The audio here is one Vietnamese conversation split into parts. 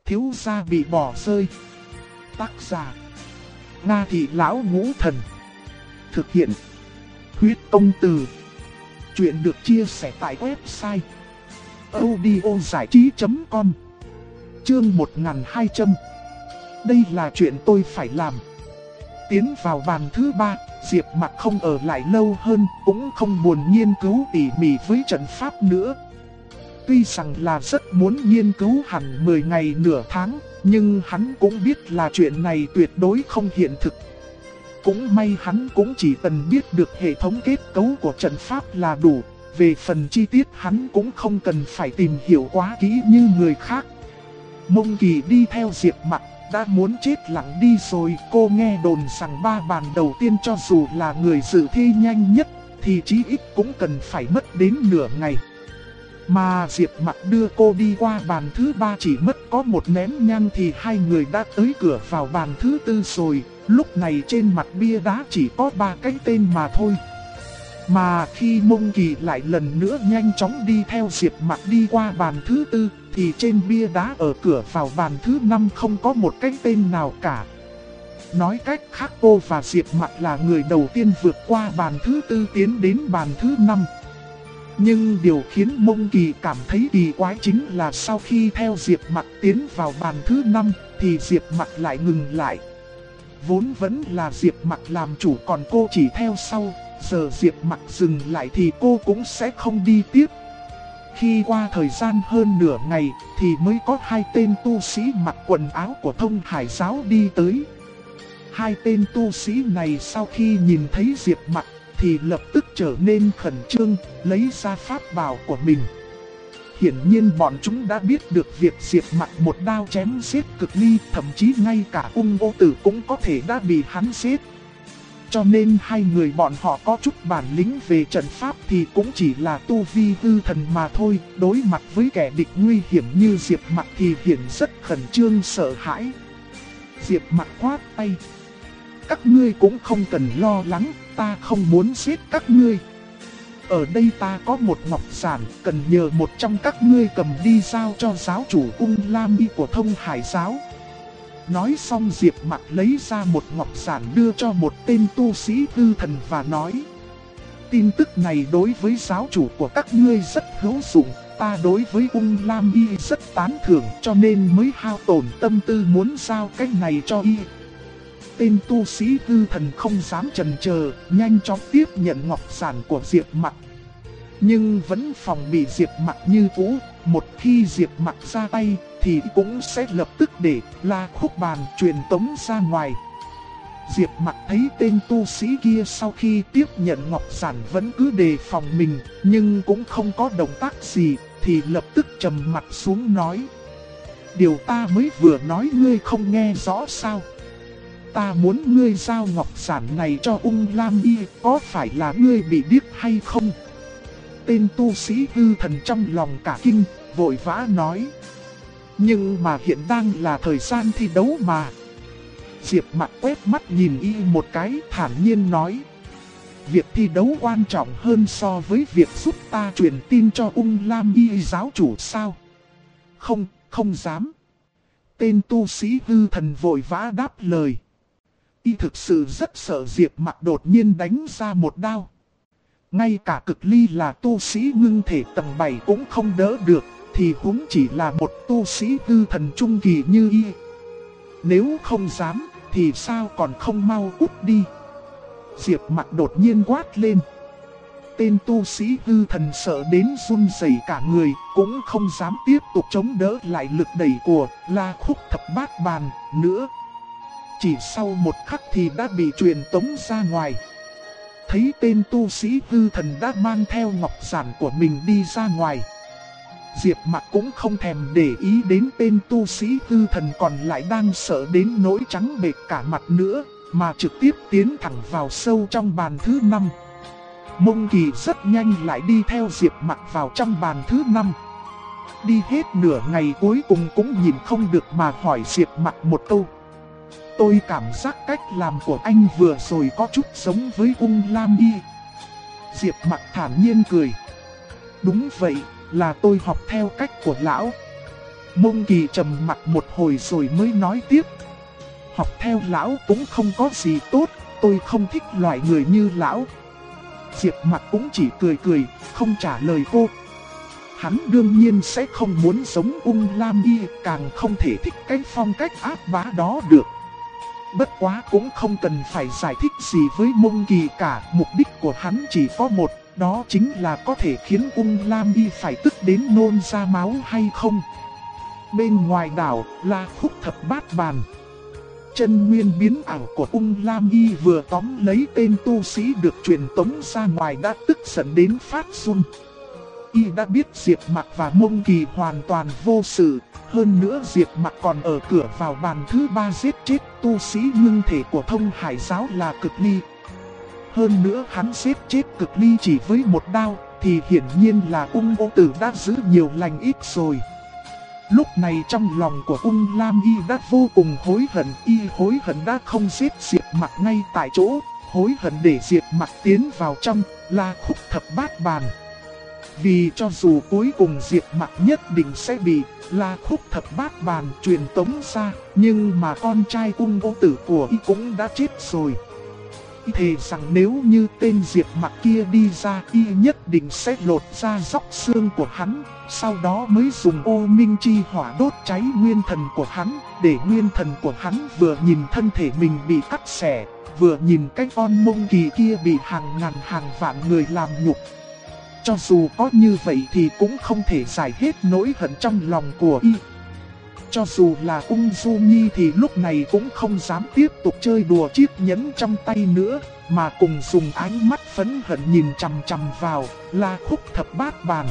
thiếu gia bị bỏ rơi. Tác giả: Nga Thị Lão Ngũ Thần. Thực hiện: Huyết Công Từ. Chuyện được chia sẻ tại website audiozảichí.com. Chương 1200. Đây là chuyện tôi phải làm. Tiến vào bàn thứ 3, Diệp Mặc không ở lại lâu hơn, cũng không buồn nghiên cứu tỉ mỉ với trận pháp nữa. Tuy rằng là rất muốn nghiên cứu hẳn 10 ngày nửa tháng, nhưng hắn cũng biết là chuyện này tuyệt đối không hiện thực. Cũng may hắn cũng chỉ cần biết được hệ thống kết cấu của trận pháp là đủ, về phần chi tiết hắn cũng không cần phải tìm hiểu quá kỹ như người khác. Mông Kỳ đi theo Diệp Mặc, đã muốn chết lặng đi rồi. Cô nghe đồn rằng 3 bàn đầu tiên cho dù là người dự thi nhanh nhất, thì chí ít cũng cần phải mất đến nửa ngày. Mà Diệp Mặc đưa cô đi qua bàn thứ 3 chỉ mất có một nén nhang thì hai người đã tới cửa vào bàn thứ 4 rồi. Lúc này trên mặt bia đá chỉ có 3 cái tên mà thôi. Mà khi Mông Kỳ lại lần nữa nhanh chóng đi theo Diệp Mặc đi qua bàn thứ 4, thì trên bia đá ở cửa vào bàn thứ 5 không có một cái tên nào cả. Nói cách khác, cô và Diệp Mặc là người đầu tiên vượt qua bàn thứ 4 tiến đến bàn thứ 5. Nhưng điều khiến Mông Kỳ cảm thấy kỳ quái chính là sau khi theo Diệp Mặc tiến vào bàn thứ 5, thì Diệp Mặc lại ngừng lại. Vốn vẫn là Diệp Mặc làm chủ còn cô chỉ theo sau, giờ Diệp Mặc dừng lại thì cô cũng sẽ không đi tiếp. Khi qua thời gian hơn nửa ngày thì mới có 2 tên tu sĩ mặc quần áo của Thông Hải giáo đi tới. 2 tên tu sĩ này sau khi nhìn thấy Diệp Mặc thì lập tức trở nên khẩn trương, lấy ra pháp bảo của mình. Hiển nhiên bọn chúng đã biết được việc Diệp Mặc một đao chém giết Cực Ly, thậm chí ngay cả Ung Vô Tử cũng có thể đã bị hắn giết. Cho nên hai người bọn họ có chút bản lĩnh về trận pháp thì cũng chỉ là tu vi hư thần mà thôi. Đối mặt với kẻ địch nguy hiểm như Diệp Mặc thì hiện rất khẩn trương sợ hãi. Diệp Mặc khoát tay: các ngươi cũng không cần lo lắng, ta không muốn giết các ngươi. Ở đây ta có một ngọc giản, cần nhờ một trong các ngươi cầm đi giao cho giáo chủ Ung Lam Y của Thông Hải giáo. Nói xong Diệp Mặc lấy ra một ngọc giản đưa cho một tên tu sĩ hư thần và nói: tin tức này đối với giáo chủ của các ngươi rất hữu dụng, ta đối với Ung Lam Y rất tán thưởng cho nên mới hao tổn tâm tư muốn giao cái này cho y. Tên tu sĩ hư thần không dám chần chờ, nhanh chóng tiếp nhận ngọc giản của Diệp Mặc. Nhưng vẫn phòng bị Diệp Mặc như cũ, một khi Diệp Mặc ra tay thì cũng sẽ lập tức để La Khúc Bàn truyền tống ra ngoài. Diệp Mặc thấy tên tu sĩ kia sau khi tiếp nhận ngọc giản vẫn cứ đề phòng mình, nhưng cũng không có động tác gì, thì lập tức trầm mặt xuống nói: điều ta mới vừa nói ngươi không nghe rõ sao? Ta muốn ngươi giao ngọc giản này cho Ung Lam Y, có phải là ngươi bị điếc hay không? Tên tu sĩ hư thần trong lòng cả kinh, vội vã nói: nhưng mà hiện đang là thời gian thi đấu mà. Diệp Mặc quét mắt nhìn y một cái, thản nhiên nói: việc thi đấu quan trọng hơn so với việc giúp ta truyền tin cho Ung Lam Y giáo chủ sao? Không, không dám. Tên tu sĩ hư thần vội vã đáp lời. Y thực sự rất sợ Diệp Mặc đột nhiên đánh ra một đao. Ngay cả Cực Ly là tu sĩ ngưng thể tầng 7 cũng không đỡ được, thì huống chỉ là một tu sĩ hư thần trung kỳ như y. Nếu không dám, thì sao còn không mau cút đi? Diệp Mặc đột nhiên quát lên. Tên tu sĩ hư thần sợ đến run rẩy cả người, cũng không dám tiếp tục chống đỡ lại lực đẩy của La Khúc Thập Bát Bàn nữa. Chỉ sau một khắc thì đã bị truyền tống ra ngoài. Thấy tên tu sĩ hư thần đã mang theo ngọc giản của mình đi ra ngoài, Diệp Mặc cũng không thèm để ý đến tên tu sĩ hư thần còn lại đang sợ đến nỗi trắng bệch cả mặt nữa, mà trực tiếp tiến thẳng vào sâu trong bàn thứ 5. Mông Kỳ rất nhanh lại đi theo Diệp Mặc vào trong bàn thứ 5. Đi hết nửa ngày cuối cùng cũng nhìn không được mà hỏi Diệp Mặc một câu: tôi cảm giác cách làm của anh vừa rồi có chút giống với Ung Lam Y. Diệp Mặc thản nhiên cười: đúng vậy, là tôi học theo cách của lão. Mông Kỳ trầm mặt một hồi rồi mới nói tiếp. Học theo lão cũng không có gì tốt, tôi không thích loại người như lão. Diệp Mặc cũng chỉ cười cười, không trả lời cô. Hắn đương nhiên sẽ không muốn giống Ung Lam Y, càng không thể thích cái phong cách áp bá đó được. Bất quá cũng không cần phải giải thích gì với Mông Kỳ cả, mục đích của hắn chỉ có một, đó chính là có thể khiến Ung Lam Y phải tức đến nôn ra máu hay không. Bên ngoài đảo là khúc thập bát bàn. Chân nguyên biến ảo của Ung Lam Y vừa tóm lấy tên tu sĩ được truyền tống ra ngoài đã tức giận đến phát run. Y đã biết Diệp Mặc và Mông Kỳ hoàn toàn vô sự, hơn nữa Diệp Mặc còn ở cửa vào bàn thứ 3 giết chết tu sĩ ngưng thể của Thông Hải giáo là Cực Ly. Hơn nữa hắn giết chết Cực Ly chỉ với một đao, thì hiển nhiên là Ung Ô Tử đã giữ nhiều lành ít rồi. Lúc này trong lòng của Ung Lam Y đã vô cùng hối hận, Y hối hận đã không giết Diệp Mặc ngay tại chỗ, hối hận để Diệp Mặc tiến vào trong là khúc thập bát bàn. Vì cho dù cuối cùng Diệp Mặc nhất định sẽ bị là khúc thập bát bàn truyền tống ra, nhưng mà con trai Ung Ô Tử của Y cũng đã chết rồi. Y thề rằng nếu như tên Diệp Mặc kia đi ra, Y nhất định sẽ lột ra róc xương của hắn, sau đó mới dùng ô minh chi hỏa đốt cháy nguyên thần của hắn, để nguyên thần của hắn vừa nhìn thân thể mình bị cắt xẻ, vừa nhìn cái con Mông Kỳ kia bị hàng ngàn hàng vạn người làm nhục. Cho dù có như vậy thì cũng không thể giải hết nỗi hận trong lòng của Y. Cho dù là Ung Du Nhi thì lúc này cũng không dám tiếp tục chơi đùa chiếc nhẫn trong tay nữa, mà cùng dùng ánh mắt phẫn hận nhìn chằm chằm vào là khúc thập bát bàn.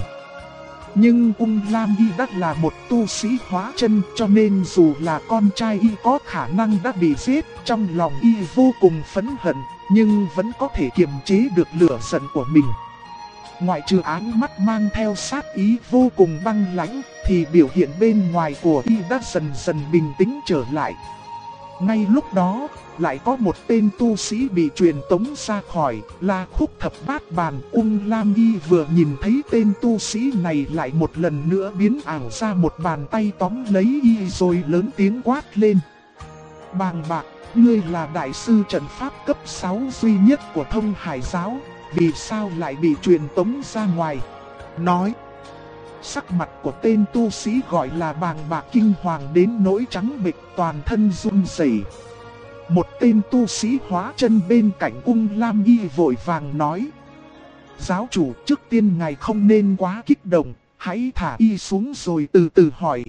Nhưng Ung Lam Y đã là một tu sĩ hóa chân, cho nên dù là con trai Y có khả năng đã bị giết, trong lòng Y vô cùng phẫn hận, nhưng vẫn có thể kiềm chế được lửa giận của mình. Ngoại trừ ánh mắt mang theo sát ý vô cùng băng lãnh, thì biểu hiện bên ngoài của Y đã dần dần bình tĩnh trở lại. Ngay lúc đó, lại có một tên tu sĩ bị truyền tống ra khỏi là khúc thập bát bàn. Ung Lam Y vừa nhìn thấy tên tu sĩ này lại một lần nữa biến ảo ra một bàn tay tóm lấy Y rồi lớn tiếng quát lên. Bàng Bạc, ngươi là đại sư trận pháp cấp 6 duy nhất của Thông Hải giáo, vì sao lại bị truyền tống ra ngoài? Nói. Sắc mặt của tên tu sĩ gọi là Bàng Bạc kinh hoàng đến nỗi trắng bệch, toàn thân run rẩy. Một tên tu sĩ hóa chân bên cạnh Ung Lam Y vội vàng nói. Giáo chủ, trước tiên ngài không nên quá kích động, hãy thả Y xuống rồi từ từ hỏi.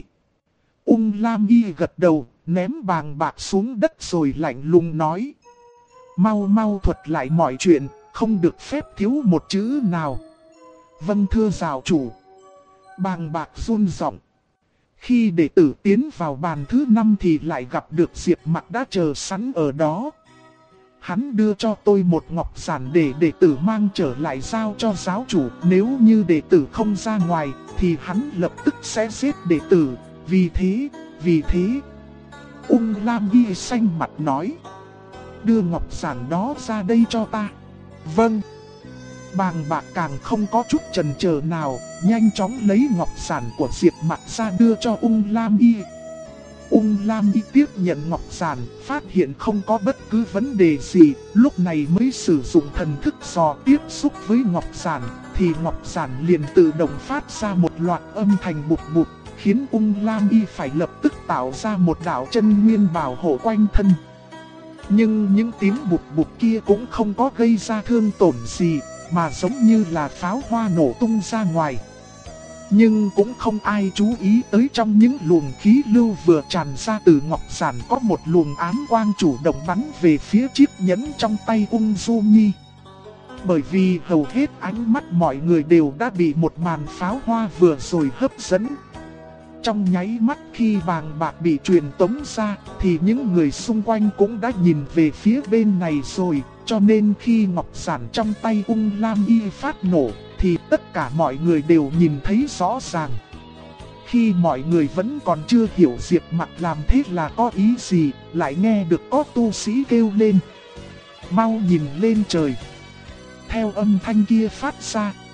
Ung Lam Y gật đầu, ném Bàng Bạc xuống đất rồi lạnh lùng nói. Mau mau thuật lại mọi chuyện, không được phép thiếu một chữ nào. Vâng thưa giáo chủ. Bàng Bạc run giọng. Khi đệ tử tiến vào bàn thứ 5 thì lại gặp được Diệp Mặc đã chờ sẵn ở đó. Hắn đưa cho tôi một ngọc giản để đệ tử mang trở lại giao cho giáo chủ. Nếu như đệ tử không ra ngoài thì hắn lập tức sẽ giết đệ tử. Vì thế. Ung Lam Y xanh mặt nói. Đưa ngọc giản đó ra đây cho ta. Vâng. Bàng Bạc càng không có chút chần chờ nào, nhanh chóng lấy ngọc giản của Diệp Mặc ra đưa cho Ung Lam Y. Ung Lam Y tiếp nhận ngọc giản, phát hiện không có bất cứ vấn đề gì, lúc này mới sử dụng thần thức dò tiếp xúc với ngọc giản, thì ngọc giản liền tự động phát ra một loạt âm thanh bụt bụt, khiến Ung Lam Y phải lập tức tạo ra một đạo chân nguyên bảo hộ quanh thân. Nhưng những tiếng bụt bụt kia cũng không có gây ra thương tổn gì, mà giống như là pháo hoa nổ tung ra ngoài. Nhưng cũng không ai chú ý tới trong những luồng khí lưu vừa tràn ra từ ngọc giản có một luồng ám quang chủ động bắn về phía chiếc nhẫn trong tay Ung Du Nhi. Bởi vì hầu hết ánh mắt mọi người đều đã bị một màn pháo hoa vừa rồi hấp dẫn. Trong nháy mắt khi Bàng Bạc bị truyền tống ra thì những người xung quanh cũng đã nhìn về phía bên này rồi. Cho nên khi ngọc giản trong tay Ung Lam Y phát nổ thì tất cả mọi người đều nhìn thấy rõ ràng. Khi mọi người vẫn còn chưa hiểu Diệp Mặc làm thế là có ý gì, lại nghe được có tu sĩ kêu lên. Mau nhìn lên trời. Theo âm thanh kia phát ra,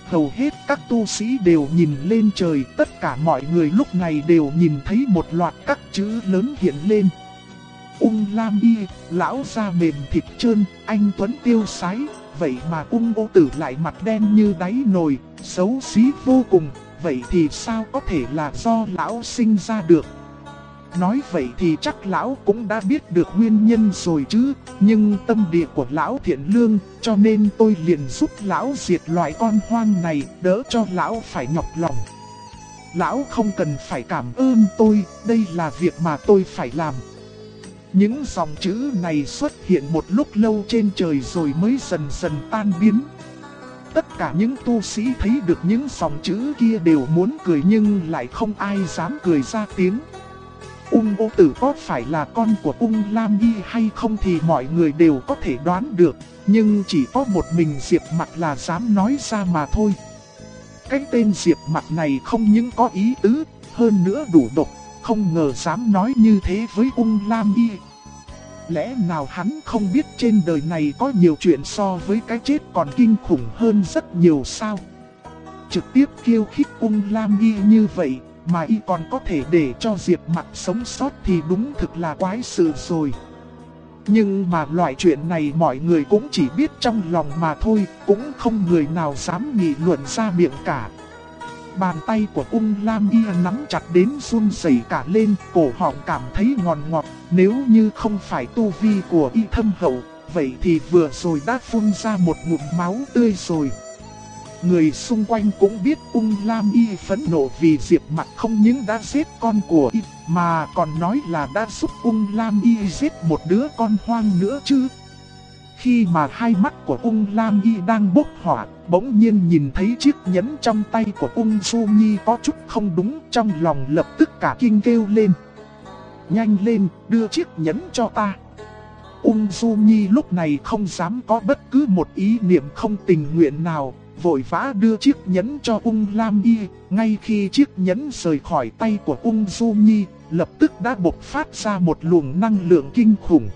hầu hết các tu sĩ đều nhìn lên trời, tất cả mọi người lúc này đều nhìn thấy một loạt các chữ lớn hiện lên. Ung Lam Y, lão da mềm thịt trơn, anh tuấn tiêu sái, vậy mà Ung Ô Tử lại mặt đen như đáy nồi, xấu xí vô cùng, vậy thì sao có thể là do lão sinh ra được? Nói vậy thì chắc lão cũng đã biết được nguyên nhân rồi chứ, nhưng tâm địa của lão thiện lương, cho nên tôi liền giúp lão diệt loại con hoang này, đỡ cho lão phải nhọc lòng. Lão không cần phải cảm ơn tôi, đây là việc mà tôi phải làm. Những dòng chữ này xuất hiện một lúc lâu trên trời rồi mới dần dần tan biến. Tất cả những tu sĩ thấy được những dòng chữ kia đều muốn cười nhưng lại không ai dám cười ra tiếng. Ung Ô Tử có phải là con của Ung Lam Y hay không thì mọi người đều có thể đoán được, nhưng chỉ có một mình Diệp Mặc là dám nói ra mà thôi. Cái tên Diệp Mặc này không những có ý tứ, hơn nữa đủ độc, không ngờ dám nói như thế với Ung Lam Y. Lẽ nào hắn không biết trên đời này có nhiều chuyện so với cái chết còn kinh khủng hơn rất nhiều sao? Trực tiếp khiêu khích Ung Lam Y như vậy mà y còn có thể để cho Diệp Mặc sống sót thì đúng thực là quái sự rồi. Nhưng mà loại chuyện này mọi người cũng chỉ biết trong lòng mà thôi, cũng không người nào dám nghị luận ra miệng cả. Bàn tay của Ung Lam Y nắm chặt đến run rẩy cả lên, cổ họng cảm thấy ngọt ngọt. Nếu như không phải tu vi của y thâm hậu, vậy thì vừa rồi đã phun ra một ngụm máu tươi rồi. Người xung quanh cũng biết Ung Lam Y phẫn nộ vì Diệp Mặc không những đã giết con của y, mà còn nói là đã giúp Ung Lam Y giết một đứa con hoang nữa chứ. Khi mà hai mắt của Ung Lam Y đang bốc hỏa, bỗng nhiên nhìn thấy chiếc nhẫn trong tay của Ung Du Nhi có chút không đúng, trong lòng lập tức cả kinh kêu lên. Nhanh lên, đưa chiếc nhẫn cho ta. Ung Du Nhi lúc này không dám có bất cứ một ý niệm không tình nguyện nào, vội vã đưa chiếc nhẫn cho Ung Lam Y. Ngay khi chiếc nhẫn rời khỏi tay của Ung Du Nhi, lập tức đã bộc phát ra một luồng năng lượng kinh khủng.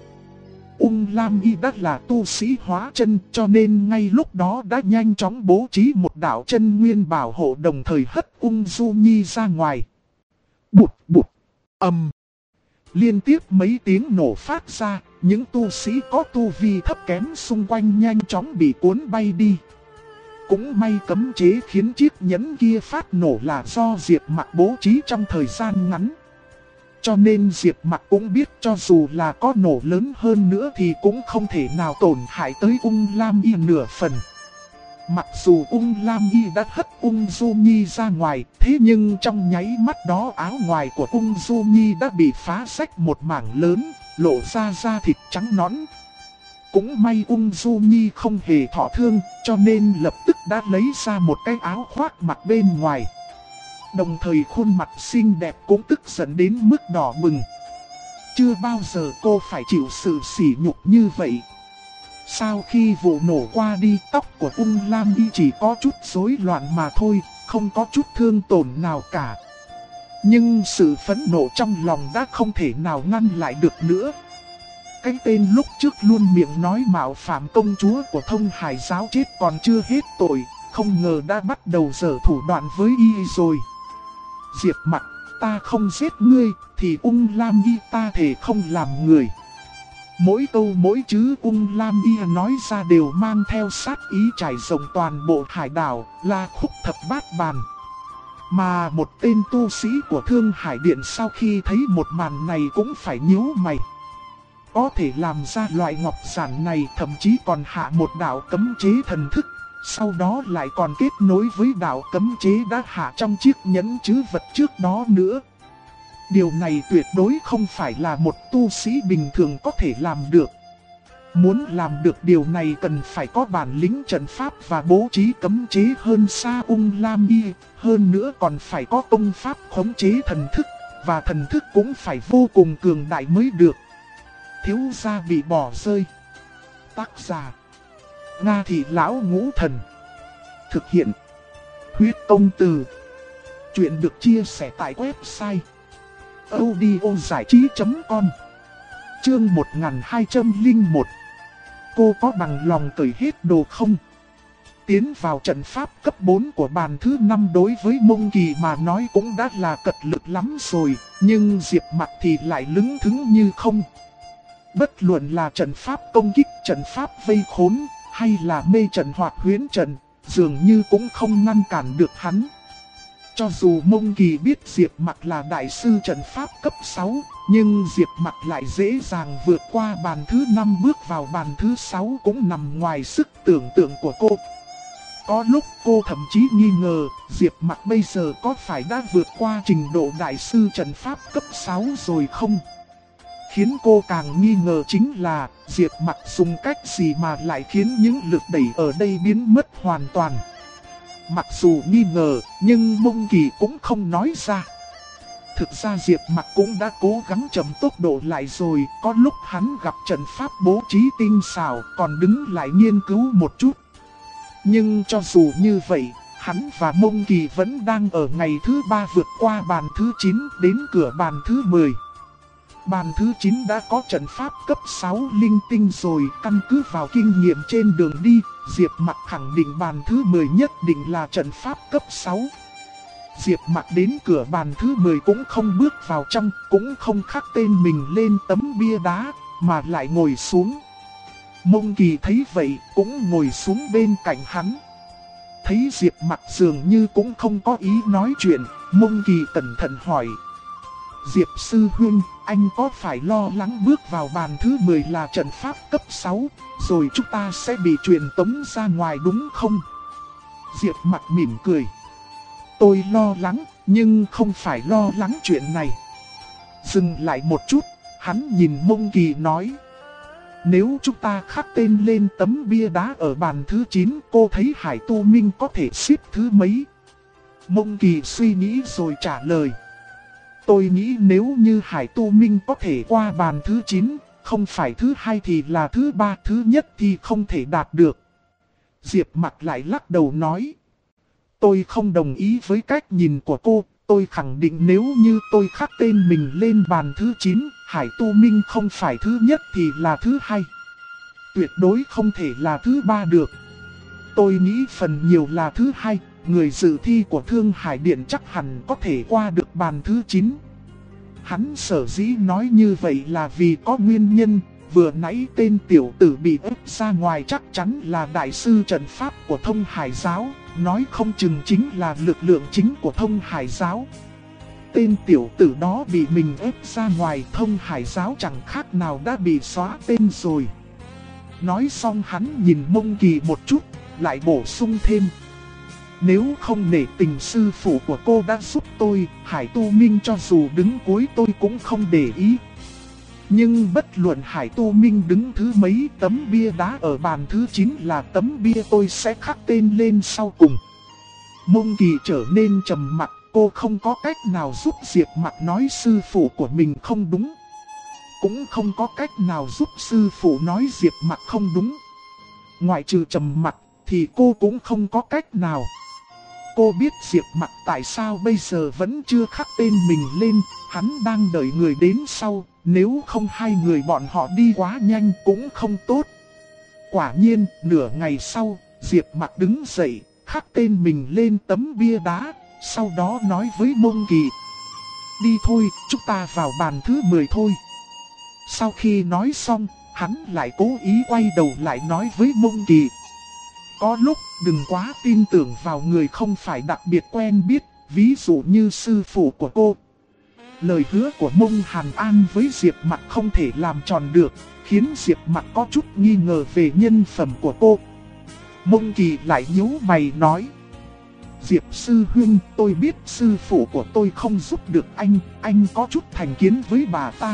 Ung Lam Y đã là tu sĩ hóa chân, cho nên ngay lúc đó đã nhanh chóng bố trí một đạo chân nguyên bảo hộ, đồng thời hất Ung Du Nhi ra ngoài. Bụt bụt, ầm. Liên tiếp mấy tiếng nổ phát ra, những tu sĩ có tu vi thấp kém xung quanh nhanh chóng bị cuốn bay đi. Cũng may cấm chế khiến chiếc nhẫn kia phát nổ là do Diệp Mặc bố trí trong thời gian ngắn. Cho nên Diệp Mặc cũng biết cho dù là có nổ lớn hơn nữa thì cũng không thể nào tổn hại tới Ung Lam Y nửa phần. Mặc dù Ung Lam Y đã hất Ung Du Nhi ra ngoài, thế nhưng trong nháy mắt đó áo ngoài của Ung Du Nhi đã bị phá rách một mảng lớn, lộ ra da thịt trắng nõn. Cũng may Ung Du Nhi không hề thọ thương, cho nên lập tức đã lấy ra một cái áo khoác mặc bên ngoài. Đồng thời khuôn mặt xinh đẹp cũng tức giận đến mức đỏ bừng. Chưa bao giờ cô phải chịu sự sỉ nhục như vậy. Sau khi vụ nổ qua đi, tóc của Ung Lam Y chỉ có chút rối loạn mà thôi, không có chút thương tổn nào cả. Nhưng sự phẫn nộ trong lòng đã không thể nào ngăn lại được nữa. Cái tên lúc trước luôn miệng nói mạo phạm công chúa của Thông Hải giáo chết còn chưa hết tội, không ngờ đã bắt đầu giở thủ đoạn với y rồi. Diệp Mặc, ta không giết ngươi, thì Ung Lam Y ta thề không làm người. Mỗi câu mỗi chữ Ung Lam Y nói ra đều mang theo sát ý trải rộng toàn bộ hải đảo, là khúc thập bát bàn. Mà một tên tu sĩ của Thương Hải Điện sau khi thấy một màn này cũng phải nhíu mày. Có thể làm ra loại ngọc giản này, thậm chí còn hạ một đạo cấm chế thần thức, sau đó lại còn kết nối với đạo cấm chế đã hạ trong chiếc nhẫn trữ vật trước đó nữa. Điều này tuyệt đối không phải là một tu sĩ bình thường có thể làm được. Muốn làm được điều này cần phải có bản lĩnh trận pháp và bố trí cấm chế hơn xa Ung Lam Y, hơn nữa còn phải có công pháp khống chế thần thức, và thần thức cũng phải vô cùng cường đại mới được. Thiếu gia bị bỏ rơi. Tác giả: Nga Thị Lão Ngũ Thần. Thực hiện: Huyết Công Từ. Chuyện được chia sẻ tại website audiozảichí.com. Chương 1201. Cô có bằng lòng cởi hết đồ không? tiến vào trận pháp cấp 4 của bàn thứ 5 đối với Mông Kỳ mà nói cũng đã là cật lực lắm rồi, nhưng Diệp Mặc thì lại lững thững như không. Bất luận là trận pháp công kích, trận pháp vây khốn, hay là mê trận hoặc huyễn trận, dường như cũng không ngăn cản được hắn. Cho dù Mông Kỳ biết Diệp Mặc là đại sư trận pháp cấp 6, nhưng Diệp Mặc lại dễ dàng vượt qua bàn thứ 5 bước vào bàn thứ 6 cũng nằm ngoài sức tưởng tượng của cô. Có lúc cô thậm chí nghi ngờ Diệp Mặc bây giờ có phải đã vượt qua trình độ đại sư trận pháp cấp 6 rồi không? Khiến cô càng nghi ngờ chính là Diệp Mặc dùng cách gì mà lại khiến những lực đẩy ở đây biến mất hoàn toàn. Mặc dù nghi ngờ, nhưng Mông Kỳ cũng không nói ra. Thực ra Diệp Mặc cũng đã cố gắng chậm tốc độ lại rồi, có lúc hắn gặp trận pháp bố trí tinh xảo còn đứng lại nghiên cứu một chút. Nhưng cho dù như vậy, hắn và Mông Kỳ vẫn đang ở ngày thứ 3 vượt qua bàn thứ 9 đến cửa bàn thứ 10. Bàn thứ 9 đã có trận pháp cấp 6 linh tinh rồi, căn cứ vào kinh nghiệm trên đường đi, Diệp Mặc khẳng định bàn thứ 10 nhất định là trận pháp cấp 6. Diệp Mặc đến cửa bàn thứ 10 cũng không bước vào trong, cũng không khắc tên mình lên tấm bia đá, mà lại ngồi xuống. Mông Kỳ thấy vậy, cũng ngồi xuống bên cạnh hắn. Thấy Diệp Mặc dường như cũng không có ý nói chuyện, Mông Kỳ cẩn thận hỏi. Diệp sư huynh, anh có phải lo lắng bước vào bàn thứ 10 là trận pháp cấp 6, rồi chúng ta sẽ bị truyền tống ra ngoài đúng không? Diệp Mặc mỉm cười. Tôi lo lắng, nhưng không phải lo lắng chuyện này. Dừng lại một chút, hắn nhìn Mông Kỳ nói. Nếu chúng ta khắc tên lên tấm bia đá ở bàn thứ 9, cô thấy Hải Tu Minh có thể xếp thứ mấy? Mông Kỳ suy nghĩ rồi trả lời. Tôi nghĩ nếu như Hải Tu Minh có thể qua bàn thứ 9, không phải thứ 2 thì là thứ 3, thứ nhất thì không thể đạt được. Diệp Mặc lại lắc đầu nói. Tôi không đồng ý với cách nhìn của cô, tôi khẳng định nếu như tôi khắc tên mình lên bàn thứ 9, Hải Tu Minh không phải thứ nhất thì là thứ 2. Tuyệt đối không thể là thứ 3 được. Tôi nghĩ phần nhiều là thứ 2. Người dự thi của Thương Hải Điện chắc hẳn có thể qua được bàn thứ 9. Hắn sở dĩ nói như vậy là vì có nguyên nhân. Vừa nãy tên tiểu tử bị ép ra ngoài chắc chắn là đại sư trận pháp của Thông Hải Giáo. Nói không chừng chính là lực lượng chính của Thông Hải Giáo. Tên tiểu tử đó bị mình ép ra ngoài, Thông Hải Giáo chẳng khác nào đã bị xóa tên rồi. Nói xong hắn nhìn Mông Kỳ một chút, lại bổ sung thêm. Nếu không nể tình sư phụ của cô đã giúp tôi, Hải Tu Minh cho dù đứng cuối tôi cũng không để ý. Nhưng bất luận Hải Tu Minh đứng thứ mấy, tấm bia đá ở bàn thứ 9 là tấm bia tôi sẽ khắc tên lên sau cùng. Mông Kỳ trở nên trầm mặc, cô không có cách nào giúp Diệp Mặc nói sư phụ của mình không đúng. Cũng không có cách nào giúp sư phụ nói Diệp Mặc không đúng. Ngoại trừ trầm mặc thì cô cũng không có cách nào. Cô biết Diệp Mặc tại sao bây giờ vẫn chưa khắc tên mình lên, hắn đang đợi người đến sau, nếu không hai người bọn họ đi quá nhanh cũng không tốt. Quả nhiên, nửa ngày sau, Diệp Mặc đứng dậy, khắc tên mình lên tấm bia đá, sau đó nói với Mông Kỳ. Đi thôi, chúng ta vào bàn thứ 10 thôi. Sau khi nói xong, hắn lại cố ý quay đầu lại nói với Mông Kỳ. Có lúc đừng quá tin tưởng vào người không phải đặc biệt quen biết, ví dụ như sư phụ của cô. Lời hứa của Mông Hàn An với Diệp Mặc không thể làm tròn được, khiến Diệp Mặc có chút nghi ngờ về nhân phẩm của cô. Mông Kỳ lại nhíu mày nói. Diệp sư huynh, tôi biết sư phụ của tôi không giúp được anh có chút thành kiến với bà ta.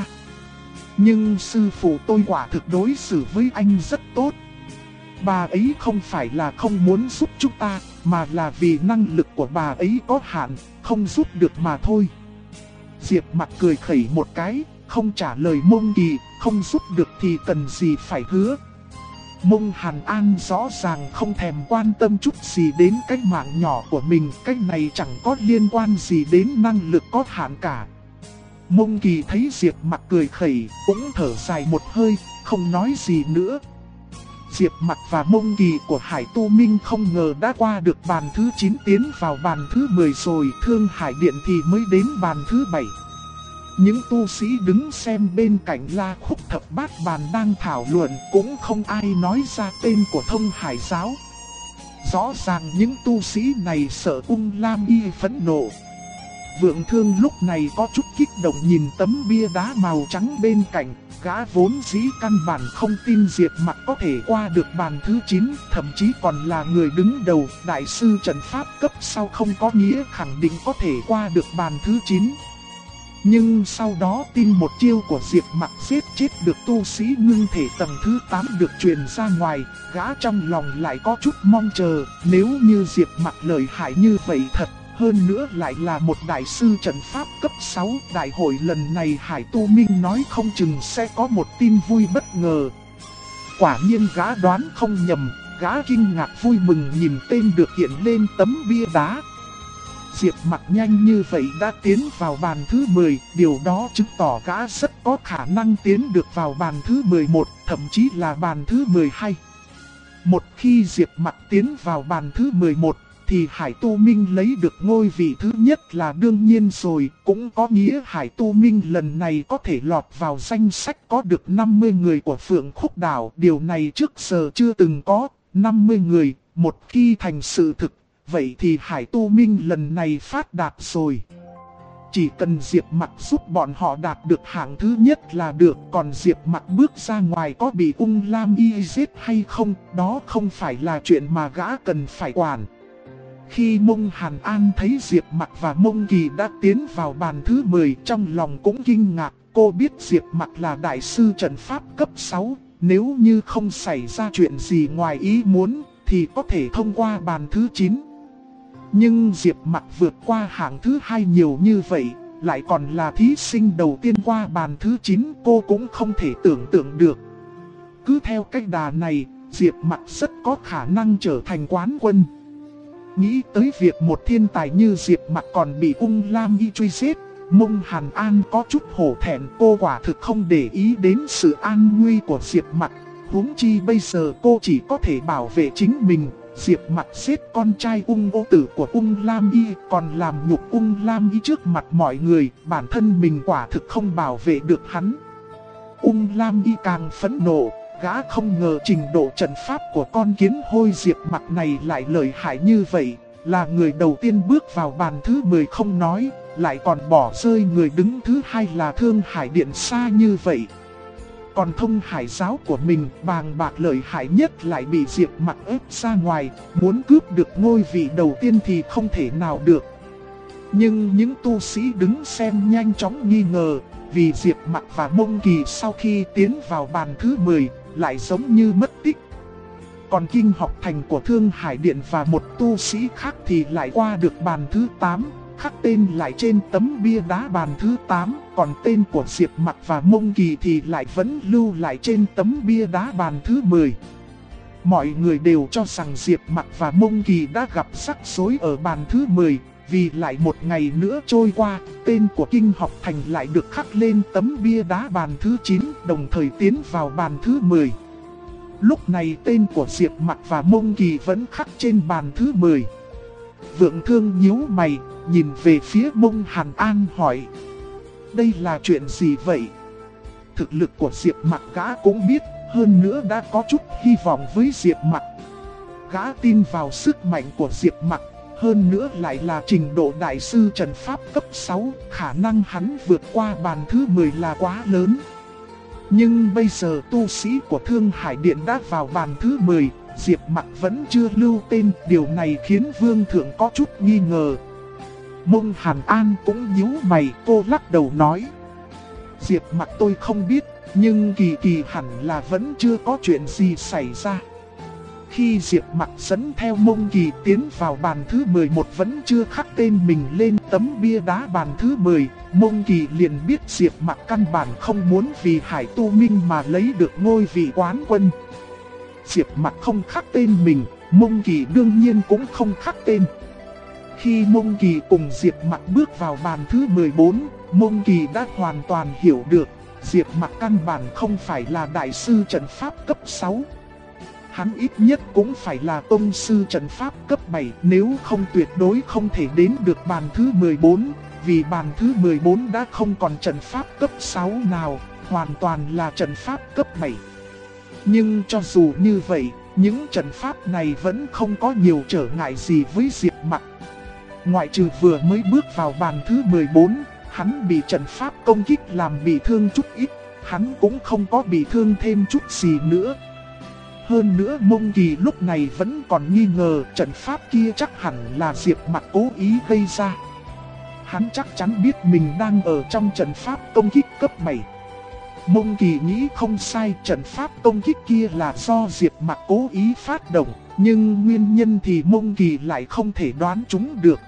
Nhưng sư phụ tôi quả thực đối xử với anh rất tốt. Bà ấy không phải là không muốn giúp chúng ta, mà là vì năng lực của bà ấy có hạn, không giúp được mà thôi. Diệp Mặc cười khẩy một cái, không trả lời Mông Kỳ, không giúp được thì cần gì phải hứa. Mông Hàn An rõ ràng không thèm quan tâm chút gì đến cái mạng nhỏ của mình, cái này chẳng có liên quan gì đến năng lực có hạn cả. Mông Kỳ thấy Diệp Mặc cười khẩy, cũng thở dài một hơi, không nói gì nữa. Diệp Mặc và Mông Kỳ của Hải Tu Minh không ngờ đã qua được bàn thứ 9 tiến vào bàn thứ 10 rồi, Thương Hải Điện thì mới đến bàn thứ 7. Những tu sĩ đứng xem bên cạnh La Khúc Thập Bát Bàn đang thảo luận, cũng không ai nói ra tên của Thông Hải Giáo. Rõ ràng những tu sĩ này sợ Ung Lam Y phẫn nộ. Vượng Thương lúc này có chút kích động nhìn tấm bia đá màu trắng bên cạnh, gã vốn dĩ căn bản không tin Diệp Mặc có thể qua được bàn thứ 9, thậm chí còn là người đứng đầu, đại sư trận pháp cấp sau không có nghĩa khẳng định có thể qua được bàn thứ 9. Nhưng sau đó tin một chiêu của Diệp Mặc giết chết được tu sĩ ngưng thể tầng thứ 8 được truyền ra ngoài, gã trong lòng lại có chút mong chờ, nếu như Diệp Mặc lợi hại như vậy thật, hơn nữa lại là một đại sư trận pháp cấp 6, đại hội lần này Hải Tu Minh nói không chừng sẽ có một tin vui bất ngờ. Quả nhiên gã đoán không nhầm, gã kinh ngạc vui mừng nhìn tên được hiện lên tấm bia đá. Diệp Mặc nhanh như vậy đã tiến vào bàn thứ 10, điều đó chứng tỏ gã rất có khả năng tiến được vào bàn thứ 11, thậm chí là bàn thứ 12. Một khi Diệp Mặc tiến vào bàn thứ 11, thì Hải Tu Minh lấy được ngôi vị thứ nhất là đương nhiên rồi, cũng có nghĩa Hải Tu Minh lần này có thể lọt vào danh sách có được 50 người của Phượng Khúc Đảo, điều này trước giờ chưa từng có, 50 người, một khi thành sự thực. Vậy thì Hải Tu Minh lần này phát đạt rồi. Chỉ cần Diệp Mặc giúp bọn họ đạt được hạng thứ nhất là được. Còn Diệp Mặc bước ra ngoài có bị Ung Lam Y giết hay không, đó không phải là chuyện mà gã cần phải quản. Khi Mông Hàn An thấy Diệp Mặc và Mông Kỳ đã tiến vào bàn thứ 10, trong lòng cũng kinh ngạc. Cô biết Diệp Mặc là đại sư trận pháp cấp 6, nếu như không xảy ra chuyện gì ngoài ý muốn thì có thể thông qua bàn thứ 9. Nhưng Diệp Mặc vượt qua hạng thứ 2 nhiều như vậy, lại còn là thí sinh đầu tiên qua bàn thứ 9, cô cũng không thể tưởng tượng được. Cứ theo cách đà này, Diệp Mặc rất có khả năng trở thành quán quân. Nghĩ tới việc một thiên tài như Diệp Mặc còn bị Ung Lam Y truy giết, Mông Hàn An có chút hổ thẹn, cô quả thực không để ý đến sự an nguy của Diệp Mặc. Huống chi bây giờ cô chỉ có thể bảo vệ chính mình. Diệp Mặc giết con trai Ung Ô Tử của Ung Lam Y, còn làm nhục Ung Lam Y trước mặt mọi người, bản thân mình quả thực không bảo vệ được hắn. Ung Lam Y càng phẫn nộ, gã không ngờ trình độ trận pháp của con kiến hôi Diệp Mặc này lại lợi hại như vậy, là người đầu tiên bước vào bàn thứ 10 không nói, lại còn bỏ rơi người đứng thứ 2 là Thương Hải Điện xa như vậy. Còn Thông Hải Giáo của mình, bàng bạc lợi hại nhất lại bị Diệp Mặc ép ra ngoài, muốn cướp được ngôi vị đầu tiên thì không thể nào được. Nhưng những tu sĩ đứng xem nhanh chóng nghi ngờ, vì Diệp Mặc và Mông Kỳ sau khi tiến vào bàn thứ 10, lại giống như mất tích. Còn Kinh Học Thành của Thương Hải Điện và một tu sĩ khác thì lại qua được bàn thứ 8. Khắc tên lại trên tấm bia đá bàn thứ 8, còn tên của Diệp Mặc và Mông Kỳ thì lại vẫn lưu lại trên tấm bia đá bàn thứ 10. Mọi người đều cho rằng Diệp Mặc và Mông Kỳ đã gặp rắc rối ở bàn thứ 10, vì lại một ngày nữa trôi qua, tên của Kinh Học Thành lại được khắc lên tấm bia đá bàn thứ 9, đồng thời tiến vào bàn thứ 10. Lúc này tên của Diệp Mặc và Mông Kỳ vẫn khắc trên bàn thứ 10. Vượng Thương nhíu mày, nhìn về phía Mông Hàn An hỏi: đây là chuyện gì vậy? Thực lực của Diệp Mặc gã cũng biết, hơn nữa đã có chút hy vọng với Diệp Mặc. Gã tin vào sức mạnh của Diệp Mặc, hơn nữa lại là trình độ đại sư trận pháp cấp 6, khả năng hắn vượt qua bàn thứ 10 là quá lớn. Nhưng bây giờ tu sĩ của Thương Hải Điện đã vào bàn thứ 10, Diệp Mặc vẫn chưa lưu tên, điều này khiến Vương Thượng có chút nghi ngờ. Mông Hàn An cũng nhíu mày, cô lắc đầu nói: Diệp Mặc tôi không biết, nhưng kỳ hẳn là vẫn chưa có chuyện gì xảy ra. Khi Diệp Mặc dẫn theo Mông Kỳ tiến vào bàn thứ 11 vẫn chưa khắc tên mình lên tấm bia đá bàn thứ 10, Mông Kỳ liền biết Diệp Mặc căn bản không muốn vì Hải Tu Minh mà lấy được ngôi vị quán quân. Diệp Mặc không khắc tên mình, Mông Kỳ đương nhiên cũng không khắc tên. Khi Mông Kỳ cùng Diệp Mặc bước vào bàn thứ 14, Mông Kỳ đã hoàn toàn hiểu được, Diệp Mặc căn bản không phải là đại sư trận pháp cấp 6. Hắn ít nhất cũng phải là tông sư trận pháp cấp 7, nếu không tuyệt đối không thể đến được bàn thứ 14, vì bàn thứ 14 đã không còn trận pháp cấp 6 nào, hoàn toàn là trận pháp cấp 7. Nhưng cho dù như vậy, những trận pháp này vẫn không có nhiều trở ngại gì với Diệp Mặc. Ngoại trừ vừa mới bước vào bàn thứ 14, hắn bị trận pháp công kích làm bị thương chút ít, hắn cũng không có bị thương thêm chút gì nữa. Hơn nữa Mông Kỳ lúc này vẫn còn nghi ngờ trận pháp kia chắc hẳn là Diệp Mặc cố ý gây ra. Hắn chắc chắn biết mình đang ở trong trận pháp công kích cấp 7. Mông Kỳ nghĩ không sai, trận pháp công kích kia là do Diệp Mặc cố ý phát động, nhưng nguyên nhân thì Mông Kỳ lại không thể đoán trúng được.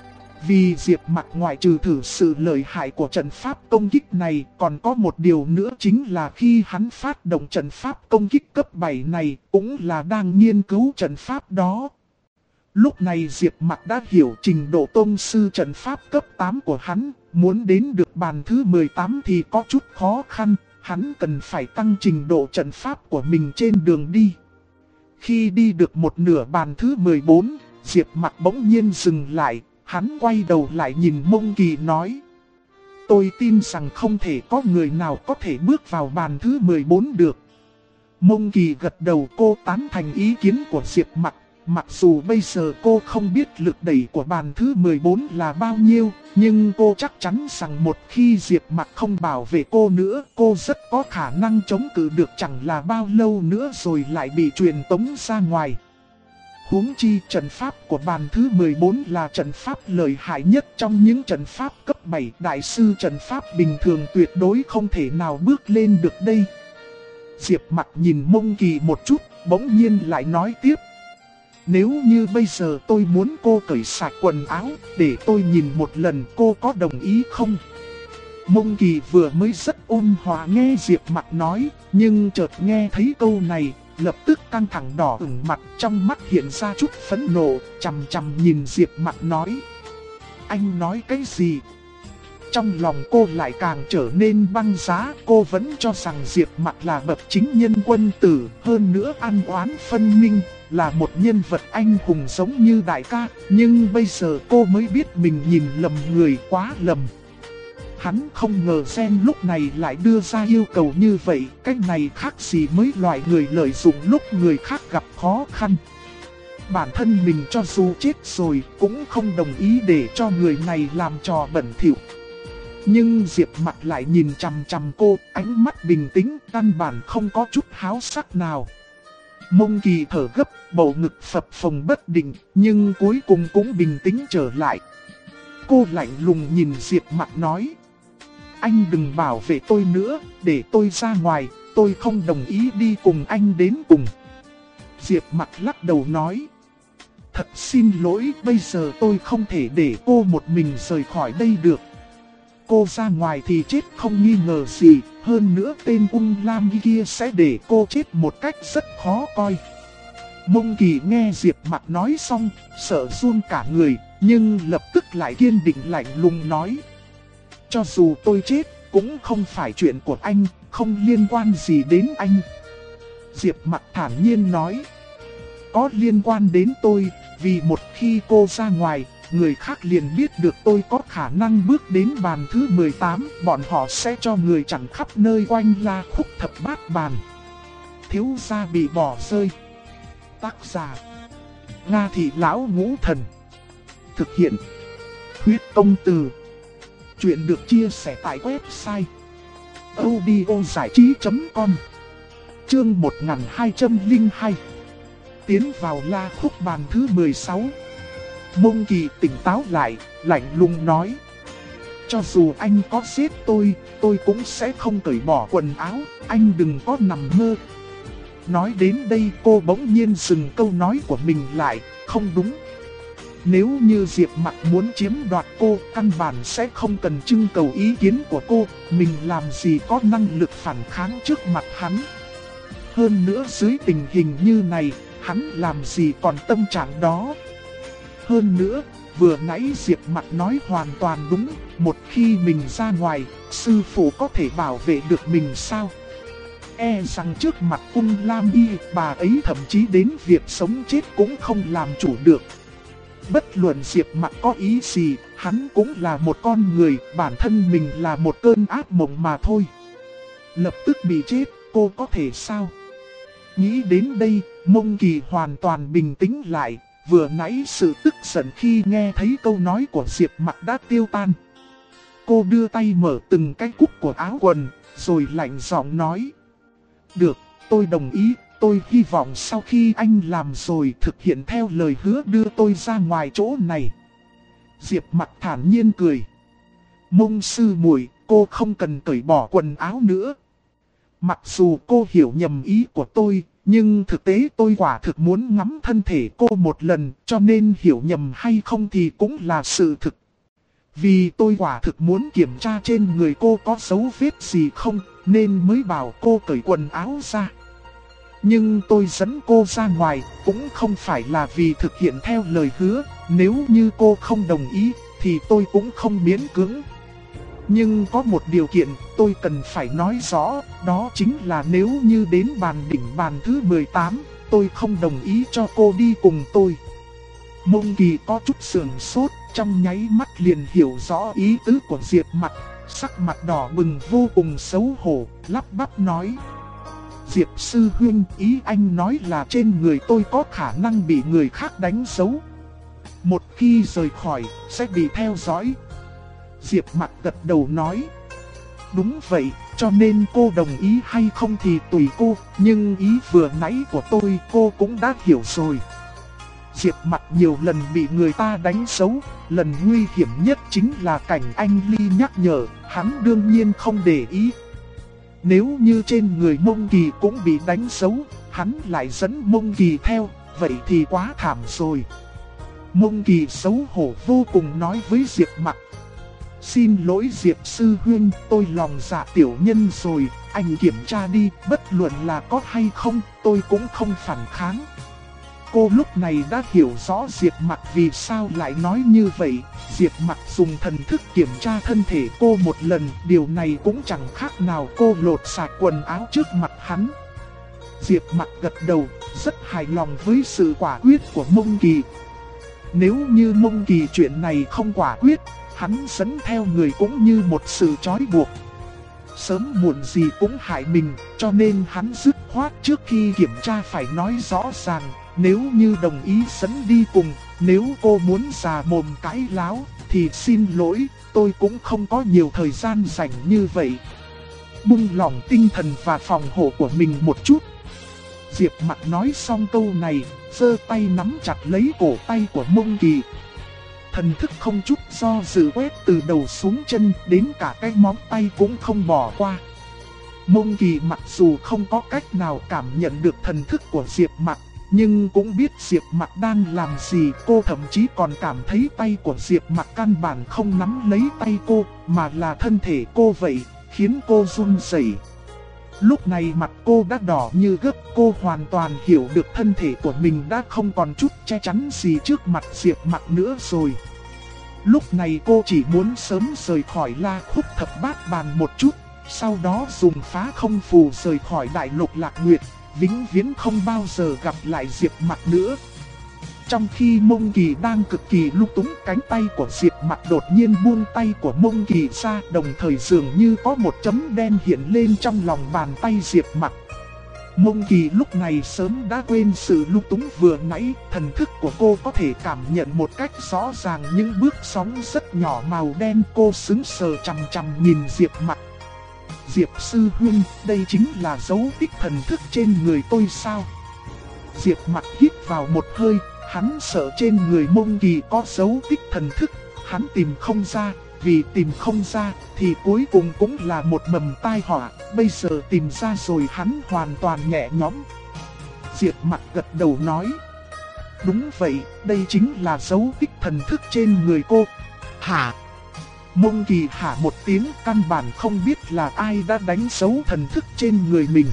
Vì Diệp Mặc ngoại trừ thử sự lợi hại của trận pháp công kích này, còn có một điều nữa chính là khi hắn phát động trận pháp công kích cấp 7 này, cũng là đang nghiên cứu trận pháp đó. Lúc này Diệp Mặc đã hiểu trình độ tông sư trận pháp cấp 8 của hắn, muốn đến được bàn thứ 18 thì có chút khó khăn, hắn cần phải tăng trình độ trận pháp của mình trên đường đi. Khi đi được một nửa bàn thứ 14, Diệp Mặc bỗng nhiên dừng lại, hắn quay đầu lại nhìn Mông Kỳ nói: tôi tin rằng không thể có người nào có thể bước vào bàn thứ 14 được. Mông Kỳ gật đầu, cô tán thành ý kiến của Diệp Mặc. Mặc dù bây giờ cô không biết lực đẩy của bàn thứ 14 là bao nhiêu, nhưng cô chắc chắn rằng một khi Diệp Mặc không bảo vệ cô nữa, cô rất có khả năng chống cự được chẳng là bao lâu nữa rồi lại bị truyền tống ra ngoài. Huống chi trận pháp của bàn thứ 14 là trận pháp lợi hại nhất trong những trận pháp cấp 7, đại sư trận pháp bình thường tuyệt đối không thể nào bước lên được đây. Diệp Mặc nhìn Mông Kỳ một chút, bỗng nhiên lại nói tiếp: nếu như bây giờ tôi muốn cô cởi sạch quần áo để tôi nhìn một lần, cô có đồng ý không? Mông Kỳ vừa mới rất ôn hòa nghe Diệp Mặc nói, nhưng chợt nghe thấy câu này, lập tức căng thẳng đỏ ửng mặt, trong mắt hiện ra chút phẫn nộ, chằm chằm nhìn Diệp Mặc nói: anh nói cái gì? Trong lòng cô lại càng trở nên băng giá, cô vẫn cho rằng Diệp Mặc là bậc chính nhân quân tử, hơn nữa ăn oán phân minh, là một nhân vật anh hùng giống như đại ca, nhưng bây giờ cô mới biết mình nhìn lầm người, quá lầm. Hắn không ngờ Gen lúc này lại đưa ra yêu cầu như vậy, cách này khác gì mấy loại người lợi dụng lúc người khác gặp khó khăn. Bản thân mình cho dù chết rồi cũng không đồng ý để cho người này làm trò bẩn thỉu. Nhưng Diệp Mặc lại nhìn chằm chằm cô, ánh mắt bình tĩnh, căn bản không có chút háo sắc nào. Mông Kỳ thở gấp, bầu ngực phập phồng bất định, nhưng cuối cùng cũng bình tĩnh trở lại. Cô lạnh lùng nhìn Diệp Mặc nói: anh đừng bảo vệ tôi nữa, để tôi ra ngoài, tôi không đồng ý đi cùng anh đến cùng. Diệp Mặc lắc đầu nói: thật xin lỗi, bây giờ tôi không thể để cô một mình rời khỏi đây được. Cô ra ngoài thì chết không nghi ngờ gì, hơn nữa tên Ung Lam kia sẽ để cô chết một cách rất khó coi. Mông Kỳ nghe Diệp Mặc nói xong, sợ run cả người, nhưng lập tức lại kiên định lạnh lùng nói: cho dù tôi chết, cũng không phải chuyện của anh, không liên quan gì đến anh. Diệp Mặc thản nhiên nói: có liên quan đến tôi, vì một khi cô ra ngoài, người khác liền biết được tôi có khả năng bước đến bàn thứ 18, bọn họ sẽ cho người chặn khắp nơi quanh la khúc thập bát bàn. Thiếu gia bị bỏ rơi. Tác giả: Nga Thị Lão Ngũ Thần. Thực hiện: Huyết Công Từ. Chuyện được chia sẻ tại website audiozảichí.com. Chương 1202. Tiến vào la khúc bàn thứ 16. Mông Kỳ tỉnh táo lại, lạnh lùng nói: cho dù anh có giết tôi cũng sẽ không cởi bỏ quần áo, anh đừng có nằm mơ. Nói đến đây cô bỗng nhiên dừng câu nói của mình lại, không đúng. Nếu như Diệp Mặc muốn chiếm đoạt cô, căn bản sẽ không cần trưng cầu ý kiến của cô, mình làm gì có năng lực phản kháng trước mặt hắn. Hơn nữa dưới tình hình như này, hắn làm gì còn tâm trạng đó. Hơn nữa, vừa nãy Diệp Mặc nói hoàn toàn đúng, một khi mình ra ngoài, sư phụ có thể bảo vệ được mình sao? E rằng trước mặt Cung Lam Y, bà ấy thậm chí đến việc sống chết cũng không làm chủ được. Bất luận Diệp Mặc có ý gì, hắn cũng là một con người, bản thân mình là một cơn ác mộng mà thôi. Lập tức bị chết, cô có thể sao? Nghĩ đến đây, Mông Kỳ hoàn toàn bình tĩnh lại, vừa nãy sự tức giận khi nghe thấy câu nói của Diệp Mặc đã tiêu tan. Cô đưa tay mở từng cái cúc của áo quần, rồi lạnh giọng nói. Được, tôi đồng ý, tôi hy vọng sau khi anh làm rồi thực hiện theo lời hứa đưa tôi ra ngoài chỗ này. Diệp Mặc thản nhiên cười. Mông sư muội, cô không cần cởi bỏ quần áo nữa. Mặc dù cô hiểu nhầm ý của tôi, nhưng thực tế tôi quả thực muốn ngắm thân thể cô một lần, cho nên hiểu nhầm hay không thì cũng là sự thực. Vì tôi quả thực muốn kiểm tra trên người cô có dấu vết gì không, nên mới bảo cô cởi quần áo ra. Nhưng tôi dẫn cô ra ngoài cũng không phải là vì thực hiện theo lời hứa, nếu như cô không đồng ý thì tôi cũng không miễn cưỡng. Nhưng có một điều kiện tôi cần phải nói rõ, đó chính là nếu như đến bàn đỉnh bàn thứ 18, tôi không đồng ý cho cô đi cùng tôi. Mông Kỳ có chút sườn sốt, trong nháy mắt liền hiểu rõ ý tứ của Diệp Mặc, sắc mặt đỏ bừng vô cùng xấu hổ, lắp bắp nói. Diệp sư huynh, ý anh nói là trên người tôi có khả năng bị người khác đánh dấu. Một khi rời khỏi, sẽ bị theo dõi. Diệp Mặc gật đầu nói. Đúng vậy, cho nên cô đồng ý hay không thì tùy cô, nhưng ý vừa nãy của tôi cô cũng đã hiểu rồi. Diệp Mặc nhiều lần bị người ta đánh dấu, lần nguy hiểm nhất chính là cảnh anh Ly nhắc nhở, hắn đương nhiên không để ý. Nếu như trên người Mông Kỳ cũng bị đánh dấu, hắn lại dẫn Mông Kỳ theo, vậy thì quá thảm rồi. Mông Kỳ xấu hổ vô cùng nói với Diệp Mặc. Xin lỗi Diệp sư huynh, tôi lòng dạ tiểu nhân rồi, anh kiểm tra đi, bất luận là có hay không, tôi cũng không phản kháng. Cô lúc này đã hiểu rõ Diệp Mặc vì sao lại nói như vậy. Diệp Mặc dùng thần thức kiểm tra thân thể cô một lần, điều này cũng chẳng khác nào cô lột sạch quần áo trước mặt hắn. Diệp Mặc gật đầu, rất hài lòng với sự quả quyết của Mông Kỳ. Nếu như Mông Kỳ chuyện này không quả quyết, hắn dẫn theo người cũng như một sự trói buộc. Sớm muộn gì cũng hại mình, cho nên hắn dứt khoát trước khi kiểm tra phải nói rõ ràng. Nếu như đồng ý dẫn đi cùng, nếu cô muốn già mồm cãi láo, thì xin lỗi, tôi cũng không có nhiều thời gian rảnh như vậy. Buông lỏng tinh thần và phòng hộ của mình một chút. Diệp Mặc nói xong câu này, giơ tay nắm chặt lấy cổ tay của Mông Kỳ. Thần thức không chút do dự quét từ đầu xuống chân, đến cả cái móng tay cũng không bỏ qua. Mông Kỳ mặc dù không có cách nào cảm nhận được thần thức của Diệp Mặc, nhưng cũng biết Diệp Mặc đang làm gì. Cô thậm chí còn cảm thấy tay của Diệp Mặc căn bản không nắm lấy tay cô, mà là thân thể cô vậy, khiến cô run rẩy. Lúc này mặt cô đã đỏ như gấc, cô hoàn toàn hiểu được thân thể của mình đã không còn chút che chắn gì trước mặt Diệp Mặc nữa rồi. Lúc này cô chỉ muốn sớm rời khỏi La Khúc Thập Bát Bàn một chút, sau đó dùng phá không phù rời khỏi Đại Lục Lạc Nguyệt, vĩnh viễn không bao giờ gặp lại Diệp Mặc nữa. Trong khi Mông Kỳ đang cực kỳ lung túng, cánh tay của Diệp Mặc đột nhiên buông tay của Mông Kỳ ra, đồng thời dường như có một chấm đen hiện lên trong lòng bàn tay Diệp Mặc. Mông Kỳ lúc này sớm đã quên sự lung túng vừa nãy, thần thức của cô có thể cảm nhận một cách rõ ràng những bước sóng rất nhỏ màu đen. Cô sững sờ chằm chằm nhìn Diệp Mặc. Diệp sư huynh, đây chính là dấu tích thần thức trên người tôi sao? Diệp Mặc hít vào một hơi, hắn sợ trên người Mông Kỳ có dấu tích thần thức, hắn tìm không ra, vì tìm không ra thì cuối cùng cũng là một mầm tai họa, bây giờ tìm ra rồi hắn hoàn toàn nhẹ nhõm. Diệp Mặc gật đầu nói, đúng vậy, đây chính là dấu tích thần thức trên người cô. Hả? Mông Kỳ hả một tiếng, căn bản không biết là ai đã đánh dấu thần thức trên người mình.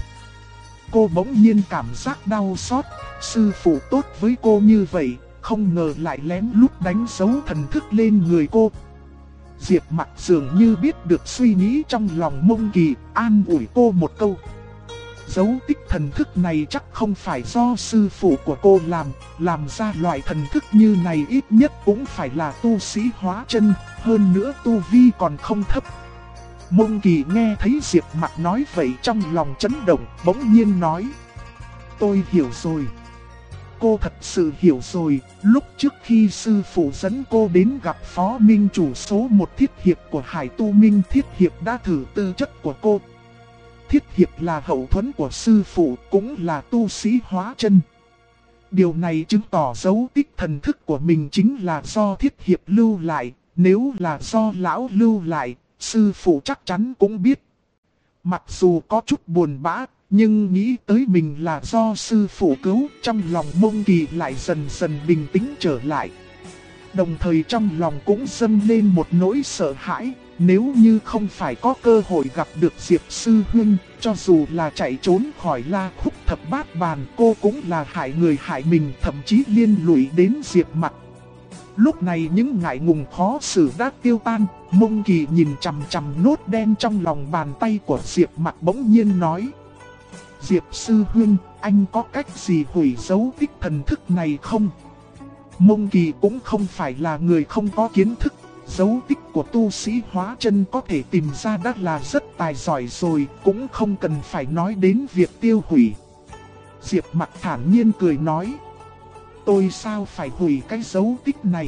Cô bỗng nhiên cảm giác đau xót, sư phụ tốt với cô như vậy, không ngờ lại lén lút đánh dấu thần thức lên người cô. Diệp Mặc dường như biết được suy nghĩ trong lòng Mông Kỳ, an ủi cô một câu. Dấu tích thần thức này chắc không phải do sư phụ của cô làm ra loại thần thức như này ít nhất cũng phải là tu sĩ hóa chân, hơn nữa tu vi còn không thấp. Mông Kỳ nghe thấy Diệp Mặc nói vậy trong lòng chấn động, bỗng nhiên nói: tôi hiểu rồi. Cô thật sự hiểu rồi, lúc trước khi sư phụ dẫn cô đến gặp phó minh chủ số 1 Thiết Hiệp của Hải Tu Minh, Thiết Hiệp đã thử tư chất của cô. Thiết Hiệp là hậu thuẫn của sư phụ, cũng là tu sĩ hóa chân. Điều này chứng tỏ dấu tích thần thức của mình chính là do Thiết Hiệp lưu lại, nếu là do lão lưu lại, sư phụ chắc chắn cũng biết. Mặc dù có chút buồn bã, nhưng nghĩ tới mình là do sư phụ cứu, trong lòng Mông Kỳ lại dần dần bình tĩnh trở lại. Đồng thời trong lòng cũng dâng lên một nỗi sợ hãi, nếu như không phải có cơ hội gặp được Diệp Sư Huynh, cho dù là chạy trốn khỏi La Khúc Thập Bát Bàn, cô cũng là hại người hại mình, thậm chí liên lụy đến Diệp Mặc. Lúc này những ngại ngùng khó xử đã tiêu tan, Mông Kỳ nhìn chằm chằm nốt đen trong lòng bàn tay của Diệp Mặc bỗng nhiên nói: Diệp Sư Huynh, anh có cách gì hủy dấu tích thần thức này không? Mông Kỳ cũng không phải là người không có kiến thức, dấu tích của tu sĩ hóa chân có thể tìm ra đã là rất tài giỏi rồi, cũng không cần phải nói đến việc tiêu hủy. Diệp Mặc thản nhiên cười nói: tôi sao phải hủy cái dấu tích này?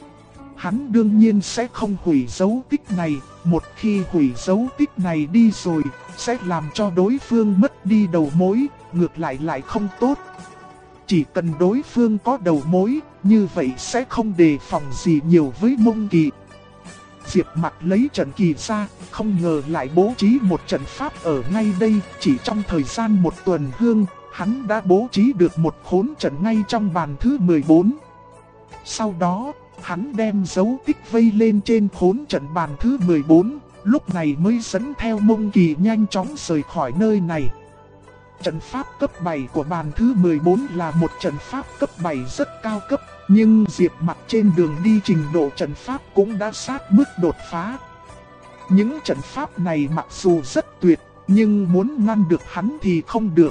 Hắn đương nhiên sẽ không hủy dấu tích này, một khi hủy dấu tích này đi rồi, sẽ làm cho đối phương mất đi đầu mối, ngược lại lại không tốt. Chỉ cần đối phương có đầu mối, như vậy sẽ không đề phòng gì nhiều với Mông Kỳ. Diệp Mặc lấy trận kỳ ra, không ngờ lại bố trí một trận pháp ở ngay đây, chỉ trong thời gian một tuần hương, hắn đã bố trí được một khốn trận ngay trong bàn thứ 14. Sau đó, hắn đem dấu tích vây lên trên khốn trận bàn thứ 14, lúc này mới dẫn theo Mông Kỳ nhanh chóng rời khỏi nơi này. Trận pháp cấp 7 của bàn thứ 14 là một trận pháp cấp 7 rất cao cấp, nhưng Diệp Mặc trên đường đi trình độ trận pháp cũng đã sát mức đột phá. Những trận pháp này mặc dù rất tuyệt, nhưng muốn ngăn được hắn thì không được.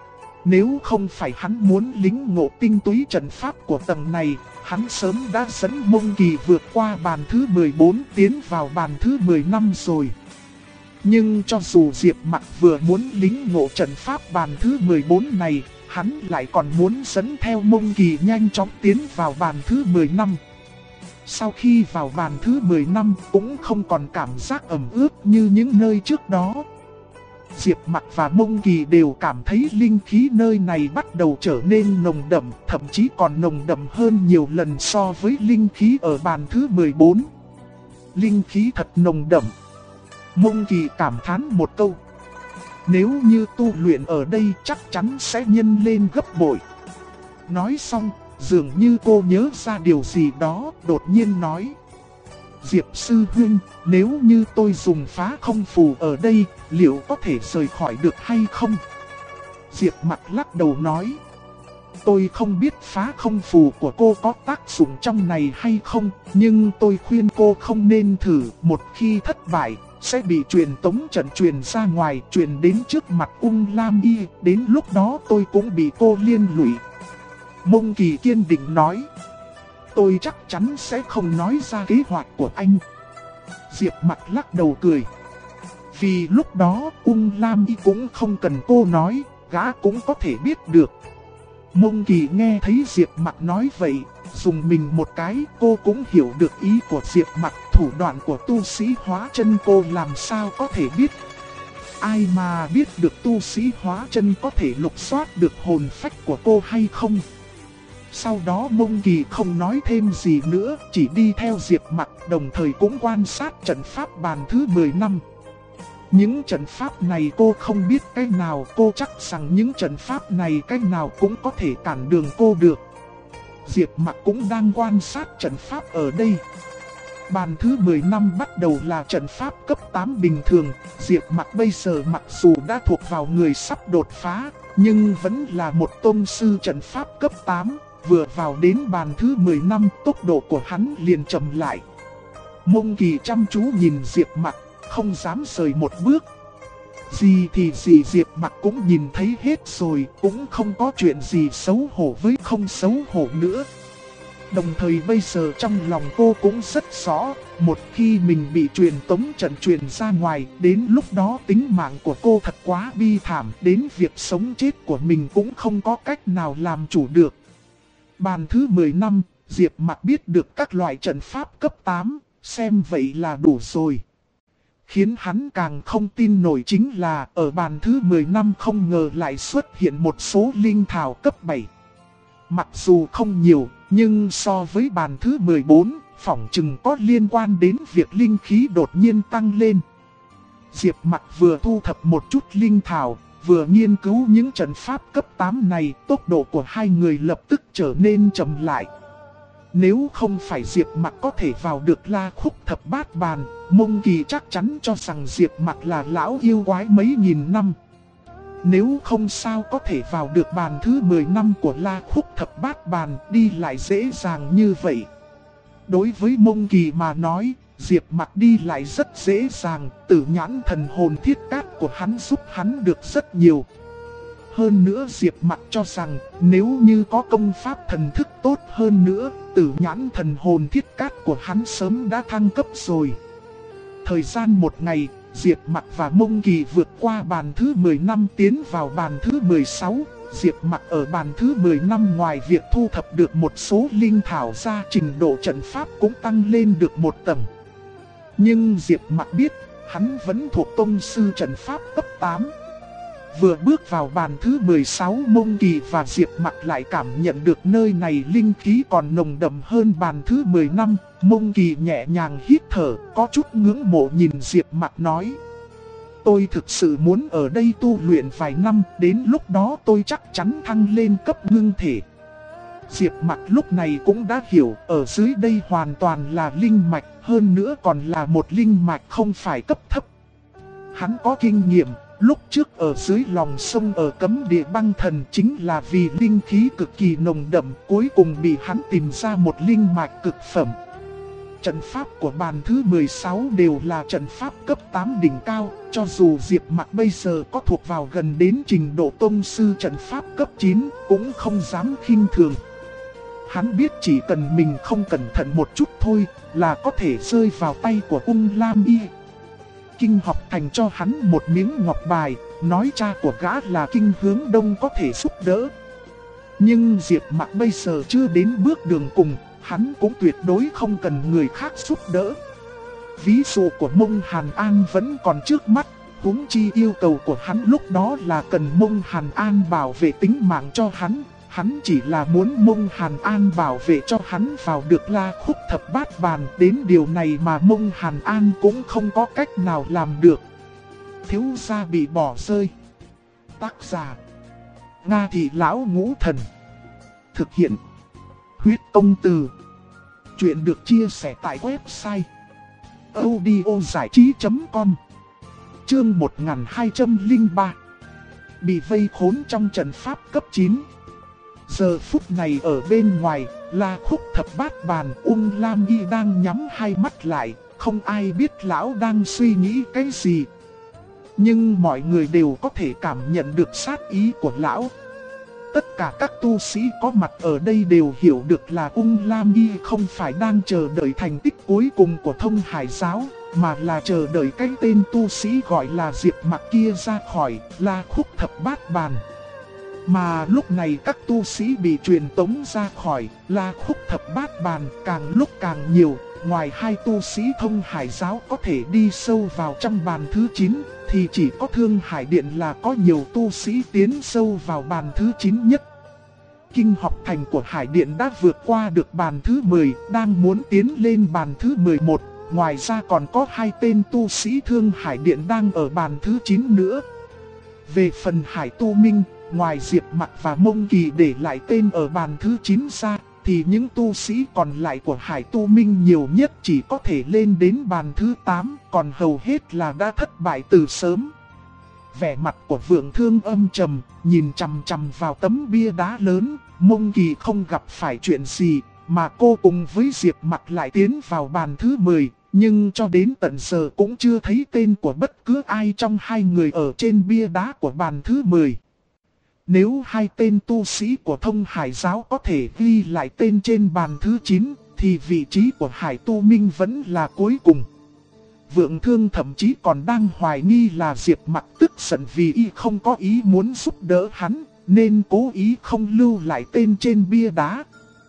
Nếu không phải hắn muốn lĩnh ngộ tinh túy trận pháp của tầng này, hắn sớm đã dẫn Mông Kỳ vượt qua bàn thứ 14 tiến vào bàn thứ 15 rồi. Nhưng cho dù Diệp Mặc vừa muốn lĩnh ngộ trận pháp bàn thứ 14 này, hắn lại còn muốn dẫn theo Mông Kỳ nhanh chóng tiến vào bàn thứ 15. Sau khi vào bàn thứ 15 cũng không còn cảm giác ẩm ướt như những nơi trước đó. Diệp Mặc và Mông Kỳ đều cảm thấy linh khí nơi này bắt đầu trở nên nồng đậm, thậm chí còn nồng đậm hơn nhiều lần so với linh khí ở bàn thứ 14. Linh khí thật nồng đậm. Mông Kỳ cảm thán một câu: nếu như tu luyện ở đây chắc chắn sẽ nhân lên gấp bội. Nói xong, dường như cô nhớ ra điều gì đó, đột nhiên nói: Diệp Sư Huynh, nếu như tôi dùng phá không phù ở đây, liệu có thể rời khỏi được hay không? Diệp Mặc lắc đầu nói: tôi không biết phá không phù của cô có tác dụng trong này hay không, nhưng tôi khuyên cô không nên thử, một khi thất bại, sẽ bị truyền tống trận truyền ra ngoài, truyền đến trước mặt Ung Lam Y, đến lúc đó tôi cũng bị cô liên lụy. Mông Kỳ kiên định nói: tôi chắc chắn sẽ không nói ra kế hoạch của anh. Diệp Mặc lắc đầu cười. Vì lúc đó Ung Lam Y cũng không cần cô nói, gã cũng có thể biết được. Mông Kỳ nghe thấy Diệp Mặc nói vậy, dùng mình một cái, cô cũng hiểu được ý của Diệp Mặc, thủ đoạn của tu sĩ hóa chân cô làm sao có thể biết. Ai mà biết được tu sĩ hóa chân có thể lục soát được hồn phách của cô hay không. Sau đó Mông Kỳ không nói thêm gì nữa, chỉ đi theo Diệp Mặc, đồng thời cũng quan sát trận pháp bàn thứ 15. Những trận pháp này cô không biết cái nào, cô chắc rằng những trận pháp này cái nào cũng có thể cản đường cô được. Diệp Mặc cũng đang quan sát trận pháp ở đây. Bàn thứ 15 bắt đầu là trận pháp cấp 8 bình thường, Diệp Mặc bây giờ mặc dù đã thuộc vào người sắp đột phá, nhưng vẫn là một tông sư trận pháp cấp 8, vừa vào đến bàn thứ 15 tốc độ của hắn liền chậm lại. Mông Kỳ chăm chú nhìn Diệp Mặc, không dám rời một bước. Gì thì gì Diệp Mặc cũng nhìn thấy hết rồi, cũng không có chuyện gì xấu hổ với không xấu hổ nữa. Đồng thời bây giờ trong lòng cô cũng rất rõ, một khi mình bị truyền tống trận truyền ra ngoài, đến lúc đó tính mạng của cô thật quá bi thảm, đến việc sống chết của mình cũng không có cách nào làm chủ được. Bàn thứ 10 năm, Diệp Mặc biết được các loại trận pháp cấp 8, xem vậy là đủ rồi. Khiến hắn càng không tin nổi chính là ở bàn thứ 10 năm không ngờ lại xuất hiện một số linh thảo cấp 7. Mặc dù không nhiều, nhưng so với bàn thứ 14, phỏng chừng có liên quan đến việc linh khí đột nhiên tăng lên. Diệp Mặc vừa thu thập một chút linh thảo, vừa nghiên cứu những trận pháp cấp 8 này, tốc độ của hai người lập tức trở nên chậm lại. Nếu không phải Diệp Mặc có thể vào được La Khúc Thập Bát Bàn, Mông Kỳ chắc chắn cho rằng Diệp Mặc là lão yêu quái mấy nghìn năm. Nếu không sao có thể vào được bàn thứ 10 năm của La Khúc Thập Bát Bàn, đi lại dễ dàng như vậy. Đối với Mông Kỳ mà nói, Diệp Mặc đi lại rất dễ dàng, Tử Nhãn Thần Hồn Thiết Cát của hắn giúp hắn được rất nhiều. Hơn nữa Diệp Mặc cho rằng nếu như có công pháp thần thức tốt hơn nữa, Tử Nhãn Thần Hồn Thiết Cát của hắn sớm đã thăng cấp rồi. Thời gian một ngày, Diệp Mặc và Mông Kỳ vượt qua bàn thứ 10 năm tiến vào bàn thứ 16. Diệp Mặc ở bàn thứ 10 năm ngoài việc thu thập được một số linh thảo ra, trình độ trận pháp cũng tăng lên được một tầng. Nhưng Diệp Mặc biết, hắn vẫn thuộc tông sư trận pháp cấp 8. Vừa bước vào bàn thứ 16, Mông Kỳ và Diệp Mặc lại cảm nhận được nơi này linh khí còn nồng đậm hơn bàn thứ 10 năm. Mông Kỳ nhẹ nhàng hít thở, có chút ngưỡng mộ nhìn Diệp Mặc nói: tôi thực sự muốn ở đây tu luyện vài năm, đến lúc đó tôi chắc chắn thăng lên cấp ngưng thể. Diệp Mặc lúc này cũng đã hiểu, ở dưới đây hoàn toàn là linh mạch, hơn nữa còn là một linh mạch không phải cấp thấp. Hắn có kinh nghiệm, lúc trước ở dưới lòng sông ở Cấm Địa Băng Thần chính là vì linh khí cực kỳ nồng đậm, cuối cùng bị hắn tìm ra một linh mạch cực phẩm. Trận pháp của bàn thứ 16 đều là trận pháp cấp 8 đỉnh cao, cho dù Diệp Mặc bây giờ có thuộc vào gần đến trình độ tông sư trận pháp cấp 9, cũng không dám khinh thường. Hắn biết chỉ cần mình không cẩn thận một chút thôi là có thể rơi vào tay của Ung Lam Y. Kinh học thành cho hắn một miếng ngọc bài, nói cha của gã là Kinh Hướng Đông có thể giúp đỡ. Nhưng Diệp Mặc bây giờ chưa đến bước đường cùng, hắn cũng tuyệt đối không cần người khác giúp đỡ. Ví dụ của Mông Hàn An vẫn còn trước mắt, huống chi yêu cầu của hắn lúc đó là cần Mông Hàn An bảo vệ tính mạng cho hắn. Hắn chỉ là muốn Mông Hàn An bảo vệ cho hắn vào được La Khúc Thập Bát Bàn, đến điều này mà Mông Hàn An cũng không có cách nào làm được. Thiếu gia bị bỏ rơi. Tác giả: Nga Thị Lão Ngũ Thần. Thực hiện: Huyết Công Từ. Chuyện được chia sẻ tại website audiozảichí.com. Chương 1203. Bị vây khốn trong trận pháp cấp 9. Giờ phút này ở bên ngoài, La Khúc Thập Bát Bàn, Ung Lam Y đang nhắm hai mắt lại, không ai biết lão đang suy nghĩ cái gì. Nhưng mọi người đều có thể cảm nhận được sát ý của lão. Tất cả các tu sĩ có mặt ở đây đều hiểu được là Ung Lam Y không phải đang chờ đợi thành tích cuối cùng của Thông Hải Giáo, mà là chờ đợi cái tên tu sĩ gọi là Diệp Mặc kia ra khỏi La Khúc Thập Bát Bàn. Mà lúc này các tu sĩ bị truyền tống ra khỏi La Khúc Thập Bát Bàn càng lúc càng nhiều. Ngoài hai tu sĩ Thông Hải Giáo có thể đi sâu vào trong bàn thứ 9, thì chỉ có Thương Hải Điện là có nhiều tu sĩ tiến sâu vào bàn thứ 9 nhất. Kinh học thành của Hải Điện đã vượt qua được bàn thứ 10, đang muốn tiến lên bàn thứ 11. Ngoài ra còn có hai tên tu sĩ Thương Hải Điện đang ở bàn thứ 9 nữa. Về phần Hải Tu Minh, ngoài Diệp Mặc và Mông Kỳ để lại tên ở bàn thứ 9 ra, thì những tu sĩ còn lại của Hải Tu Minh nhiều nhất chỉ có thể lên đến bàn thứ 8, còn hầu hết là đã thất bại từ sớm. Vẻ mặt của Vượng Thương âm trầm, nhìn chằm chằm vào tấm bia đá lớn. Mông Kỳ không gặp phải chuyện gì, mà cô cùng với Diệp Mặc lại tiến vào bàn thứ 10, Nhưng cho đến tận giờ cũng chưa thấy tên của bất cứ ai trong hai người ở trên bia đá của bàn thứ 10. Nếu hai tên tu sĩ của Thông Hải giáo có thể ghi lại tên trên bàn thứ 9, thì vị trí của Hải Tu Minh vẫn là cuối cùng. Vượng Thương thậm chí còn đang hoài nghi là Diệp Mặc tức giận vì y không có ý muốn giúp đỡ hắn, nên cố ý không lưu lại tên trên bia đá.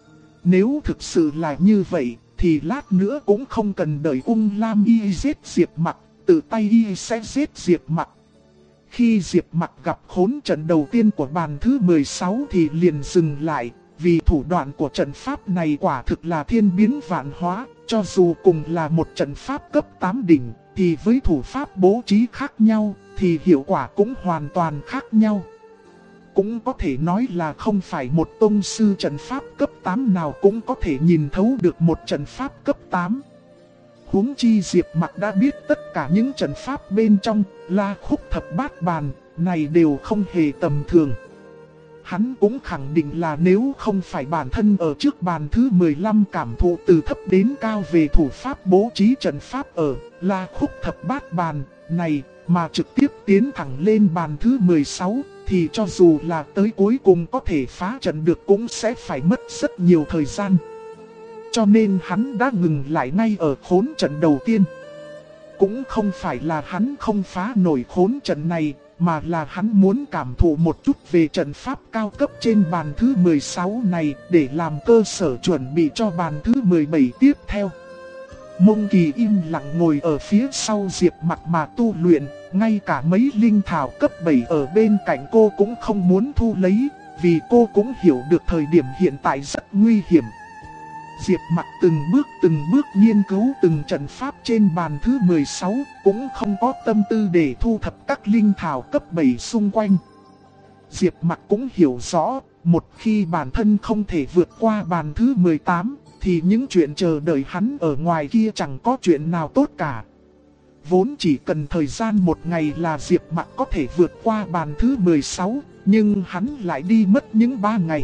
Nếu thực sự là như vậy, thì lát nữa cũng không cần đợi Ung Lam y giết Diệp Mặc, tự tay y sẽ giết Diệp Mặc. Khi Diệp Mặc gặp khốn trận đầu tiên của bàn thứ 16 thì liền dừng lại, vì thủ đoạn của trận pháp này quả thực là thiên biến vạn hóa. Cho dù cùng là một trận pháp cấp 8 đỉnh, thì với thủ pháp bố trí khác nhau, thì hiệu quả cũng hoàn toàn khác nhau. Cũng có thể nói là không phải một tông sư trận pháp cấp 8 nào cũng có thể nhìn thấu được một trận pháp cấp 8. Huống chi Diệp Mặc đã biết tất cả những trận pháp bên trong La Khúc Thập Bát Bàn này đều không hề tầm thường. Hắn cũng khẳng định là nếu không phải bản thân ở trước bàn thứ 15 cảm thụ từ thấp đến cao về thủ pháp bố trí trận pháp ở La Khúc Thập Bát Bàn này mà trực tiếp tiến thẳng lên bàn thứ 16, thì cho dù là tới cuối cùng có thể phá trận được cũng sẽ phải mất rất nhiều thời gian. Cho nên hắn đã ngừng lại ngay ở khốn trận đầu tiên. Cũng không phải là hắn không phá nổi khốn trận này, mà là hắn muốn cảm thụ một chút về trận pháp cao cấp trên bàn thứ 16 này để làm cơ sở chuẩn bị cho bàn thứ 17 tiếp theo. Mông Kỳ im lặng ngồi ở phía sau Diệp Mặc mà tu luyện, ngay cả mấy linh thảo cấp 7 ở bên cạnh cô cũng không muốn thu lấy, vì cô cũng hiểu được thời điểm hiện tại rất nguy hiểm. Diệp Mặc từng bước nghiên cứu từng trận pháp trên bàn thứ 16, cũng không có tâm tư để thu thập các linh thảo cấp 7 xung quanh. Diệp Mặc cũng hiểu rõ, một khi bản thân không thể vượt qua bàn thứ 18, thì những chuyện chờ đợi hắn ở ngoài kia chẳng có chuyện nào tốt cả. Vốn chỉ cần thời gian một ngày là Diệp Mặc có thể vượt qua bàn thứ 16, nhưng hắn lại đi mất những 3 ngày.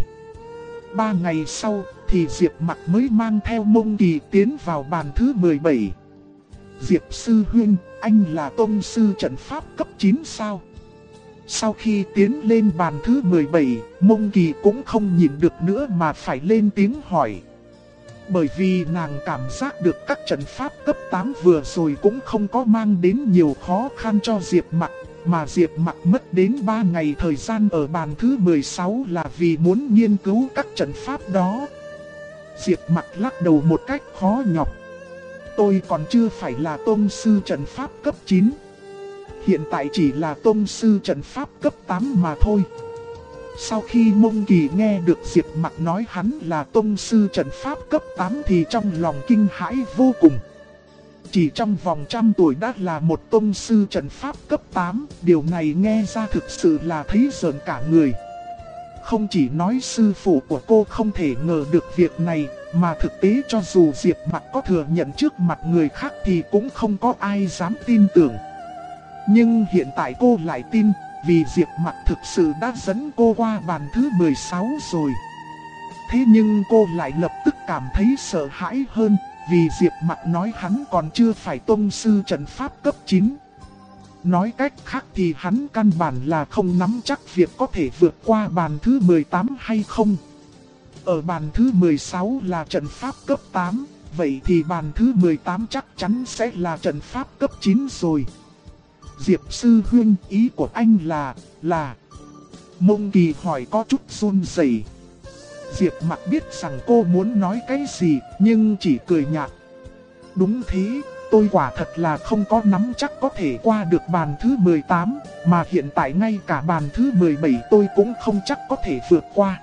3 ngày sau thì Diệp Mặc mới mang theo Mông Kỳ tiến vào bàn thứ 17. Diệp sư huynh, anh là tông sư trận pháp cấp 9 sao? Sau khi tiến lên bàn thứ 17, Mông Kỳ cũng không nhịn được nữa mà phải lên tiếng hỏi. Bởi vì nàng cảm giác được các trận pháp cấp 8 vừa rồi cũng không có mang đến nhiều khó khăn cho Diệp Mặc, mà Diệp Mặc mất đến 3 ngày thời gian ở bàn thứ 16 là vì muốn nghiên cứu các trận pháp đó. Diệp Mặc lắc đầu một cách khó nhọc. Tôi còn chưa phải là tông sư trận pháp cấp 9. Hiện tại chỉ là tông sư trận pháp cấp 8 mà thôi. Sau khi Mông Kỳ nghe được Diệp Mặc nói hắn là tông sư trận pháp cấp 8 thì trong lòng kinh hãi vô cùng. Chỉ trong vòng 100 tuổi đã là một tông sư trận pháp cấp 8, điều này nghe ra thực sự là thấy rợn cả người. Không chỉ nói sư phụ của cô không thể ngờ được việc này, mà thực tế cho dù Diệp Mặc có thừa nhận trước mặt người khác thì cũng không có ai dám tin tưởng. Nhưng hiện tại cô lại tin, vì Diệp Mặc thực sự đã dẫn cô qua bàn thứ 16 rồi. Thế nhưng cô lại lập tức cảm thấy sợ hãi hơn, vì Diệp Mặc nói hắn còn chưa phải tông sư trận pháp cấp 9. Nói cách khác thì hắn căn bản là không nắm chắc việc có thể vượt qua bàn thứ 18 hay không. Ở bàn thứ 16 là trận pháp cấp 8, vậy thì bàn thứ 18 chắc chắn sẽ là trận pháp cấp 9 rồi. Diệp sư huynh, ý của anh là... Mông Kỳ hỏi có chút run rẩy. Diệp Mặc biết rằng cô muốn nói cái gì, nhưng chỉ cười nhạt. Đúng thế, tôi quả thật là không có nắm chắc có thể qua được bàn thứ 18, mà hiện tại ngay cả bàn thứ 17 tôi cũng không chắc có thể vượt qua.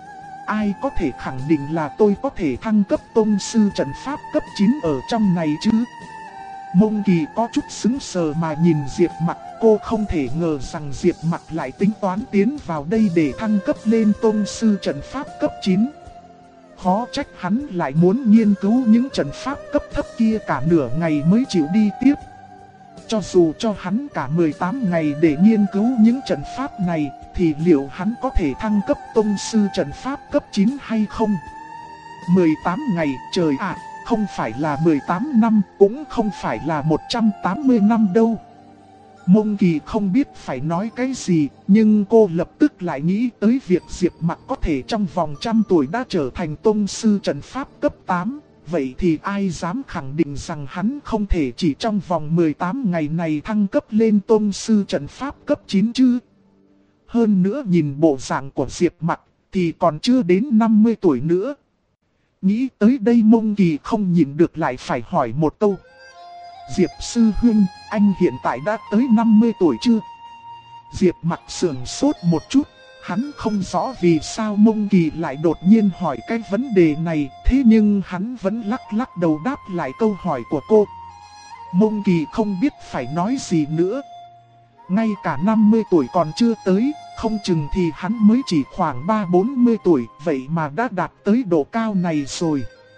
Ai có thể khẳng định là tôi có thể thăng cấp tông sư trận pháp cấp 9 ở trong này chứ? Mông Kỳ có chút sững sờ mà nhìn Diệp Mặc, cô không thể ngờ rằng Diệp Mặc lại tính toán tiến vào đây để thăng cấp lên tông sư trận pháp cấp 9. Khó trách hắn lại muốn nghiên cứu những trận pháp cấp thấp kia cả nửa ngày mới chịu đi tiếp. Cho dù cho hắn cả 18 ngày để nghiên cứu những trận pháp này, thì liệu hắn có thể thăng cấp tông sư trận pháp cấp 9 hay không? 18 ngày, trời ạ, không phải là 18 năm, cũng không phải là 180 năm đâu. Mông Kỳ không biết phải nói cái gì, nhưng cô lập tức lại nghĩ tới việc Diệp Mặc có thể trong vòng 100 tuổi đã trở thành tông sư trận pháp cấp 8. Vậy thì ai dám khẳng định rằng hắn không thể chỉ trong vòng 18 ngày này thăng cấp lên tông sư trận pháp cấp 9 chứ? Hơn nữa nhìn bộ dạng của Diệp Mặc thì còn chưa đến 50 tuổi nữa. Nghĩ tới đây Mông Kỳ không nhịn được lại phải hỏi một câu. Diệp sư huynh, anh hiện tại đã tới 50 tuổi chưa? Diệp Mặc sườn sốt một chút, hắn không rõ vì sao Mông Kỳ lại đột nhiên hỏi cái vấn đề này, thế nhưng hắn vẫn lắc đầu đáp lại câu hỏi của cô. Mông Kỳ không biết phải nói gì nữa. Ngay cả 50 tuổi còn chưa tới, không chừng thì hắn mới chỉ khoảng 30-40 tuổi, vậy mà đã đạt tới độ cao này rồi.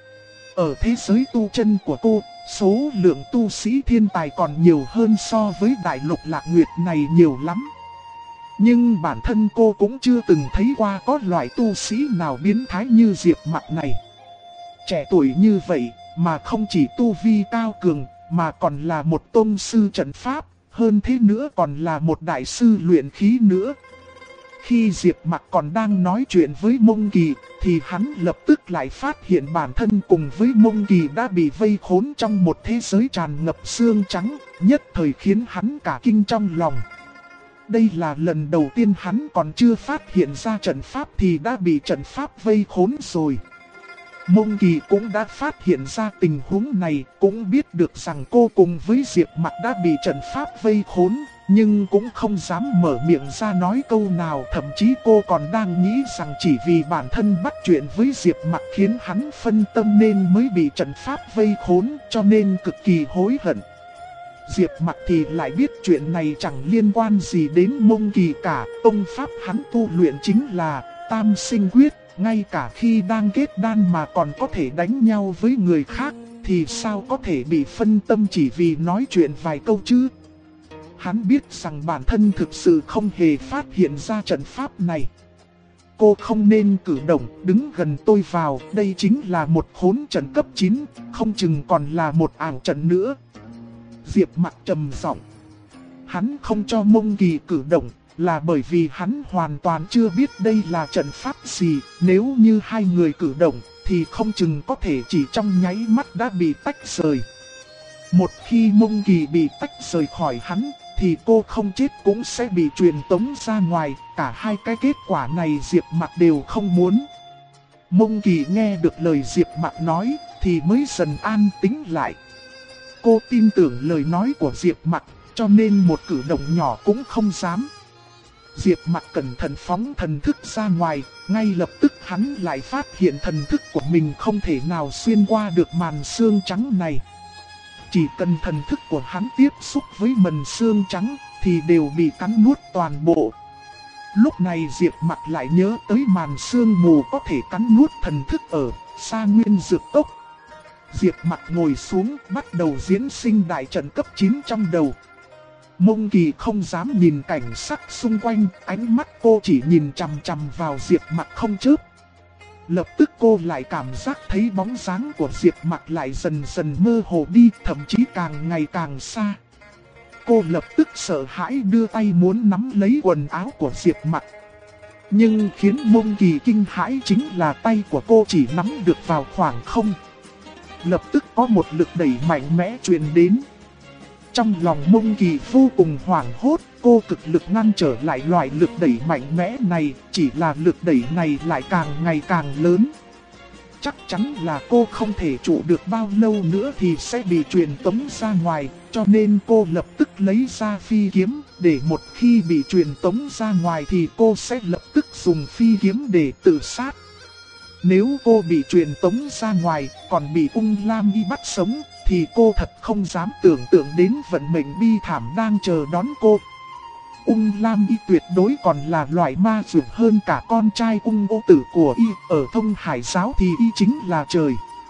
Ở thế giới tu chân của cô, số lượng tu sĩ thiên tài còn nhiều hơn so với đại lục Lạc Nguyệt này nhiều lắm. Nhưng bản thân cô cũng chưa từng thấy qua có loại tu sĩ nào biến thái như Diệp Mặc này. Trẻ tuổi như vậy mà không chỉ tu vi cao cường mà còn là một tông sư trận pháp, hơn thế nữa còn là một đại sư luyện khí nữa. Khi Diệp Mặc còn đang nói chuyện với Mông Kỳ thì hắn lập tức lại phát hiện bản thân cùng với Mông Kỳ đã bị vây khốn trong một thế giới tràn ngập xương trắng, nhất thời khiến hắn cả kinh trong lòng. Đây là lần đầu tiên hắn còn chưa phát hiện ra trận pháp thì đã bị trận pháp vây khốn rồi. Mông Kỳ cũng đã phát hiện ra tình huống này, cũng biết được rằng cô cùng với Diệp Mặc đã bị trận pháp vây khốn, nhưng cũng không dám mở miệng ra nói câu nào. Thậm chí cô còn đang nghĩ rằng chỉ vì bản thân bắt chuyện với Diệp Mặc khiến hắn phân tâm nên mới bị trận pháp vây khốn, cho nên cực kỳ hối hận. Diệp Mặc thì lại biết chuyện này chẳng liên quan gì đến Mông Kỳ cả, tông pháp hắn tu luyện chính là Tam Sinh Quyết, ngay cả khi đang kết đan mà còn có thể đánh nhau với người khác, thì sao có thể bị phân tâm chỉ vì nói chuyện vài câu chứ? Hắn biết rằng bản thân thực sự không hề phát hiện ra trận pháp này. Cô không nên cử động, đứng gần tôi vào, đây chính là một khốn trận cấp 9, không chừng còn là một ảo trận nữa. Diệp Mặc trầm giọng. Hắn không cho Mông Kỳ cử động là bởi vì hắn hoàn toàn chưa biết đây là trận pháp gì. Nếu như hai người cử động thì không chừng có thể chỉ trong nháy mắt đã bị tách rời. Một khi Mông Kỳ bị tách rời khỏi hắn thì cô không chết cũng sẽ bị truyền tống ra ngoài. Cả hai cái kết quả này Diệp Mặc đều không muốn. Mông Kỳ nghe được lời Diệp Mặc nói thì mới dần an tĩnh lại. Cô tin tưởng lời nói của Diệp Mặc, cho nên một cử động nhỏ cũng không dám. Diệp Mặc cẩn thận phóng thần thức ra ngoài, ngay lập tức hắn lại phát hiện thần thức của mình không thể nào xuyên qua được màn xương trắng này. Chỉ cần thần thức của hắn tiếp xúc với màn xương trắng thì đều bị cắn nuốt toàn bộ. Lúc này Diệp Mặc lại nhớ tới màn sương mù có thể cắn nuốt thần thức ở Sa Nguyên Dược Cốc. Diệp Mặc ngồi xuống bắt đầu diễn sinh đại trận cấp 9 trong đầu. Mông Kỳ không dám nhìn cảnh sắc xung quanh, ánh mắt cô chỉ nhìn chằm chằm vào Diệp Mặc không chớp. Lập tức cô lại cảm giác thấy bóng dáng của Diệp Mặc lại dần dần mơ hồ đi, thậm chí càng ngày càng xa. Cô lập tức sợ hãi đưa tay muốn nắm lấy quần áo của Diệp Mặc. Nhưng khiến Mông Kỳ kinh hãi chính là tay của cô chỉ nắm được vào khoảng không. Lập tức có một lực đẩy mạnh mẽ truyền đến. Trong lòng Mông Kỳ vô cùng hoảng hốt, cô cực lực ngăn trở lại loại lực đẩy mạnh mẽ này, chỉ là lực đẩy này lại càng ngày càng lớn. Chắc chắn là cô không thể trụ được bao lâu nữa thì sẽ bị truyền tống ra ngoài, cho nên cô lập tức lấy ra phi kiếm, để một khi bị truyền tống ra ngoài thì cô sẽ lập tức dùng phi kiếm để tự sát. Nếu cô bị truyền tống ra ngoài, còn bị Ung Lam Y bắt sống, thì cô thật không dám tưởng tượng đến vận mệnh bi thảm đang chờ đón cô. Ung Lam Y tuyệt đối còn là loại ma dược hơn cả con trai Ung Ô Tử của Y, ở Thông Hải Giáo thì Y chính là trời.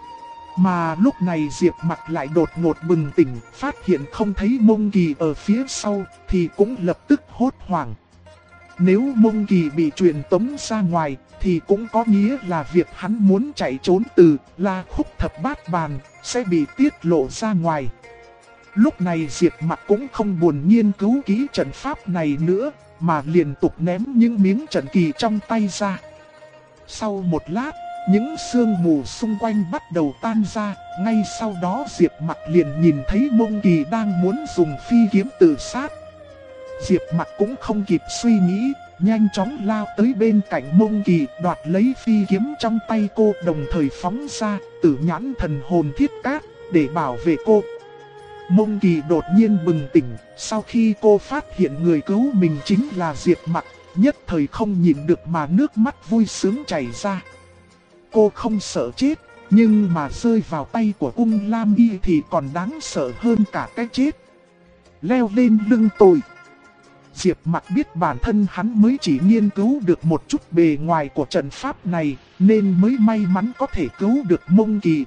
Mà lúc này Diệp Mặc lại đột ngột bừng tỉnh, phát hiện không thấy Mông Kỳ ở phía sau, thì cũng lập tức hốt hoảng. Nếu Mông Kỳ bị truyền tống ra ngoài, thì cũng có nghĩa là việc hắn muốn chạy trốn từ La Khúc Thập Bát Bàn sẽ bị tiết lộ ra ngoài. Lúc này Diệp Mặc cũng không buồn nghiên cứu kỹ trận pháp này nữa, mà liên tục ném những miếng trận kỳ trong tay ra. Sau một lát, những sương mù xung quanh bắt đầu tan ra, ngay sau đó Diệp Mặc liền nhìn thấy Mông Kỳ đang muốn dùng phi kiếm tự sát. Diệp Mặc cũng không kịp suy nghĩ, nhanh chóng lao tới bên cạnh Mông Kỳ, đoạt lấy phi kiếm trong tay cô, đồng thời phóng ra Tử Nhãn Thần Hồn Thiết Cát để bảo vệ cô. Mông Kỳ đột nhiên bừng tỉnh, sau khi cô phát hiện người cứu mình chính là Diệp Mặc, nhất thời không nhìn được mà nước mắt vui sướng chảy ra. Cô không sợ chết, nhưng mà rơi vào tay của Ung Lam Y thì còn đáng sợ hơn cả cái chết. Leo lên lưng tôi. Diệp Mặc biết bản thân hắn mới chỉ nghiên cứu được một chút bề ngoài của trận pháp này, nên mới may mắn có thể cứu được Mông Kỳ.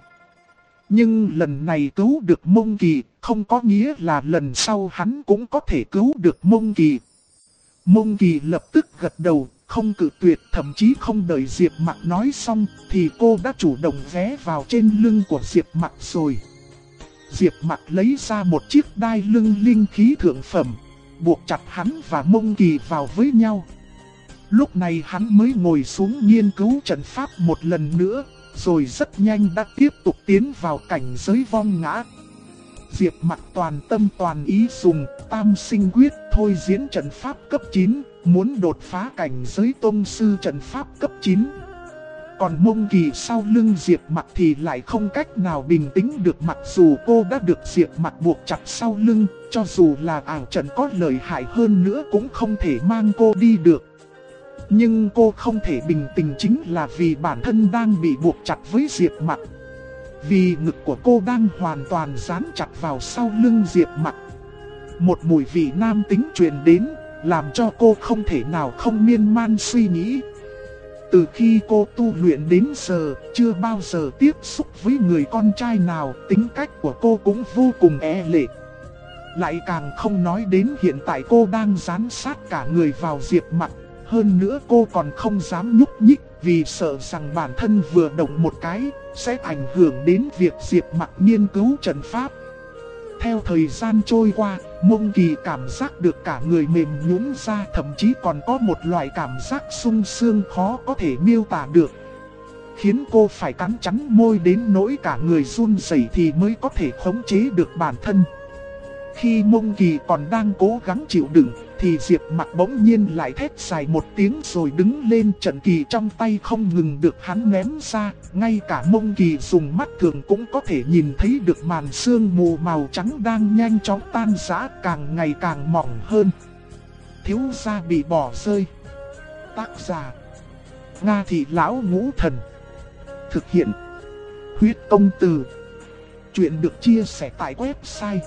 Nhưng lần này cứu được Mông Kỳ, không có nghĩa là lần sau hắn cũng có thể cứu được Mông Kỳ. Mông Kỳ lập tức gật đầu, không cự tuyệt, thậm chí không đợi Diệp Mặc nói xong, thì cô đã chủ động ghé vào trên lưng của Diệp Mặc rồi. Diệp Mặc lấy ra một chiếc đai lưng linh khí thượng phẩm, buộc chặt hắn và Mông Kỳ vào với nhau. Lúc này hắn mới ngồi xuống nghiên cứu trận pháp một lần nữa, rồi rất nhanh đã tiếp tục tiến vào cảnh giới vong ngã. Diệp Mặc toàn tâm toàn ý dùng Tam Sinh Quyết thôi diễn trận pháp cấp 9, muốn đột phá cảnh giới tông sư trận pháp cấp 9. Còn Mông Kỳ sau lưng Diệp Mặc thì lại không cách nào bình tĩnh được, mặc dù cô đã được Diệp Mặc buộc chặt sau lưng, cho dù là ảo trận có lợi hại hơn nữa cũng không thể mang cô đi được. Nhưng cô không thể bình tĩnh chính là vì bản thân đang bị buộc chặt với Diệp Mặc. Vì ngực của cô đang hoàn toàn dán chặt vào sau lưng Diệp Mặc. Một mùi vị nam tính truyền đến, làm cho cô không thể nào không miên man suy nghĩ. Từ khi cô tu luyện đến giờ, chưa bao giờ tiếp xúc với người con trai nào, tính cách của cô cũng vô cùng e lệ. Lại càng không nói đến hiện tại cô đang dán sát cả người vào Diệp Mặc. Hơn nữa cô còn không dám nhúc nhích, vì sợ rằng bản thân vừa động một cái, sẽ ảnh hưởng đến việc Diệp Mặc nghiên cứu trận pháp. Theo thời gian trôi qua, Mông Kỳ cảm giác được cả người mềm nhũn ra, thậm chí còn có một loại cảm giác sung sướng khó có thể miêu tả được, khiến cô phải cắn chắn môi đến nỗi cả người run rẩy thì mới có thể khống chế được bản thân. Khi Mông Kỳ còn đang cố gắng chịu đựng, thì Diệp Mặc bỗng nhiên lại thét dài một tiếng rồi đứng lên, trận kỳ trong tay không ngừng được hắn ném ra, ngay cả Mông Kỳ dùng mắt thường cũng có thể nhìn thấy được màn sương mù màu trắng đang nhanh chóng tan rã, càng ngày càng mỏng hơn. Thiếu gia bị bỏ rơi. Tác giả: Nga Thị Lão Ngũ Thần. Thực hiện: Huyết Công Từ. Chuyện được chia sẻ tại website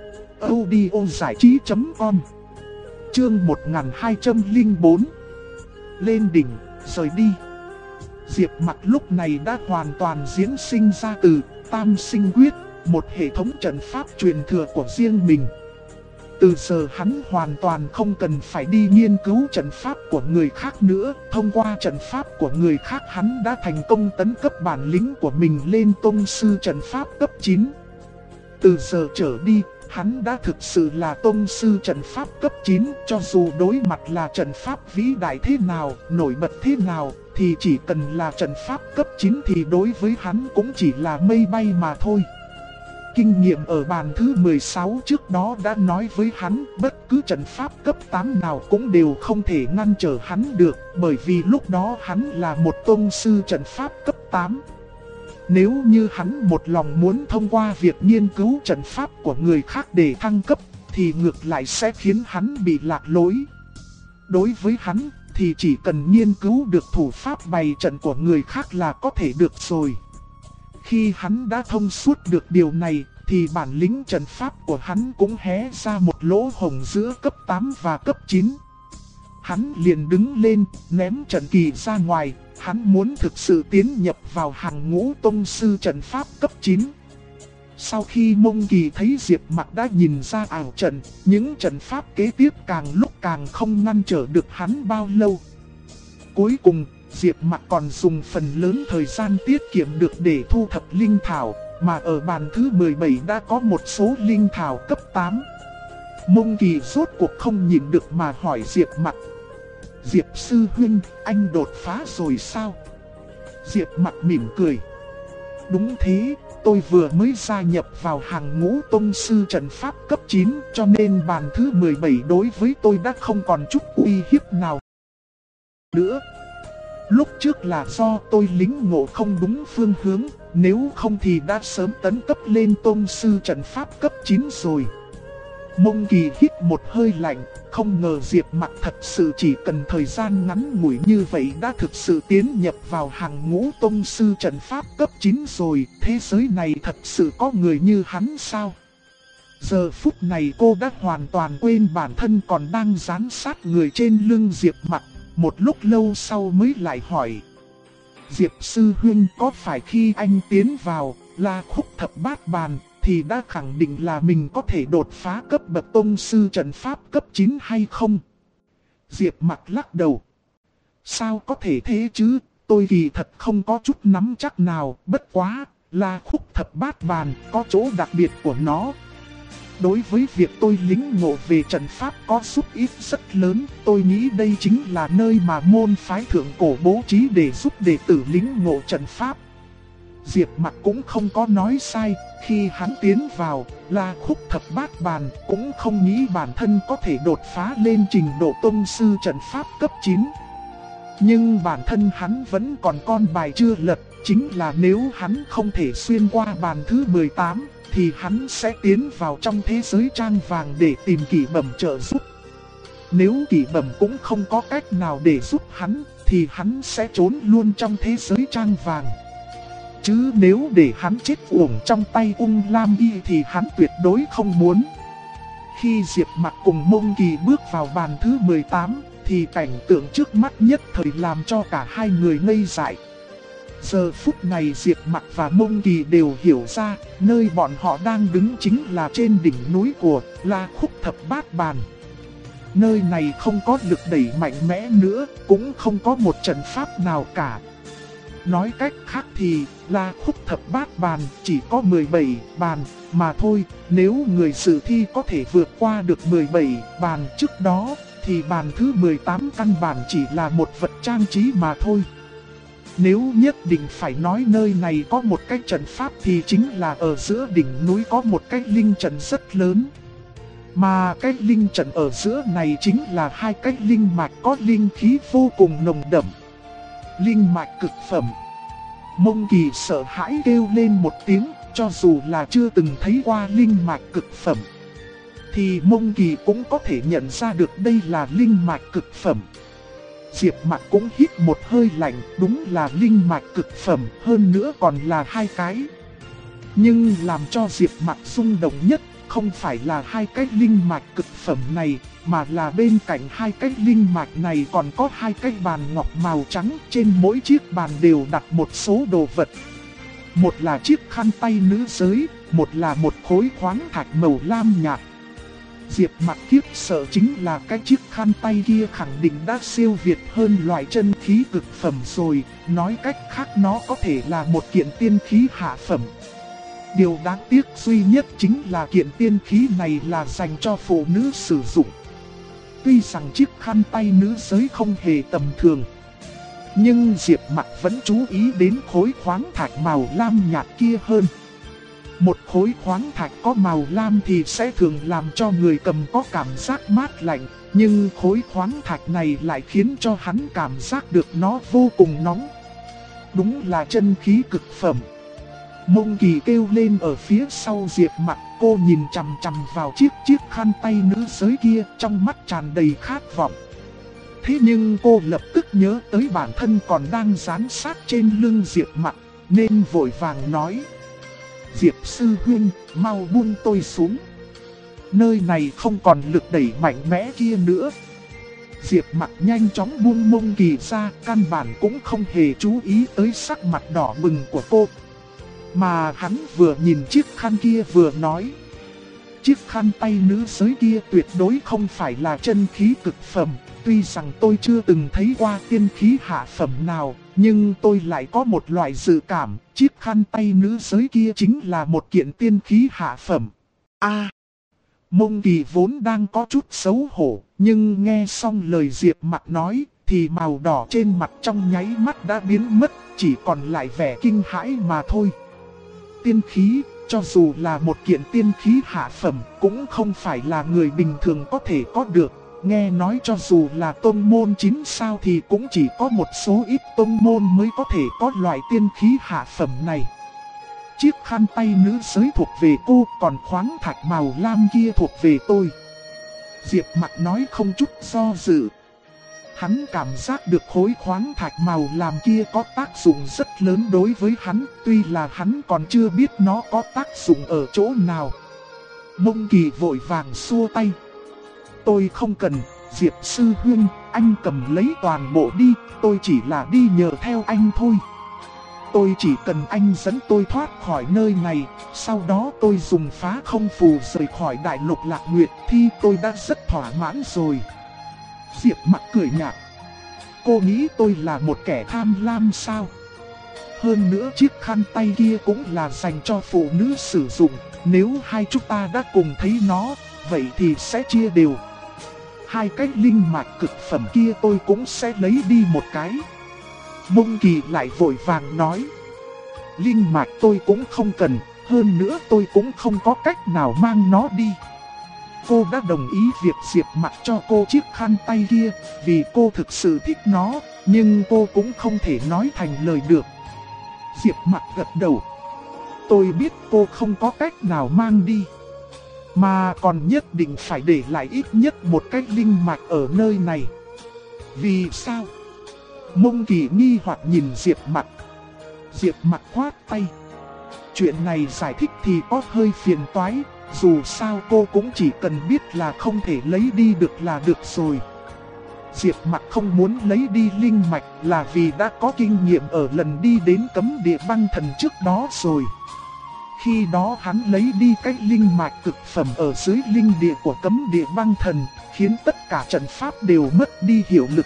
audiozảichí.com. Chương 1204. Lên đỉnh, rời đi. Diệp Mặc lúc này đã hoàn toàn diễn sinh ra từ Tam Sinh Quyết, một hệ thống trận pháp truyền thừa của riêng mình. Từ giờ hắn hoàn toàn không cần phải đi nghiên cứu trận pháp của người khác nữa. Thông qua trận pháp của người khác hắn đã thành công tấn cấp bản lĩnh của mình lên tông sư trận pháp cấp 9. Từ giờ trở đi, hắn đã thực sự là tông sư trận pháp cấp 9, cho dù đối mặt là trận pháp vĩ đại thế nào, nổi bật thế nào, thì chỉ cần là trận pháp cấp 9 thì đối với hắn cũng chỉ là mây bay mà thôi. Kinh nghiệm ở bàn thứ 16 trước đó đã nói với hắn, bất cứ trận pháp cấp 8 nào cũng đều không thể ngăn trở hắn được, bởi vì lúc đó hắn là một tông sư trận pháp cấp 8. Nếu như hắn một lòng muốn thông qua việc nghiên cứu trận pháp của người khác để thăng cấp, thì ngược lại sẽ khiến hắn bị lạc lối. Đối với hắn, thì chỉ cần nghiên cứu được thủ pháp bày trận của người khác là có thể được rồi. Khi hắn đã thông suốt được điều này, thì bản lĩnh trận pháp của hắn cũng hé ra một lỗ hổng giữa cấp 8 và cấp 9. Hắn liền đứng lên, ném trận kỳ ra ngoài. Hắn muốn thực sự tiến nhập vào hàng ngũ tông sư trận pháp cấp 9. Sau khi Mông Kỳ thấy Diệp Mặc đã nhìn ra ảo trận, những trận pháp kế tiếp càng lúc càng không ngăn trở được hắn bao lâu. Cuối cùng, Diệp Mặc còn dùng phần lớn thời gian tiết kiệm được để thu thập linh thảo, mà ở bàn thứ 17 đã có một số linh thảo cấp 8. Mông Kỳ rốt cuộc không nhịn được mà hỏi Diệp Mặc: Diệp sư huynh, anh đột phá rồi sao? Diệp Mặc mỉm cười: Đúng thế, tôi vừa mới gia nhập vào hàng ngũ tông sư trận pháp cấp 9, cho nên bàn thứ 17 đối với tôi đã không còn chút uy hiếp nào nữa. Lúc trước là do tôi lĩnh ngộ không đúng phương hướng, nếu không thì đã sớm tấn cấp lên tông sư trận pháp cấp 9 rồi. Mông Kỳ hít một hơi lạnh, không ngờ Diệp Mặc thật sự chỉ cần thời gian ngắn ngủi như vậy đã thực sự tiến nhập vào hàng ngũ tông sư trận pháp cấp 9 rồi. Thế giới này thật sự có người như hắn sao? Giờ phút này cô đã hoàn toàn quên bản thân còn đang giám sát người trên lưng Diệp Mặc. Một lúc lâu sau mới lại hỏi: Diệp sư huynh, có phải khi anh tiến vào La Khúc Thập Bát Bàn thì đã khẳng định là mình có thể đột phá cấp bậc tông sư trận pháp cấp 9 hay không? Diệp Mặc lắc đầu: Sao có thể thế chứ, tôi kỳ thật không có chút nắm chắc nào, bất quá La Khúc Thập Bát Bàn có chỗ đặc biệt của nó. Đối với việc tôi lĩnh ngộ về trận pháp có giúp ích rất lớn, tôi nghĩ đây chính là nơi mà môn phái thượng cổ bố trí để giúp đệ tử lĩnh ngộ trận pháp. Diệp Mặc cũng không có nói sai, khi hắn tiến vào La Khúc Thập Bát Bàn cũng không nghĩ bản thân có thể đột phá lên trình độ tông sư trận pháp cấp 9. Nhưng bản thân hắn vẫn còn con bài chưa lật, chính là nếu hắn không thể xuyên qua bàn thứ 18 thì hắn sẽ tiến vào trong thế giới trang vàng để tìm Kỷ Bẩm trợ giúp. Nếu Kỷ Bẩm cũng không có cách nào để giúp hắn thì hắn sẽ trốn luôn trong thế giới trang vàng. Chứ nếu để hắn chết uổng trong tay Ung Lam Y thì hắn tuyệt đối không muốn. Khi Diệp Mặc cùng Mông Kỳ bước vào bàn thứ 18 thì cảnh tượng trước mắt nhất thời làm cho cả hai người ngây dại. Giờ phút này Diệp Mặc và Mông Kỳ đều hiểu ra, nơi bọn họ đang đứng chính là trên đỉnh núi của La Khúc Thập Bát Bàn. Nơi này không có lực đẩy mạnh mẽ nữa, cũng không có một trận pháp nào cả. Nói cách khác thì La Khúc Thập Bát Bàn chỉ có 17 bàn mà thôi. Nếu người dự thi có thể vượt qua được 17 bàn trước đó thì bàn thứ 18 căn bản chỉ là một vật trang trí mà thôi. Nếu nhất định phải nói nơi này có một cái trận pháp thì chính là ở giữa đỉnh núi có một cái linh trận rất lớn. Mà cái linh trận ở giữa này chính là hai cái linh mạch có linh khí vô cùng nồng đậm. Linh mạch cực phẩm. Mông Kỳ sợ hãi kêu lên một tiếng, cho dù là chưa từng thấy qua linh mạch cực phẩm thì Mông Kỳ cũng có thể nhận ra được đây là linh mạch cực phẩm. Diệp Mặc cũng hít một hơi lạnh, đúng là linh mạch cực phẩm, hơn nữa còn là hai cái. Nhưng làm cho Diệp Mặc rung động nhất không phải là hai cái linh mạch cực phẩm này, mà là bên cạnh hai cái linh mạch này còn có hai cái bàn ngọc màu trắng, trên mỗi chiếc bàn đều đặt một số đồ vật. Một là chiếc khăn tay nữ giới, một là một khối khoáng thạch màu lam nhạt. Diệp Mặc khiếp sợ chính là cái chiếc khăn tay kia khẳng định đã siêu việt hơn loại chân khí cực phẩm rồi, nói cách khác nó có thể là một kiện tiên khí hạ phẩm. Điều đáng tiếc duy nhất chính là kiện tiên khí này là dành cho phụ nữ sử dụng. Tuy rằng chiếc khăn tay nữ giới không hề tầm thường, nhưng Diệp Mặc vẫn chú ý đến khối khoáng thạch màu lam nhạt kia hơn. Một khối khoáng thạch có màu lam thì sẽ thường làm cho người cầm có cảm giác mát lạnh, nhưng khối khoáng thạch này lại khiến cho hắn cảm giác được nó vô cùng nóng. Đúng là chân khí cực phẩm. Mông Kỳ kêu lên ở phía sau Diệp Mặc, cô nhìn chằm chằm vào chiếc khăn tay nữ giới kia, trong mắt tràn đầy khát vọng. Thế nhưng cô lập tức nhớ tới bản thân còn đang dán sát trên lưng Diệp Mặc, nên vội vàng nói: Diệp sư huynh, mau buông tôi xuống. Nơi này không còn lực đẩy mạnh mẽ kia nữa. Diệp Mặc nhanh chóng buông Mông Kỳ ra, căn bản cũng không hề chú ý tới sắc mặt đỏ bừng của cô. Mà hắn vừa nhìn chiếc khăn kia vừa nói: Chiếc khăn tay nữ giới kia tuyệt đối không phải là chân khí cực phẩm. Tuy rằng tôi chưa từng thấy qua tiên khí hạ phẩm nào, nhưng tôi lại có một loại dự cảm, chiếc khăn tay nữ giới kia chính là một kiện tiên khí hạ phẩm. Mông Kỳ vốn đang có chút xấu hổ, nhưng nghe xong lời Diệp Mặc nói, thì màu đỏ trên mặt trong nháy mắt đã biến mất, chỉ còn lại vẻ kinh hãi mà thôi. Tiên khí, cho dù là một kiện tiên khí hạ phẩm, cũng không phải là người bình thường có thể có được. Nghe nói cho dù là tôn môn 9 sao thì cũng chỉ có một số ít tôn môn mới có thể có loại tiên khí hạ phẩm này. Chiếc khăn tay nữ giới thuộc về cô, còn khoáng thạch màu lam kia thuộc về tôi. Diệp Mặc nói không chút do dự. Hắn cảm giác được khối khoáng thạch màu lam kia có tác dụng rất lớn đối với hắn, tuy là hắn còn chưa biết nó có tác dụng ở chỗ nào. Mông Kỳ vội vàng xua tay. Tôi không cần, Diệp sư huynh, anh cầm lấy toàn bộ đi, tôi chỉ là đi nhờ theo anh thôi. Tôi chỉ cần anh dẫn tôi thoát khỏi nơi này, sau đó tôi dùng phá không phù rời khỏi đại lục Lạc Nguyệt thì tôi đã rất thỏa mãn rồi. Diệp Mặc cười nhạt. Cô nghĩ tôi là một kẻ tham lam sao? Hơn nữa chiếc khăn tay kia cũng là dành cho phụ nữ sử dụng, nếu hai chúng ta đã cùng thấy nó, vậy thì sẽ chia đều. Hai cái linh mạch cực phẩm kia tôi cũng sẽ lấy đi một cái. Mông Kỳ lại vội vàng nói. Linh mạch tôi cũng không cần, hơn nữa tôi cũng không có cách nào mang nó đi. Cô đã đồng ý việc Diệp Mặc cho cô chiếc khăn tay kia, vì cô thực sự thích nó, nhưng cô cũng không thể nói thành lời được. Diệp Mặc gật đầu. Tôi biết cô không có cách nào mang đi, mà còn nhất định phải để lại ít nhất một cái linh mạch ở nơi này. Vì sao? Mông Kỳ nghi hoặc nhìn Diệp Mặc. Diệp Mặc khoát tay. Chuyện này giải thích thì có hơi phiền toái, dù sao cô cũng chỉ cần biết là không thể lấy đi được là được rồi. Diệp Mặc không muốn lấy đi linh mạch là vì đã có kinh nghiệm ở lần đi đến cấm địa băng thần trước đó rồi. Khi đó hắn lấy đi cái linh mạch cực phẩm ở dưới linh địa của cấm địa băng thần, khiến tất cả trận pháp đều mất đi hiệu lực.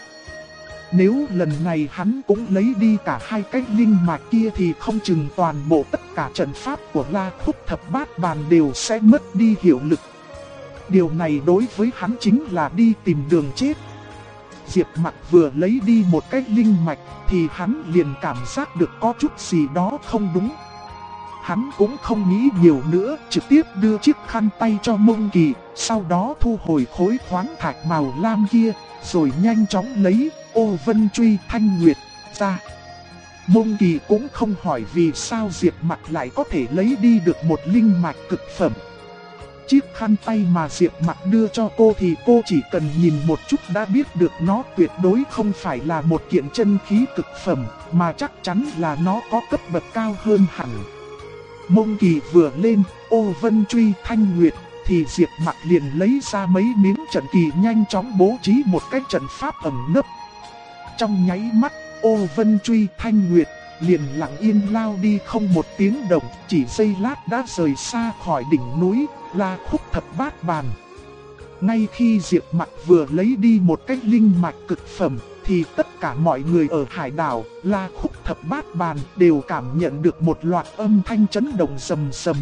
Nếu lần này hắn cũng lấy đi cả hai cái linh mạch kia thì không chừng toàn bộ tất cả trận pháp của La Khúc Thập Bát Bàn đều sẽ mất đi hiệu lực. Điều này đối với hắn chính là đi tìm đường chết. Diệp Mặc vừa lấy đi một cái linh mạch thì hắn liền cảm giác được có chút gì đó không đúng. Hắn cũng không nghĩ nhiều nữa, trực tiếp đưa chiếc khăn tay cho Mông Kỳ, sau đó thu hồi khối khoáng thạch màu lam kia, rồi nhanh chóng lấy Ô Vân Truy Thanh Nguyệt ra. Mông Kỳ cũng không hỏi vì sao Diệp Mặc lại có thể lấy đi được một linh mạch cực phẩm. Chiếc khăn tay mà Diệp Mặc đưa cho cô thì cô chỉ cần nhìn một chút đã biết được nó tuyệt đối không phải là một kiện chân khí cực phẩm, mà chắc chắn là nó có cấp bậc cao hơn hẳn. Mông Kỳ vừa lên Ô Vân Truy Thanh Nguyệt thì Diệp Mặc liền lấy ra mấy miếng trận kỳ, nhanh chóng bố trí một cái trận pháp ẩn nấp. Trong nháy mắt, Ô Vân Truy Thanh Nguyệt liền lặng yên lao đi không một tiếng động, chỉ giây lát đã rời xa khỏi đỉnh núi La Khúc Thập Bát Bàn. Ngay khi Diệp Mặc vừa lấy đi một cái linh mạch cực phẩm thì tất cả mọi người ở hải đảo La Khúc Thập Bát Bàn đều cảm nhận được một loạt âm thanh chấn động rầm rầm.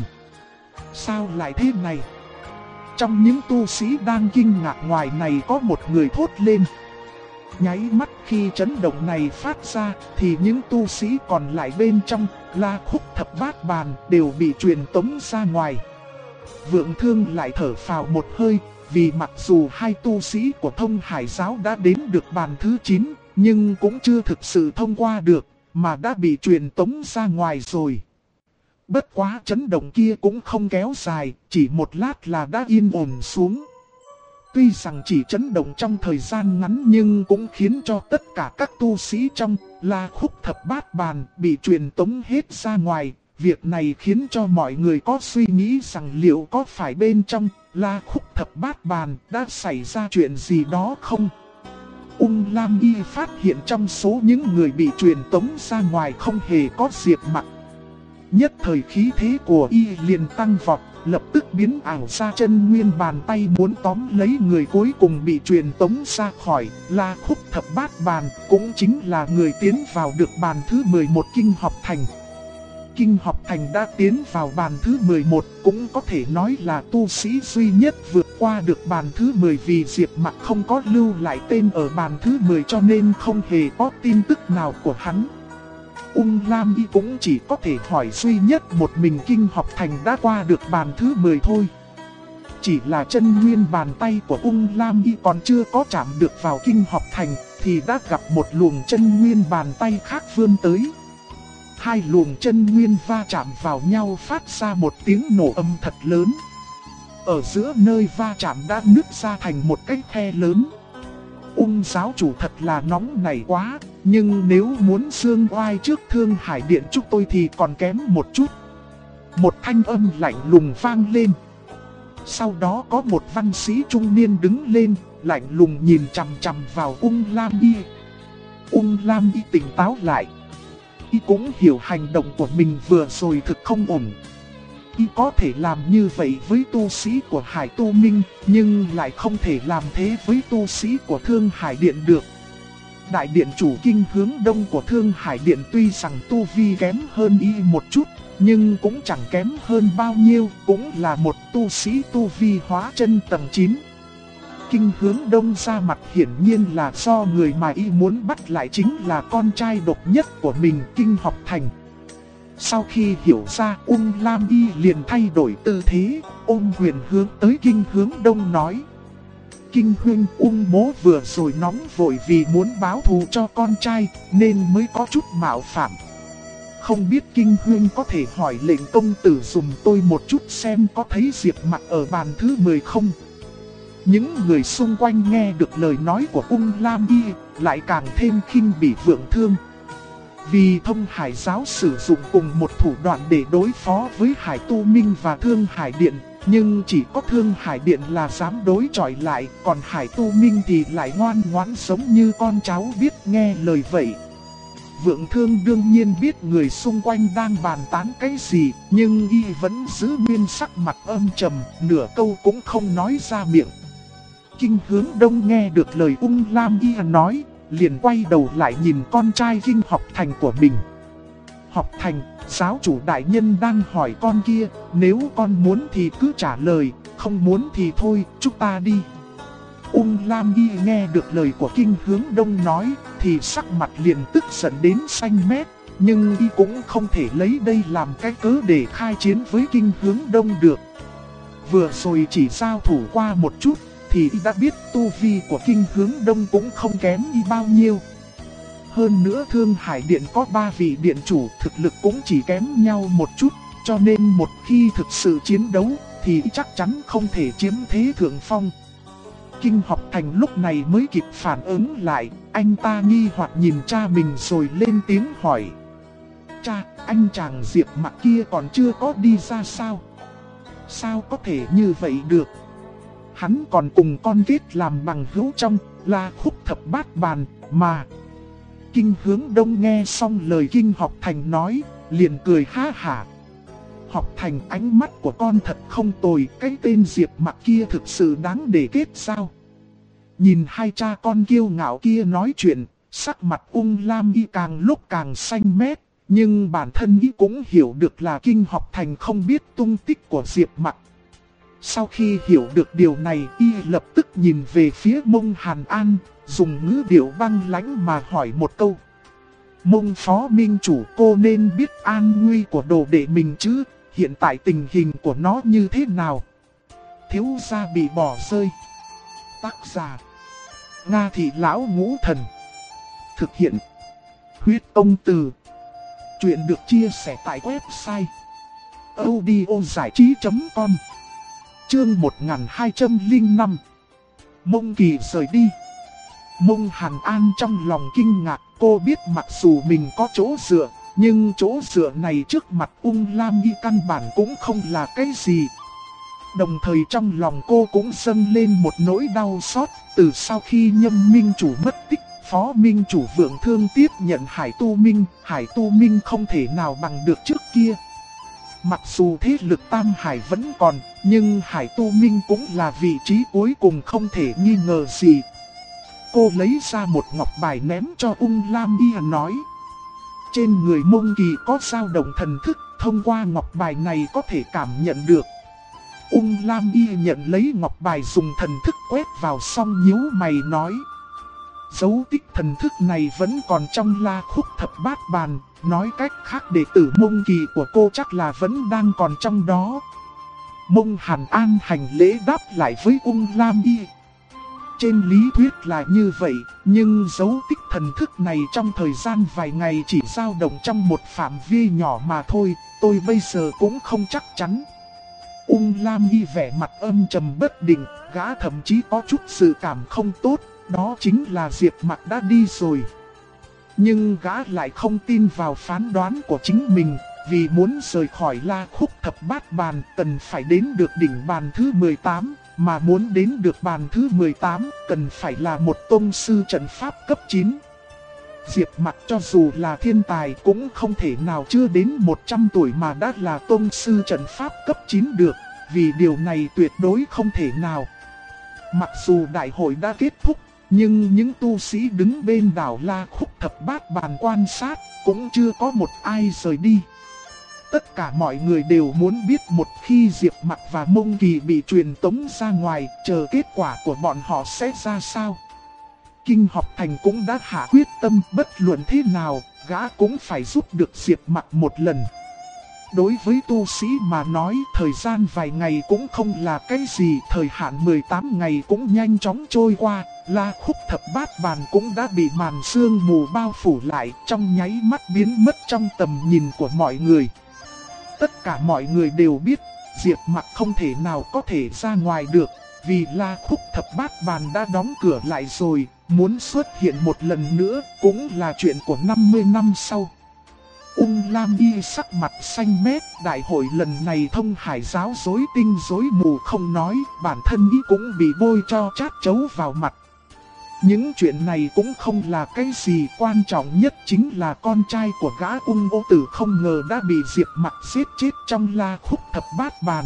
Sao lại thế này? Trong những tu sĩ đang kinh ngạc ngoài này có một người thốt lên. Nháy mắt khi chấn động này phát ra thì những tu sĩ còn lại bên trong La Khúc Thập Bát Bàn đều bị truyền tống ra ngoài. Vượng Thương lại thở phào một hơi, vì mặc dù hai tu sĩ của Thông Hải Giáo đã đến được bàn thứ 9, nhưng cũng chưa thực sự thông qua được, mà đã bị truyền tống ra ngoài rồi. Bất quá chấn động kia cũng không kéo dài, chỉ một lát là đã yên ổn xuống. Tuy rằng chỉ chấn động trong thời gian ngắn nhưng cũng khiến cho tất cả các tu sĩ trong La Khúc Thập Bát Bàn bị truyền tống hết ra ngoài. Việc này khiến cho mọi người có suy nghĩ rằng liệu có phải bên trong La Khúc Thập Bát Bàn đã xảy ra chuyện gì đó không? Lam Y phát hiện trong số những người bị truyền tống ra ngoài không hề có Diệp Mặc. Nhất thời khí thế của y liền tăng vọt, lập tức biến ảo ra chân nguyên bàn tay muốn tóm lấy người cuối cùng bị truyền tống ra khỏi La Khúc Thập Bát Bàn, cũng chính là người tiến vào được bàn thứ 11 Kinh Học Thành. Kinh Học Thành đã tiến vào bàn thứ 11, cũng có thể nói là tu sĩ duy nhất vượt qua được bàn thứ 10, vì Diệp Mặc không có lưu lại tên ở bàn thứ 10 cho nên không hề có tin tức nào của hắn. Ung Lam Y cũng chỉ có thể hỏi duy nhất một mình Kinh Học Thành đã qua được bàn thứ 10 thôi. Chỉ là chân nguyên bàn tay của Ung Lam Y còn chưa có chạm được vào Kinh Học Thành thì đã gặp một luồng chân nguyên bàn tay khác vươn tới. Hai luồng chân nguyên va chạm vào nhau phát ra một tiếng nổ âm thật lớn. Ở giữa nơi va chạm đã nứt ra thành một cái khe lớn. Ung giáo chủ thật là nóng nảy quá, nhưng nếu muốn dương oai trước Thương Hải Điện chúng tôi thì còn kém một chút. Một thanh âm lạnh lùng vang lên. Sau đó có một văn sĩ trung niên đứng lên, lạnh lùng nhìn chằm chằm vào Ung Lam Y. Ung Lam Y tỉnh táo lại. Y cũng hiểu hành động của mình vừa rồi thực không ổn. Y có thể làm như vậy với tu sĩ của Hải Tu Minh, nhưng lại không thể làm thế với tu sĩ của Thương Hải Điện được. Đại điện chủ Kinh Hướng Đông của Thương Hải Điện tuy rằng tu vi kém hơn y một chút, nhưng cũng chẳng kém hơn bao nhiêu, cũng là một tu sĩ tu vi hóa chân tầng 9. Kinh Hướng Đông ra mặt hiển nhiên là do người mà y muốn bắt lại chính là con trai độc nhất của mình, Kinh Học Thành. Sau khi hiểu ra, Ung Lam Y liền thay đổi tư thế, ôm quyền hướng tới Kinh Hướng Đông nói: Kinh huynh, Ung mỗ vừa rồi nóng vội vì muốn báo thù cho con trai nên mới có chút mạo phạm. Không biết Kinh huynh có thể hỏi lệnh công tử dùm tôi một chút xem có thấy Diệp Mặc ở bàn thứ 10 không? Những người xung quanh nghe được lời nói của Ung Lam Y lại càng thêm khinh bỉ Vượng Thương. Vì Thông Hải giáo sử dụng cùng một thủ đoạn để đối phó với Hải Tu Minh và Thương Hải Điện, nhưng chỉ có Thương Hải Điện là dám đối chọi lại, còn Hải Tu Minh thì lại ngoan ngoãn giống như con cháu biết nghe lời vậy. Vượng Thương đương nhiên biết người xung quanh đang bàn tán cái gì, nhưng y vẫn giữ nguyên sắc mặt âm trầm, nửa câu cũng không nói ra miệng. Kinh Hướng Đông nghe được lời Ung Lam Y nói, liền quay đầu lại nhìn con trai Kinh Học Thành của mình. Học Thành, giáo chủ đại nhân đang hỏi con kia, nếu con muốn thì cứ trả lời, không muốn thì thôi, chúng ta đi. Ung Lam Y nghe được lời của Kinh Hướng Đông nói, thì sắc mặt liền tức giận đến xanh mét, nhưng y cũng không thể lấy đây làm cái cớ để khai chiến với Kinh Hướng Đông được. Vừa rồi chỉ giao thủ qua một chút, thì y đã biết tu vi của Kinh Hướng Đông cũng không kém y bao nhiêu. Hơn nữa Thương Hải Điện có 3 vị điện chủ, thực lực cũng chỉ kém nhau một chút, cho nên một khi thực sự chiến đấu thì chắc chắn không thể chiếm thế thượng phong. Kinh Học Thành lúc này mới kịp phản ứng lại, anh ta nghi hoặc nhìn cha mình rồi lên tiếng hỏi: Cha, anh chàng Diệp Mặc kia còn chưa có đi ra sao? Sao có thể như vậy được? Hắn còn cùng con kết làm bằng hữu trong La Khúc Thập Bát Bàn mà. Kinh Hướng Đông nghe xong lời Kinh Học Thành nói, liền cười ha hả. Học Thành, ánh mắt của con thật không tồi, cái tên Diệp Mặc kia thực sự đáng để kết sao? Nhìn hai cha con kiêu ngạo kia nói chuyện, sắc mặt Ung Lam Y càng lúc càng xanh mét, nhưng bản thân Y cũng hiểu được là Kinh Học Thành không biết tung tích của Diệp Mặc. Sau khi hiểu được điều này, Y lập tức nhìn về phía Mông Hàn An, dùng ngữ điệu băng lãnh mà hỏi một câu: Mông phó minh chủ, cô nên biết an nguy của đồ đệ mình chứ, hiện tại tình hình của nó như thế nào? Thiếu gia bị bỏ rơi. Tác giả: Nga Thị Lão Ngũ Thần. Thực hiện: Huyết Công Từ. Chuyện được chia sẻ tại website audiozảichí.com. Chương 1205. Mông Kỳ rời đi. Mông Hàn An trong lòng kinh ngạc, cô biết mặc dù mình có chỗ dựa, nhưng chỗ dựa này trước mặt Ung Lam Y căn bản cũng không là cái gì. Đồng thời trong lòng cô cũng dâng lên một nỗi đau xót, từ sau khi Nhâm Minh chủ mất tích, Phó Minh chủ Vượng Thương tiếp nhận Hải Tu Minh không thể nào bằng được trước kia. Mặc dù thế lực Tam Hải vẫn còn, nhưng Hải Tu Minh cũng là vị trí cuối cùng không thể nghi ngờ gì. Cô lấy ra một ngọc bài ném cho Ung Lam Y nói. Trên người Mông Kỳ có dao động thần thức, thông qua ngọc bài này có thể cảm nhận được. Ung Lam Y nhận lấy ngọc bài dùng thần thức quét vào xong nhíu mày nói. Dấu tích thần thức này vẫn còn trong La Khúc Thập Bát Bàn, nói cách khác đệ tử Mông Kỳ của cô chắc là vẫn đang còn trong đó. Mông Hàn An hành lễ đáp lại với Ung Lam Y. Trên lý thuyết là như vậy, nhưng dấu tích thần thức này trong thời gian vài ngày chỉ dao động trong một phạm vi nhỏ mà thôi, tôi bây giờ cũng không chắc chắn. Ung Lam Y vẻ mặt âm trầm bất định, gã thậm chí có chút dự cảm không tốt, đó chính là Diệp Mặc đã đi rồi. Nhưng gã lại không tin vào phán đoán của chính mình, vì muốn rời khỏi La Khúc Thập Bát Bàn cần phải đến được đỉnh bàn thứ 18, mà muốn đến được bàn thứ 18 cần phải là một tông sư trận pháp cấp 9. Diệp Mặc cho dù là thiên tài cũng không thể nào chưa đến 100 tuổi mà đã là tông sư trận pháp cấp 9 được, vì điều này tuyệt đối không thể nào. Mặc dù đại hội đã kết thúc, nhưng những tu sĩ đứng bên đảo La Khúc Thập Bát Bàn quan sát cũng chưa có một ai rời đi. Tất cả mọi người đều muốn biết một khi Diệp Mặc và Mông Kỳ bị truyền tống ra ngoài, chờ kết quả của bọn họ sẽ ra sao. Kinh Học Thành cũng đã hạ quyết tâm bất luận thế nào, gã cũng phải giúp được Diệp Mặc một lần. Đối với tu sĩ mà nói thời gian vài ngày cũng không là cái gì, thời hạn 18 ngày cũng nhanh chóng trôi qua, La Khúc Thập Bát Bàn cũng đã bị màn sương mù bao phủ lại, trong nháy mắt biến mất trong tầm nhìn của mọi người. Tất cả mọi người đều biết, Diệp Mặc không thể nào có thể ra ngoài được, vì La Khúc Thập Bát Bàn đã đóng cửa lại rồi, muốn xuất hiện một lần nữa cũng là chuyện của 50 năm sau. Ung Lam Y sắc mặt xanh mét, đại hội lần này Thông Hải giáo rối tinh rối mù không nói, bản thân y cũng bị bôi cho chát chấu vào mặt. Những chuyện này cũng không là cái gì, quan trọng nhất chính là con trai của gã Ung Ô Tử không ngờ đã bị Diệp Mặc giết chết trong La Khúc Thập Bát Bàn.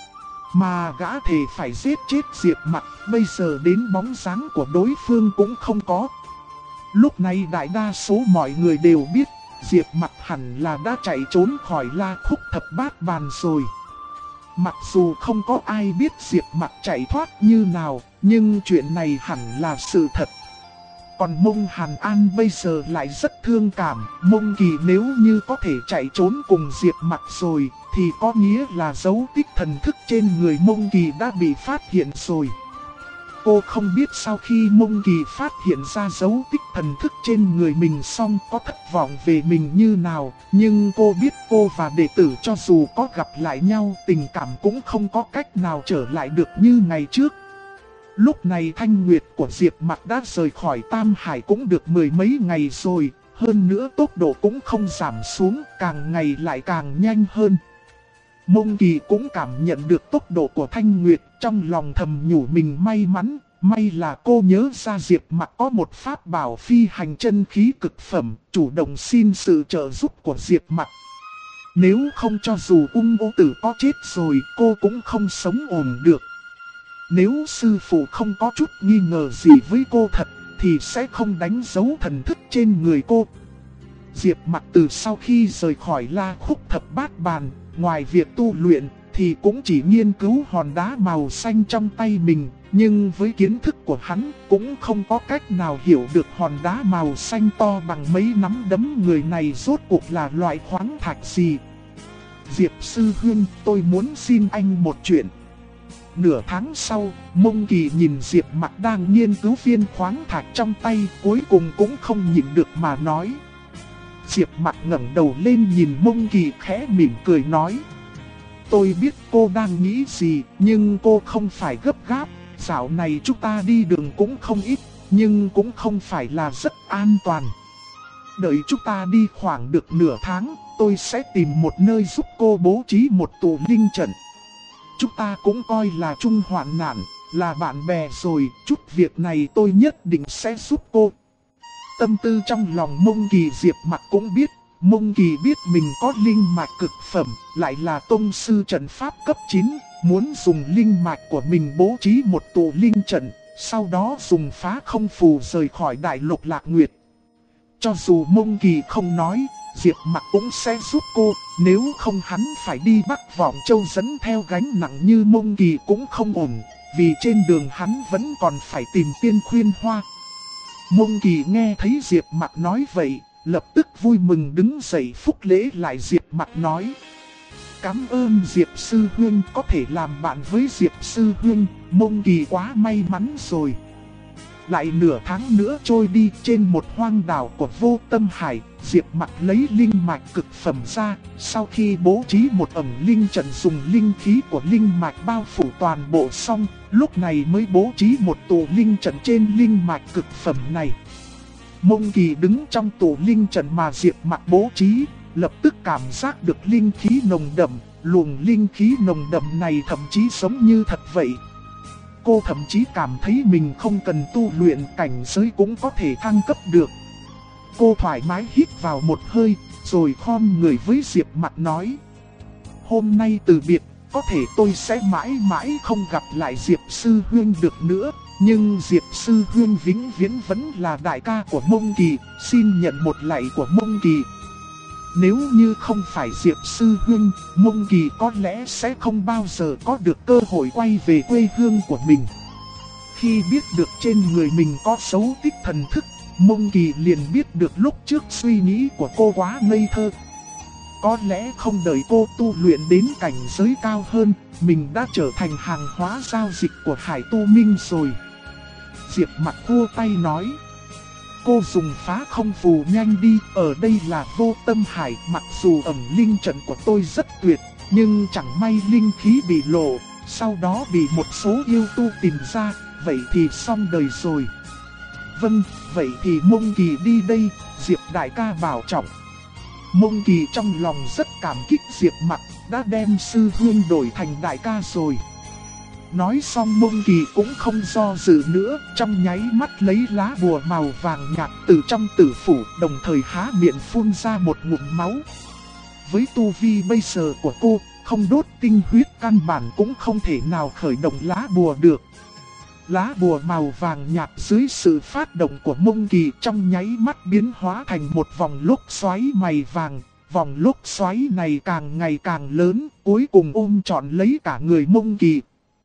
Mà gã thề phải giết chết Diệp Mặc, bây giờ đến bóng dáng của đối phương cũng không có. Lúc này đại đa số mọi người đều biết, Diệp Mặc hẳn là đã chạy trốn khỏi La Khúc Thập Bát Bàn rồi. Mặc dù không có ai biết Diệp Mặc chạy thoát như nào, nhưng chuyện này hẳn là sự thật. Còn Mông Hàn An bây giờ lại rất thương cảm, Mông Kỳ nếu như có thể chạy trốn cùng Diệp Mặc rồi, thì có nghĩa là dấu tích thần thức trên người Mông Kỳ đã bị phát hiện rồi. Cô không biết sau khi Mông Kỳ phát hiện ra dấu tích thần thức trên người mình xong có thất vọng về mình như nào, nhưng cô biết cô và đệ tử cho dù có gặp lại nhau tình cảm cũng không có cách nào trở lại được như ngày trước. Lúc này thanh nguyệt của Diệp Mặc đã rời khỏi Tam Hải cũng được mười mấy ngày rồi, hơn nữa tốc độ cũng không giảm xuống, càng ngày lại càng nhanh hơn. Mông Kỳ cũng cảm nhận được tốc độ của Thanh Nguyệt, trong lòng thầm nhủ mình may mắn, may là cô nhớ ra Diệp Mặc có một pháp bảo phi hành chân khí cực phẩm, chủ động xin sự trợ giúp của Diệp Mặc. Nếu không cho dù Ung Ô Tử có chết rồi, cô cũng không sống ổn được. Nếu sư phụ không có chút nghi ngờ gì với cô thật, thì sẽ không đánh dấu thần thức trên người cô. Diệp Mặc từ sau khi rời khỏi La Khúc Thập Bát Bàn, ngoài việc tu luyện thì cũng chỉ nghiên cứu hòn đá màu xanh trong tay mình, nhưng với kiến thức của hắn cũng không có cách nào hiểu được hòn đá màu xanh to bằng mấy nắm đấm người này rốt cuộc là loại khoáng thạch gì. Diệp sư huynh, tôi muốn xin anh một chuyện. Nửa tháng sau, Mông Kỳ nhìn Diệp Mặc đang nghiên cứu viên khoáng thạch trong tay, cuối cùng cũng không nhịn được mà nói. Diệp Mặc ngẩng đầu lên nhìn Mông Kỳ khẽ mỉm cười nói. Tôi biết cô đang nghĩ gì, nhưng cô không phải gấp gáp. Dạo này chúng ta đi đường cũng không ít, nhưng cũng không phải là rất an toàn. Đợi chúng ta đi khoảng được nửa tháng, tôi sẽ tìm một nơi giúp cô bố trí một tụ linh trận. Chúng ta cũng coi là chung hoạn nạn, là bạn bè rồi, chút việc này tôi nhất định sẽ giúp cô. Tâm tư trong lòng Mông Kỳ Diệp Mặc cũng biết, Mông Kỳ biết mình có linh mạch cực phẩm, lại là tông sư trận pháp cấp 9, muốn dùng linh mạch của mình bố trí một tụ linh trận, sau đó dùng phá không phù rời khỏi đại lục Lạc Nguyệt. Cho dù Mông Kỳ không nói, Diệp Mặc cũng sẽ giúp cô, nếu không hắn phải đi Bắc Vọng Châu dẫn theo gánh nặng như Mông Kỳ cũng không ổn, vì trên đường hắn vẫn còn phải tìm Tiên Khuyên Hoa. Mông Kỳ nghe thấy Diệp Mặc nói vậy, lập tức vui mừng đứng dậy phúc lễ lại Diệp Mặc nói: cảm ơn Diệp Sư Huynh, có thể làm bạn với Diệp Sư Huynh, Mông Kỳ quá may mắn rồi. Lại nửa tháng nữa trôi đi, trên một hoang đảo của Vô Tâm Hải, Diệp Mặc lấy linh mạch cực phẩm ra, sau khi bố trí một ẩn linh trận dùng linh khí của linh mạch bao phủ toàn bộ xong, lúc này mới bố trí một tụ linh trận trên linh mạch cực phẩm này. Mông Kỳ đứng trong tụ linh trận mà Diệp Mặc bố trí, lập tức cảm giác được linh khí nồng đậm, luồng linh khí nồng đậm này thậm chí giống như thật vậy. Cô thậm chí cảm thấy mình không cần tu luyện, cảnh giới cũng có thể thăng cấp được. Cô thoải mái hít vào một hơi, rồi khom người với Diệp Mặc nói: hôm nay từ biệt, có thể tôi sẽ mãi mãi không gặp lại Diệp Sư Huynh được nữa, nhưng Diệp Sư Huynh vĩnh viễn vẫn là đại ca của Mông Kỳ, xin nhận một lạy của Mông Kỳ. Nếu như không phải Diệp Sư Huynh, Mông Kỳ có lẽ sẽ không bao giờ có được cơ hội quay về quê hương của mình. Khi biết được trên người mình có dấu tích thần thức, Mông Kỳ liền biết được lúc trước suy nghĩ của cô quá ngây thơ. Có lẽ không đợi cô tu luyện đến cảnh giới cao hơn, mình đã trở thành hàng hóa giao dịch của Hải Tu Minh rồi. Diệp Mặc khua tay nói: cô dùng phá không phù nhanh đi, ở đây là Vô Tâm Hải, mặc dù ẩn linh trận của tôi rất tuyệt, nhưng chẳng may linh khí bị lộ, sau đó bị một số yêu tu tìm ra, vậy thì xong đời rồi. Vâng, vậy thì Mông Kỳ đi đây, Diệp đại ca bảo trọng. Mông Kỳ trong lòng rất cảm kích Diệp Mặc, đã đem sư huynh đổi thành đại ca rồi. Nói xong Mông Kỳ cũng không do dự nữa, trong nháy mắt lấy lá bùa màu vàng nhạt từ trong tử phủ, đồng thời há miệng phun ra một ngụm máu. Với tu vi bây giờ của cô, không đốt tinh huyết căn bản cũng không thể nào khởi động lá bùa được. Lá bùa màu vàng nhạt dưới sự phát động của Mông Kỳ trong nháy mắt biến hóa thành một vòng lốc xoáy màu vàng. Vòng lốc xoáy này càng ngày càng lớn, cuối cùng ôm trọn lấy cả người Mông Kỳ.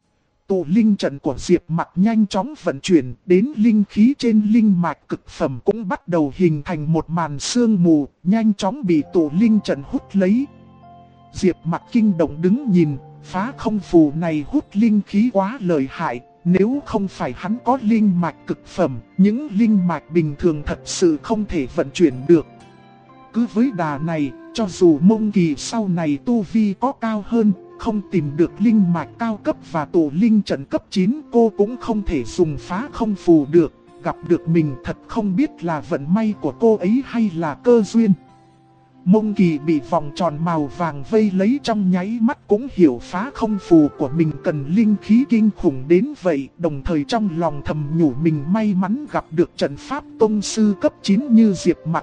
Tụ linh trận của Diệp Mặc nhanh chóng vận chuyển, đến linh khí trên linh mạch cực phẩm cũng bắt đầu hình thành một màn sương mù, nhanh chóng bị tụ linh trận hút lấy. Diệp Mặc kinh động đứng nhìn, phá không phù này hút linh khí quá lợi hại, nếu không phải hắn có linh mạch cực phẩm, những linh mạch bình thường thật sự không thể vận chuyển được. Cứ với đà này, cho dù Mông Kỳ sau này tu vi có cao hơn, không tìm được linh mạch cao cấp và tụ linh trận cấp 9, cô cũng không thể dùng phá không phù được. Gặp được mình thật không biết là vận may của cô ấy hay là cơ duyên. Mông Kỳ bị vòng tròn màu vàng vây lấy trong nháy mắt cũng hiểu phá không phù của mình cần linh khí kinh khủng đến vậy. Đồng thời trong lòng thầm nhủ mình may mắn gặp được trận pháp tông sư cấp 9 như Diệp Mặc.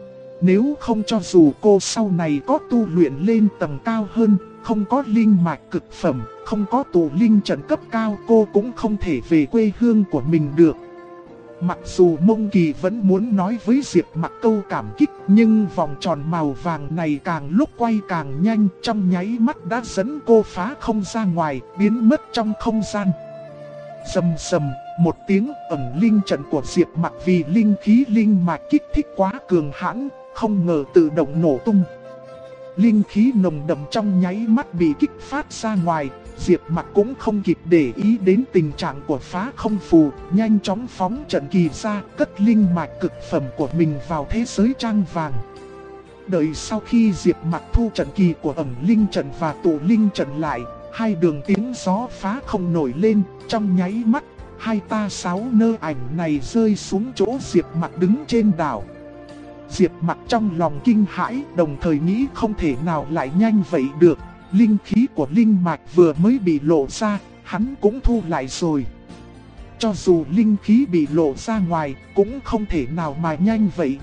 Nếu không cho dù cô sau này có tu luyện lên tầng cao hơn, không có linh mạch cực phẩm, không có tụ linh trận cấp cao, cô cũng không thể về quê hương của mình được. Mặc dù Mông Kỳ vẫn muốn nói với Diệp Mặc câu cảm kích, nhưng vòng tròn màu vàng này càng lúc quay càng nhanh, trong nháy mắt đã dẫn cô phá không ra ngoài, biến mất trong không gian. Rầm rầm, một tiếng, ẩn linh trận của Diệp Mặc vì linh khí linh mạch kích thích quá cường hãn, không ngờ tự động nổ tung. Linh khí nồng đậm trong nháy mắt bị kích phát ra ngoài, Diệp Mặc cũng không kịp để ý đến tình trạng của phá không phù, nhanh chóng phóng trận kỳ ra, cất linh mạch cực phẩm của mình vào thế giới trang vàng. Đợi sau khi Diệp Mặc thu trận kỳ của ẩn linh trận và tụ linh trận lại, hai đường tiếng gió phá không nổi lên, trong nháy mắt, hai ta sáu nơ ảnh này rơi xuống chỗ Diệp Mặc đứng trên đảo. Diệp Mặc trong lòng kinh hãi, đồng thời nghĩ không thể nào lại nhanh vậy được. Linh khí của linh mạch vừa mới bị lộ ra, hắn cũng thu lại rồi. Cho dù linh khí bị lộ ra ngoài, cũng không thể nào mà nhanh vậy được.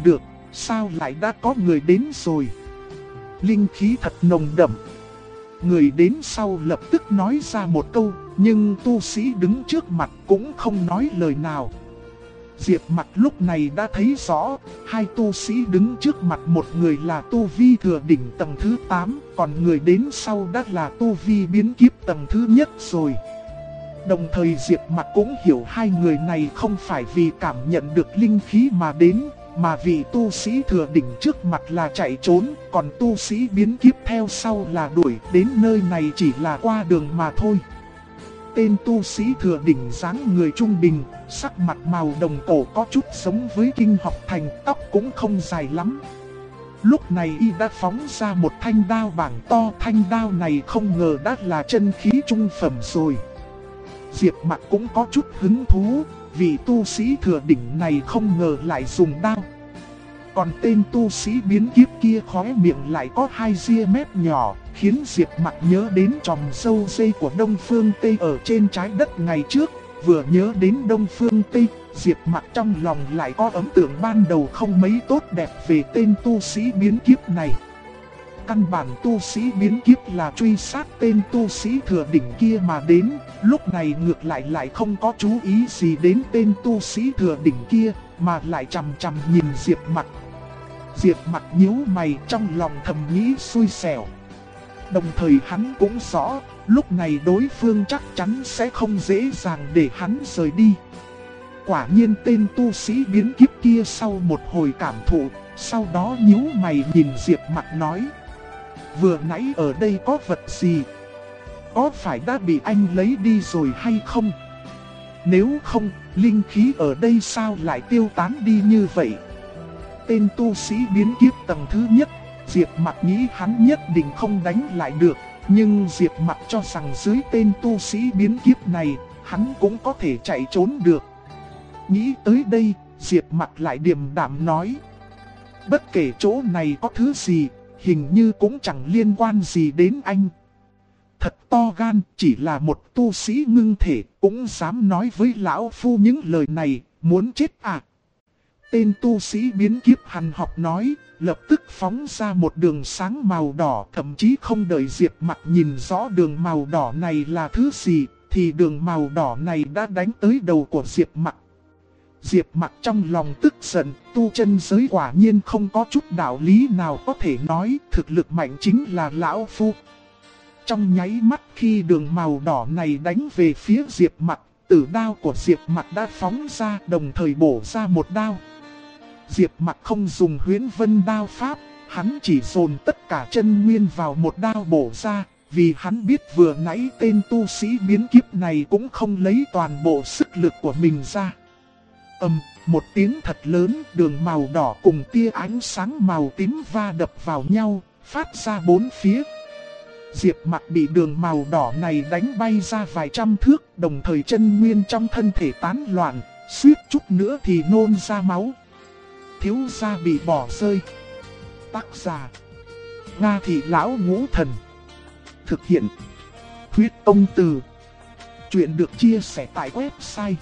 sao lại đã có người đến rồi? Linh khí thật nồng đậm. Người đến sau lập tức nói ra một câu, nhưng tu sĩ đứng trước mặt cũng không nói lời nào. Diệp Mặc lúc này đã thấy rõ, hai tu sĩ đứng trước mặt, một người là tu vi thừa đỉnh tầng thứ 8, còn người đến sau đã là tu vi biến kiếp tầng thứ nhất rồi. Đồng thời Diệp Mặc cũng hiểu hai người này không phải vì cảm nhận được linh khí mà đến, mà vì tu sĩ thừa đỉnh trước mặt là chạy trốn, còn tu sĩ biến kiếp theo sau là đuổi đến nơi này chỉ là qua đường mà thôi. Tên tu sĩ thừa đỉnh dáng người trung bình, sắc mặt màu đồng cổ có chút giống với Kinh Học Thành, tóc cũng không dài lắm. Lúc này y đã phóng ra một thanh đao bảng to, thanh đao này không ngờ đã là chân khí trung phẩm rồi. Diệp Mặc cũng có chút hứng thú, vì tu sĩ thừa đỉnh này không ngờ lại dùng đao. Còn tên tu sĩ biến kiếp kia khóe miệng lại có hai ria mép nhỏ, khiến Diệp Mặc nhớ đến chòm râu dây của Đông Phương Tây ở trên trái đất ngày trước. Vừa nhớ đến Đông Phương Tây, Diệp Mặc trong lòng lại có ấn tượng ban đầu không mấy tốt đẹp về tên tu sĩ biến kiếp này. Căn bản tu sĩ biến kiếp là truy sát tên tu sĩ thừa đỉnh kia mà đến, lúc này ngược lại không có chú ý gì đến tên tu sĩ thừa đỉnh kia, mà lại chằm chằm nhìn Diệp Mặc. Diệp Mặc nhíu mày, trong lòng thầm nghĩ xui xẻo. Đồng thời hắn cũng rõ, lúc này đối phương chắc chắn sẽ không dễ dàng để hắn rời đi. Quả nhiên tên tu sĩ biến kiếp kia sau một hồi cảm thụ, sau đó nhíu mày nhìn Diệp Mặc nói: vừa nãy ở đây có vật gì? Có phải đã bị anh lấy đi rồi hay không? Nếu không, linh khí ở đây sao lại tiêu tán đi như vậy? Tên tu sĩ biến kiếp tầng thứ nhất, Diệp Mặc nghĩ hắn nhất định không đánh lại được. Nhưng Diệp Mặc cho rằng dưới tên tu sĩ biến kiếp này, hắn cũng có thể chạy trốn được. Nghĩ tới đây, Diệp Mặc lại điềm đạm nói: bất kể chỗ này có thứ gì, hình như cũng chẳng liên quan gì đến anh. Thật to gan, chỉ là một tu sĩ ngưng thể cũng dám nói với lão phu những lời này, muốn chết à? Tên tu sĩ biến kiếp hằn học nói, lập tức phóng ra một đường sáng màu đỏ, thậm chí không đợi Diệp Mặc nhìn rõ đường màu đỏ này là thứ gì, thì đường màu đỏ này đã đánh tới đầu của Diệp Mặc. Diệp Mặc trong lòng tức giận, tu chân giới quả nhiên không có chút đạo lý nào có thể nói, thực lực mạnh chính là lão phu. Trong nháy mắt khi đường màu đỏ này đánh về phía Diệp Mặc, tử đao của Diệp Mặc đã phóng ra, đồng thời bổ ra một đao. Diệp Mặc không dùng huyễn vân đao pháp, hắn chỉ dồn tất cả chân nguyên vào một đao bổ ra, vì hắn biết vừa nãy tên tu sĩ biến kiếp này cũng không lấy toàn bộ sức lực của mình ra. Một tiếng thật lớn, đường màu đỏ cùng tia ánh sáng màu tím va đập vào nhau, phát ra bốn phía. Diệp Mặc bị đường màu đỏ này đánh bay ra vài trăm thước, đồng thời chân nguyên trong thân thể tán loạn, suýt chút nữa thì nôn ra máu. Thiếu gia bị bỏ rơi. Tác giả: Nga Thị Lão Ngũ Thần. Thực hiện: Huyết Ông Từ. Chuyện được chia sẻ tại website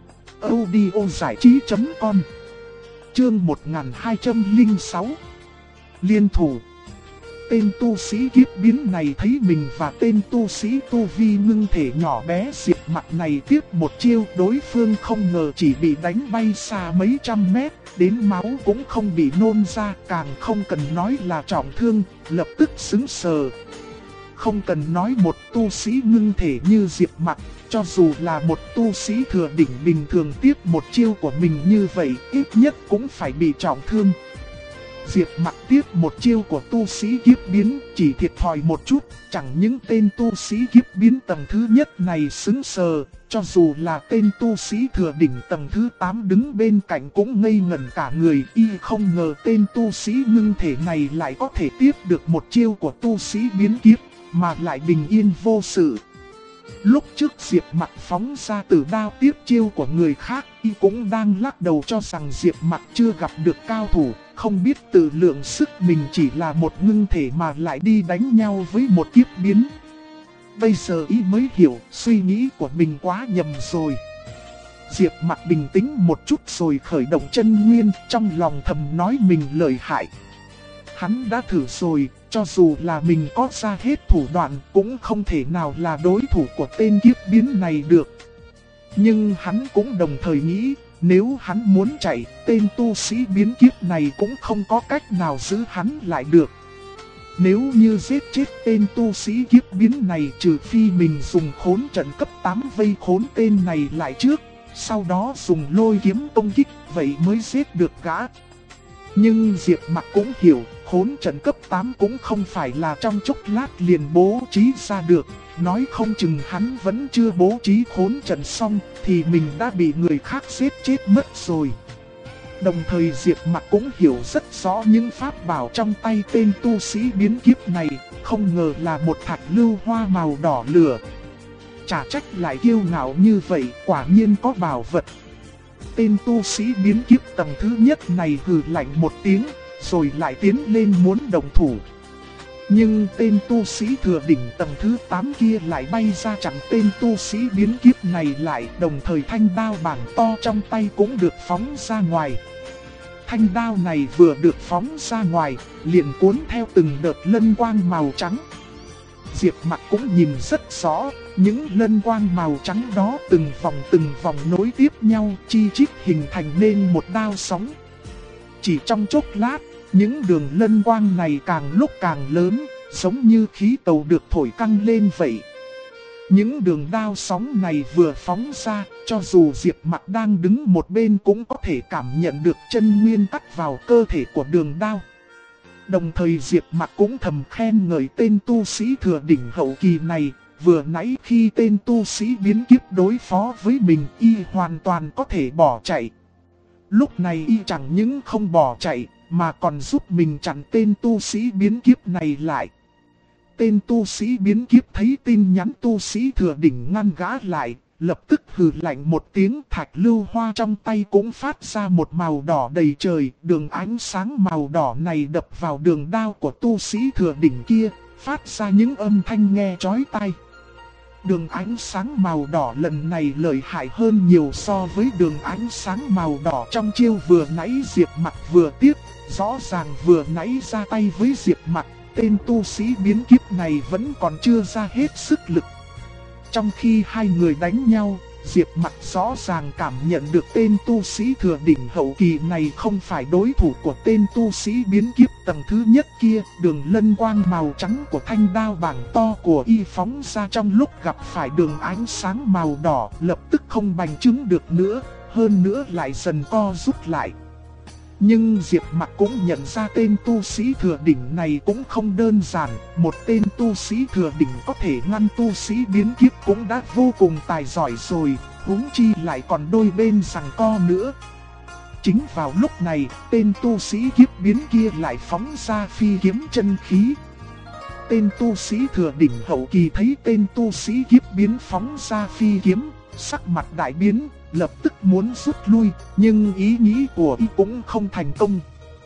audiozảichí.com. Chương 1206. Liên thủ. Tên tu sĩ kiếp biến này thấy mình và tên tu sĩ tu vi ngưng thể nhỏ bé Diệp Mặc này tiếp một chiêu, đối phương không ngờ chỉ bị đánh bay xa mấy trăm mét, đến máu cũng không bị nôn ra, càng không cần nói là trọng thương, lập tức sững sờ. Không cần nói một tu sĩ ngưng thể như Diệp Mặc, cho dù là một tu sĩ thừa đỉnh bình thường tiếp một chiêu của mình như vậy, ít nhất cũng phải bị trọng thương. Diệp Mặc tiếp một chiêu của tu sĩ kiếp biến, chỉ thiệt thòi một chút, chẳng những tên tu sĩ kiếp biến tầng thứ nhất này sững sờ, cho dù là tên tu sĩ thừa đỉnh tầng thứ 8 đứng bên cạnh cũng ngây ngẩn cả người, y không ngờ tên tu sĩ ngưng thể này lại có thể tiếp được một chiêu của tu sĩ biến kiếp, mà lại bình yên vô sự. Lúc trước Diệp Mặc phóng ra tử đao tiếp chiêu của người khác, y cũng đang lắc đầu cho rằng Diệp Mặc chưa gặp được cao thủ, không biết tự lượng sức mình chỉ là một ngưng thể mà lại đi đánh nhau với một kiếp biến. Bây giờ y mới hiểu suy nghĩ của mình quá nhầm rồi. Diệp Mặc bình tĩnh một chút rồi khởi động chân nguyên, trong lòng thầm nói mình lợi hại. Hắn đã thử rồi, cho dù là mình có ra hết thủ đoạn cũng không thể nào là đối thủ của tên kiếp biến này được. Nhưng hắn cũng đồng thời nghĩ, nếu hắn muốn chạy, tên tu sĩ biến kiếp này cũng không có cách nào giữ hắn lại được. Nếu như giết chết tên tu sĩ kiếp biến này, trừ phi mình dùng khốn trận cấp 8 vây khốn tên này lại trước, sau đó dùng lôi kiếm công kích, vậy mới giết được gã. Nhưng Diệp Mặc cũng hiểu, khốn trận cấp 8 cũng không phải là trong chốc lát liền bố trí ra được. Nói không chừng hắn vẫn chưa bố trí khốn trận xong, thì mình đã bị người khác giết chết mất rồi. Đồng thời Diệp Mặc cũng hiểu rất rõ những pháp bảo trong tay tên tu sĩ biến kiếp này, không ngờ là một thạch lưu hoa màu đỏ lửa. Chả trách lại kiêu ngạo như vậy, quả nhiên có bảo vật. Tên tu sĩ biến kiếp tầng thứ nhất này hừ lạnh một tiếng, rồi lại tiến lên muốn đồng thủ. Nhưng tên tu sĩ thừa đỉnh tầng thứ 8 kia lại bay ra chặn tên tu sĩ biến kiếp này lại, đồng thời thanh đao bảng to trong tay cũng được phóng ra ngoài. Thanh đao này vừa được phóng ra ngoài, liền cuốn theo từng đợt lân quang màu trắng. Diệp Mặc cũng nhìn rất rõ, những lân quang màu trắng đó từng vòng nối tiếp nhau, chi chít hình thành nên một đao sóng. Chỉ trong chốc lát, những đường lân quang này càng lúc càng lớn, giống như khí tàu được thổi căng lên vậy. Những đường đao sóng này vừa phóng ra, cho dù Diệp Mặc đang đứng một bên cũng có thể cảm nhận được chân nguyên cắt vào cơ thể của đường đao. Đồng thời Diệp Mặc cũng thầm khen ngợi tên tu sĩ thừa đỉnh hậu kỳ này, vừa nãy khi tên tu sĩ biến kiếp đối phó với mình, y hoàn toàn có thể bỏ chạy. Lúc này y chẳng những không bỏ chạy, mà còn giúp mình chặn tên tu sĩ biến kiếp này lại. Tên tu sĩ biến kiếp thấy tin nhắn tu sĩ thừa đỉnh ngăn gã lại, lập tức hừ lạnh một tiếng, thạch lưu hoa trong tay cũng phát ra một màu đỏ đầy trời. Đường ánh sáng màu đỏ này đập vào đường đao của tu sĩ thừa đỉnh kia, phát ra những âm thanh nghe chói tai. Đường ánh sáng màu đỏ lần này lợi hại hơn nhiều so với đường ánh sáng màu đỏ trong chiêu vừa nãy Diệp Mặc vừa tiếp. Rõ ràng vừa nãy ra tay với Diệp Mặc, tên tu sĩ biến kiếp này vẫn còn chưa ra hết sức lực. Trong khi hai người đánh nhau, Diệp Mặc rõ ràng cảm nhận được tên tu sĩ thừa đỉnh hậu kỳ này không phải đối thủ của tên tu sĩ biến kiếp tầng thứ nhất kia. Đường lân quang màu trắng của thanh đao bảng to của y phóng ra trong lúc gặp phải đường ánh sáng màu đỏ, lập tức không bành trướng được nữa, hơn nữa lại dần co rút lại. Nhưng Diệp Mặc cũng nhận ra tên tu sĩ thừa đỉnh này cũng không đơn giản. Một tên tu sĩ thừa đỉnh có thể ngăn tu sĩ biến kiếp cũng đã vô cùng tài giỏi rồi, huống chi lại còn đôi bên giằng co nữa. Chính vào lúc này, tên tu sĩ kiếp biến kia lại phóng ra phi kiếm chân khí. Tên tu sĩ thừa đỉnh hậu kỳ thấy tên tu sĩ kiếp biến phóng ra phi kiếm, sắc mặt đại biến, lập tức muốn rút lui, nhưng ý nghĩ của y cũng không thành công.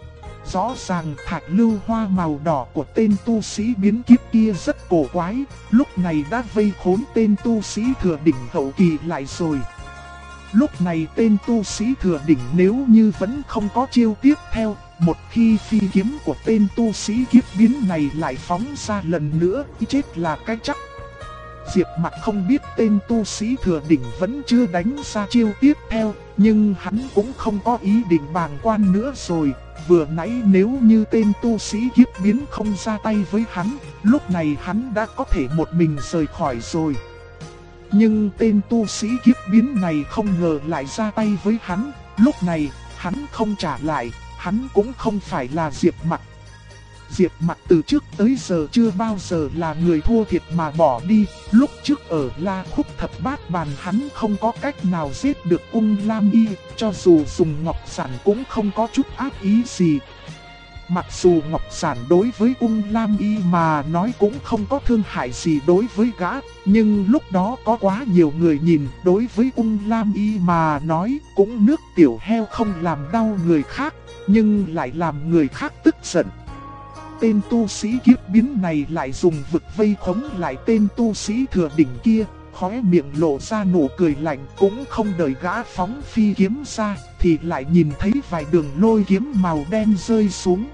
Rõ ràng thạch lưu hoa màu đỏ của tên tu sĩ biến kiếp kia rất cổ quái, lúc này đã vây khốn tên tu sĩ thừa đỉnh hậu kỳ lại rồi. Lúc này tên tu sĩ thừa đỉnh nếu như vẫn không có chiêu tiếp theo, một khi phi kiếm của tên tu sĩ kiếp biến này lại phóng ra lần nữa, chết là cái chắc. Diệp Mặc không biết tên tu sĩ thừa đỉnh vẫn chưa đánh ra chiêu tiếp theo, nhưng hắn cũng không có ý định bàng quan nữa rồi. Vừa nãy nếu như tên tu sĩ kiếp biến không ra tay với hắn, lúc này hắn đã có thể một mình rời khỏi rồi. Nhưng tên tu sĩ kiếp biến này không ngờ lại ra tay với hắn, lúc này hắn không trả lại, hắn cũng không phải là Diệp Mặc. Diệp Mặc từ trước tới giờ chưa bao giờ là người thua thiệt mà bỏ đi. Lúc trước ở La Khúc Thập Bát Bàn hắn không có cách nào giết được Ung Lam Y, cho dù dùng ngọc sản cũng không có chút ác ý gì. Mặc dù ngọc sản đối với Ung Lam Y mà nói cũng không có thương hại gì đối với gã, nhưng lúc đó có quá nhiều người nhìn, đối với Ung Lam Y mà nói cũng nước tiểu heo không làm đau người khác, nhưng lại làm người khác tức giận. Tên tu sĩ kiếp biến này lại dùng vực vây khống lại tên tu sĩ thừa đỉnh kia, khóe miệng lộ ra nụ cười lạnh, cũng không đợi gã phóng phi kiếm ra, thì lại nhìn thấy vài đường lôi kiếm màu đen rơi xuống.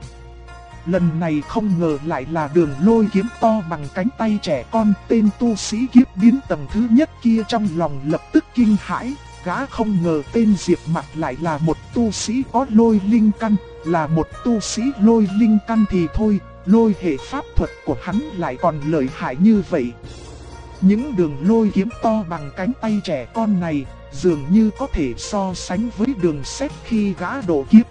Lần này không ngờ lại là đường lôi kiếm to bằng cánh tay trẻ con. Tên tu sĩ kiếp biến tầng thứ nhất kia trong lòng lập tức kinh hãi. Gã không ngờ tên Diệp Mặc lại là một tu sĩ có lôi linh căn. Là một tu sĩ lôi linh căn thì thôi, lôi hệ pháp thuật của hắn lại còn lợi hại như vậy. Những đường lôi kiếm to bằng cánh tay trẻ con này dường như có thể so sánh với đường sét khi gã độ kiếp.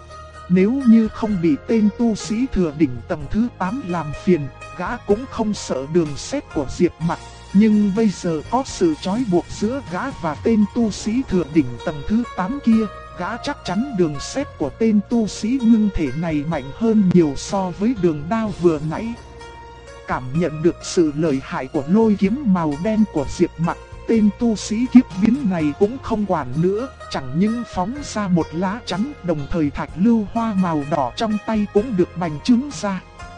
Nếu như không bị tên tu sĩ thừa đỉnh tầng thứ 8 làm phiền, gã cũng không sợ đường sét của Diệp Mặc. Nhưng bây giờ có sự trói buộc giữa gã và tên tu sĩ thừa đỉnh tầng thứ 8 kia, gã chắc chắn đường sét của tên tu sĩ ngưng thể này mạnh hơn nhiều so với đường đao vừa nãy. Cảm nhận được sự lợi hại của lôi kiếm màu đen của Diệp Mặc, tên tu sĩ kiếp biến này cũng không quản nữa, chẳng những phóng ra một lá chắn, đồng thời thạch lưu hoa màu đỏ trong tay cũng được bành trướng ra.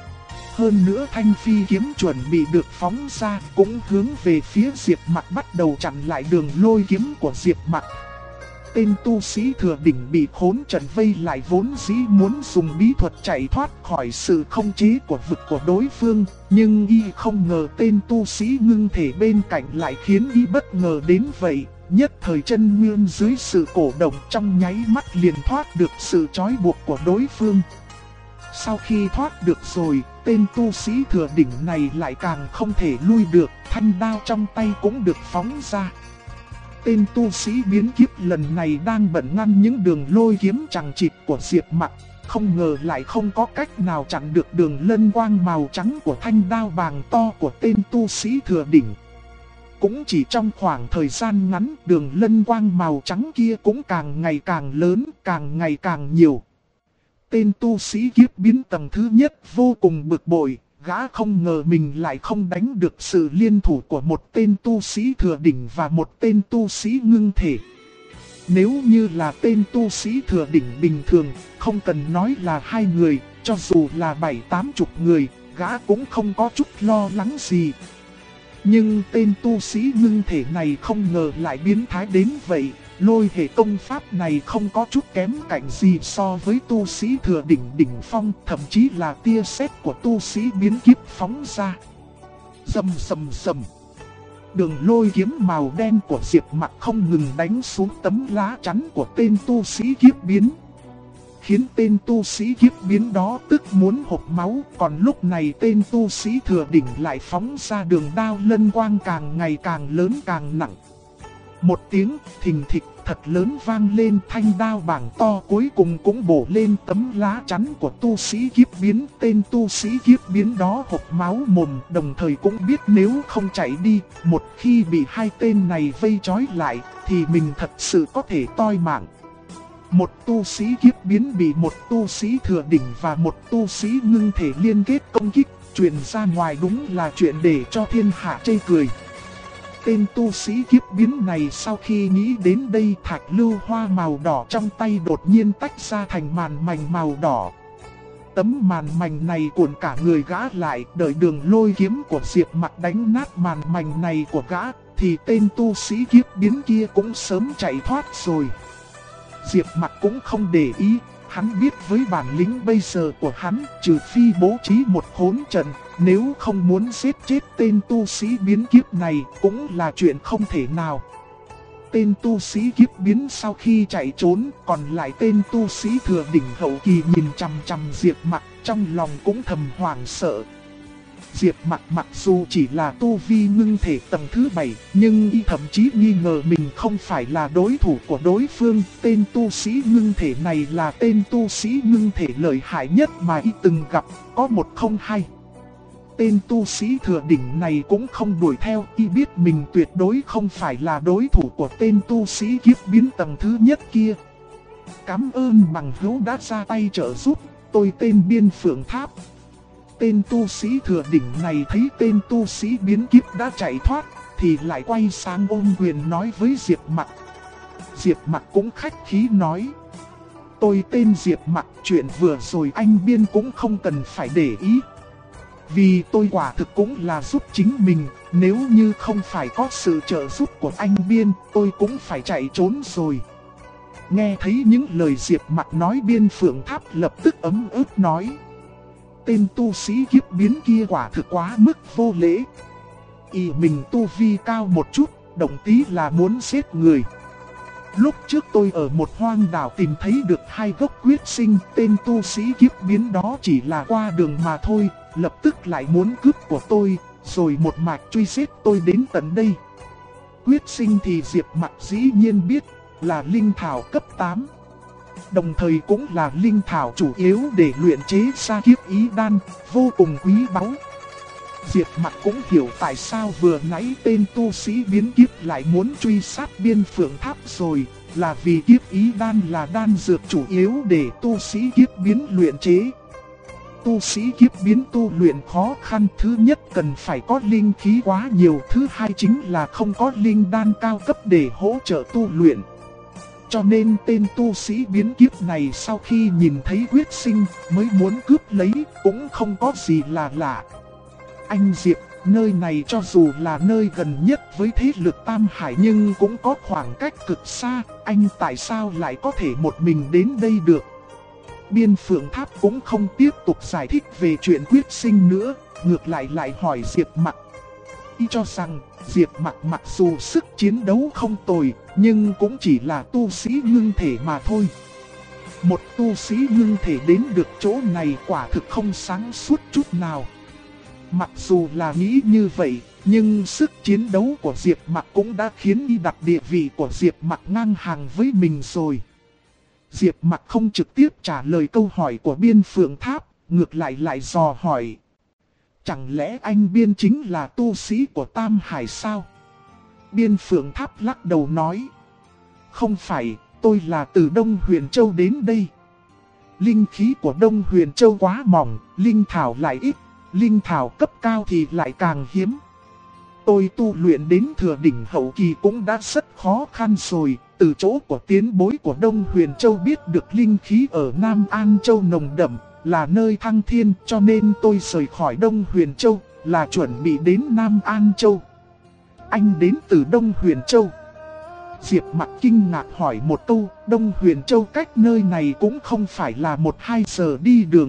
Hơn nữa thanh phi kiếm chuẩn bị được phóng ra cũng hướng về phía Diệp Mặc bắt đầu chặn lại đường lôi kiếm của Diệp Mặc. Tên tu sĩ thừa đỉnh bị khốn trận vây lại vốn dĩ muốn dùng bí thuật chạy thoát khỏi sự không chế của vực của đối phương, nhưng y không ngờ tên tu sĩ ngưng thể bên cạnh lại khiến y bất ngờ đến vậy. Nhất thời chân nguyên dưới sự cổ động trong nháy mắt liền thoát được sự trói buộc của đối phương. Sau khi thoát được rồi, tên tu sĩ thừa đỉnh này lại càng không thể lui được, thanh đao trong tay cũng được phóng ra. Tên tu sĩ biến kiếp lần này đang bận ngăn những đường lôi kiếm chằng chịt của Diệp Mặc, không ngờ lại không có cách nào chặn được đường lân quang màu trắng của thanh đao bàng to của tên tu sĩ thừa đỉnh. Cũng chỉ trong khoảng thời gian ngắn, đường lân quang màu trắng kia cũng càng ngày càng lớn, càng ngày càng nhiều. Tên tu sĩ kiếp biến tầng thứ nhất vô cùng bực bội. Gã không ngờ mình lại không đánh được sự liên thủ của một tên tu sĩ thừa đỉnh và một tên tu sĩ ngưng thể. Nếu như là tên tu sĩ thừa đỉnh bình thường, không cần nói là 2 người, cho dù là 7-80 người, gã cũng không có chút lo lắng gì. Nhưng tên tu sĩ ngưng thể này không ngờ lại biến thái đến vậy. Lôi hệ công pháp này không có chút kém cạnh gì so với tu sĩ thừa đỉnh đỉnh phong, thậm chí là tia sét của tu sĩ biến kiếp phóng ra. Rầm rầm rầm. Đường lôi kiếm màu đen của Diệp Mặc không ngừng đánh xuống tấm lá chắn của tên tu sĩ kiếp biến, khiến tên tu sĩ kiếp biến đó tức muốn hộc máu. Còn lúc này tên tu sĩ thừa đỉnh lại phóng ra đường đao lân quang càng ngày càng lớn càng nặng. Một tiếng thình thịch thật lớn vang lên, thanh đao bảng to cuối cùng cũng bổ lên tấm lá chắn của tu sĩ kiếp biến. Tên tu sĩ kiếp biến đó hộc máu mồm, đồng thời cũng biết nếu không chạy đi, một khi bị 2 tên này vây trói lại, thì mình thật sự có thể toi mạng. Một tu sĩ kiếp biến bị một tu sĩ thừa đỉnh và một tu sĩ ngưng thể liên kết công kích, truyền ra ngoài đúng là chuyện để cho thiên hạ chê cười. Tên tu sĩ kiếp biến này sau khi nghĩ đến đây, thạch lưu hoa màu đỏ trong tay đột nhiên tách ra thành màn mảnh màu đỏ. Tấm màn mảnh này cuộn cả người gã lại, đợi đường lôi kiếm của Diệp Mặc đánh nát màn mảnh này của gã, thì tên tu sĩ kiếp biến kia cũng sớm chạy thoát rồi. Diệp Mặc cũng không để ý, hắn biết với bản lĩnh bây giờ của hắn, trừ phi bố trí một hỗn trận, nếu không muốn giết chết tên tu sĩ biến kiếp này cũng là chuyện không thể nào. Tên tu sĩ kiếp biến sau khi chạy trốn, còn lại tên tu sĩ thừa đỉnh hậu kỳ nhìn chằm chằm Diệp Mặc, trong lòng cũng thầm hoảng sợ. Diệp Mặc mặc dù chỉ là tu vi ngưng thể tầng thứ 7, nhưng y thậm chí nghi ngờ mình không phải là đối thủ của đối phương. Tên tu sĩ ngưng thể này là tên tu sĩ ngưng thể lợi hại nhất mà y từng gặp, có một không hai. Tên tu sĩ thừa đỉnh này cũng không đuổi theo, y biết mình tuyệt đối không phải là đối thủ của tên tu sĩ kiếp biến tầng thứ nhất kia. Cảm ơn bằng hữu đã ra tay trợ giúp, tôi tên Biên Phượng Tháp. Tên tu sĩ thừa đỉnh này thấy tên tu sĩ biến kiếp đã chạy thoát, thì lại quay sang ôm quyền nói với Diệp Mặc. Diệp Mặc cũng khách khí nói: tôi tên Diệp Mặc, chuyện vừa rồi anh Biên cũng không cần phải để ý. Vì tôi quả thực cũng là giúp chính mình, nếu như không phải có sự trợ giúp của anh Biên, tôi cũng phải chạy trốn rồi. Nghe thấy những lời Diệp Mặc nói, Biên Phượng Tháp lập tức ấm ức nói. Tên tu sĩ kiếp biến kia quả thực quá mức vô lễ. Ý mình tu vi cao một chút, động tí là muốn giết người. Lúc trước tôi ở một hoang đảo tìm thấy được 2 gốc quyết sinh, tên tu sĩ kiếp biến đó chỉ là qua đường mà thôi, lập tức lại muốn cướp của tôi, rồi một mạch truy giết tôi đến tận đây. Quyết sinh thì Diệp Mặc dĩ nhiên biết là linh thảo cấp 8. Đồng thời cũng là linh thảo chủ yếu để luyện chế ra kiếp ý đan, vô cùng quý báu. Diệp Mặc cũng hiểu tại sao vừa nãy tên tu sĩ biến kiếp lại muốn truy sát Biên Phượng Tháp rồi, là vì kiếp ý đan là đan dược chủ yếu để tu sĩ kiếp biến luyện chế. Tu sĩ kiếp biến tu luyện khó khăn, thứ nhất cần phải có linh khí quá nhiều, thứ hai chính là không có linh đan cao cấp để hỗ trợ tu luyện. Cho nên tên tu sĩ biến kiếp này sau khi nhìn thấy quyết sinh mới muốn cướp lấy, cũng không có gì là lạ. Anh Diệp, nơi này cho dù là nơi gần nhất với thế lực Tam Hải nhưng cũng có khoảng cách cực xa, anh tại sao lại có thể một mình đến đây được? Biên Phượng Tháp cũng không tiếp tục giải thích về chuyện quyết sinh nữa, ngược lại hỏi Diệp Mặc. Y cho rằng Diệp Mặc mặc dù sức chiến đấu không tồi, nhưng cũng chỉ là tu sĩ ngưng thể mà thôi. Một tu sĩ ngưng thể đến được chỗ này quả thực không sáng suốt chút nào. Mặc dù là nghĩ như vậy, nhưng sức chiến đấu của Diệp Mặc cũng đã khiến Y đặt địa vị của Diệp Mặc ngang hàng với mình rồi. Diệp Mặc không trực tiếp trả lời câu hỏi của Biên Phượng Tháp, ngược lại dò hỏi. Chẳng lẽ anh Biên chính là tu sĩ của Tam Hải sao? Biên Phượng Tháp lắc đầu nói. Không phải, tôi là từ Đông Huyền Châu đến đây. Linh khí của Đông Huyền Châu quá mỏng, linh thảo lại ít, linh thảo cấp cao thì lại càng hiếm. Tôi tu luyện đến thừa đỉnh hậu kỳ cũng đã rất khó khăn rồi. Từ chỗ của tiến bối của Đông Huyền Châu biết được linh khí ở Nam An Châu nồng đậm, là nơi thăng thiên, cho nên tôi rời khỏi Đông Huyền Châu, là chuẩn bị đến Nam An Châu. Anh đến từ Đông Huyền Châu. Diệp Mặc kinh ngạc hỏi một câu, Đông Huyền Châu cách nơi này cũng không phải là 1-2 giờ đi đường.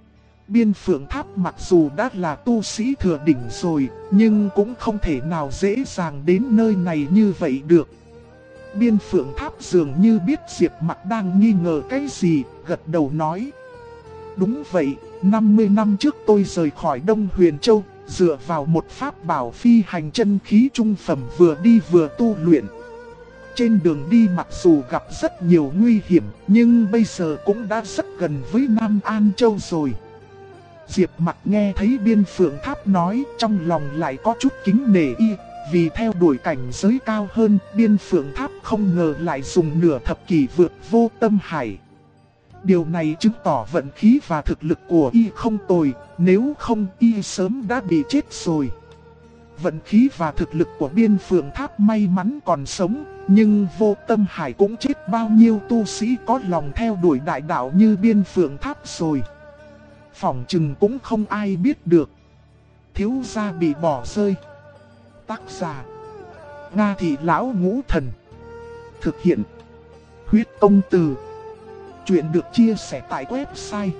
Biên Phượng Tháp mặc dù đã là tu sĩ thừa đỉnh rồi, nhưng cũng không thể nào dễ dàng đến nơi này như vậy được. Biên Phượng Tháp dường như biết Diệp Mặc đang nghi ngờ cái gì, gật đầu nói. Đúng vậy, 50 năm trước tôi rời khỏi Đông Huyền Châu, dựa vào một pháp bảo phi hành chân khí trung phẩm vừa đi vừa tu luyện. Trên đường đi mặc dù gặp rất nhiều nguy hiểm, nhưng bây giờ cũng đã rất gần với Nam An Châu rồi. Diệp Mặc nghe thấy Biên Phượng Tháp nói, trong lòng lại có chút kính nể Y. Vì theo đuổi cảnh giới cao hơn, Biên Phượng Tháp không ngờ lại dùng nửa thập kỷ vượt vô Tâm Hải. Điều này chứng tỏ vận khí và thực lực của Y không tồi, nếu không Y sớm đã bị chết rồi. Vận khí và thực lực của Biên Phượng Tháp may mắn còn sống, nhưng vô Tâm Hải cũng chết bao nhiêu tu sĩ có lòng theo đuổi đại đạo như Biên Phượng Tháp rồi. Phỏng chừng cũng không ai biết được. Thiếu gia bị bỏ rơi. Tác giả Nga Thị Lão Ngũ Thần. Thực hiện Huyết Công Từ. Chuyện được chia sẻ tại website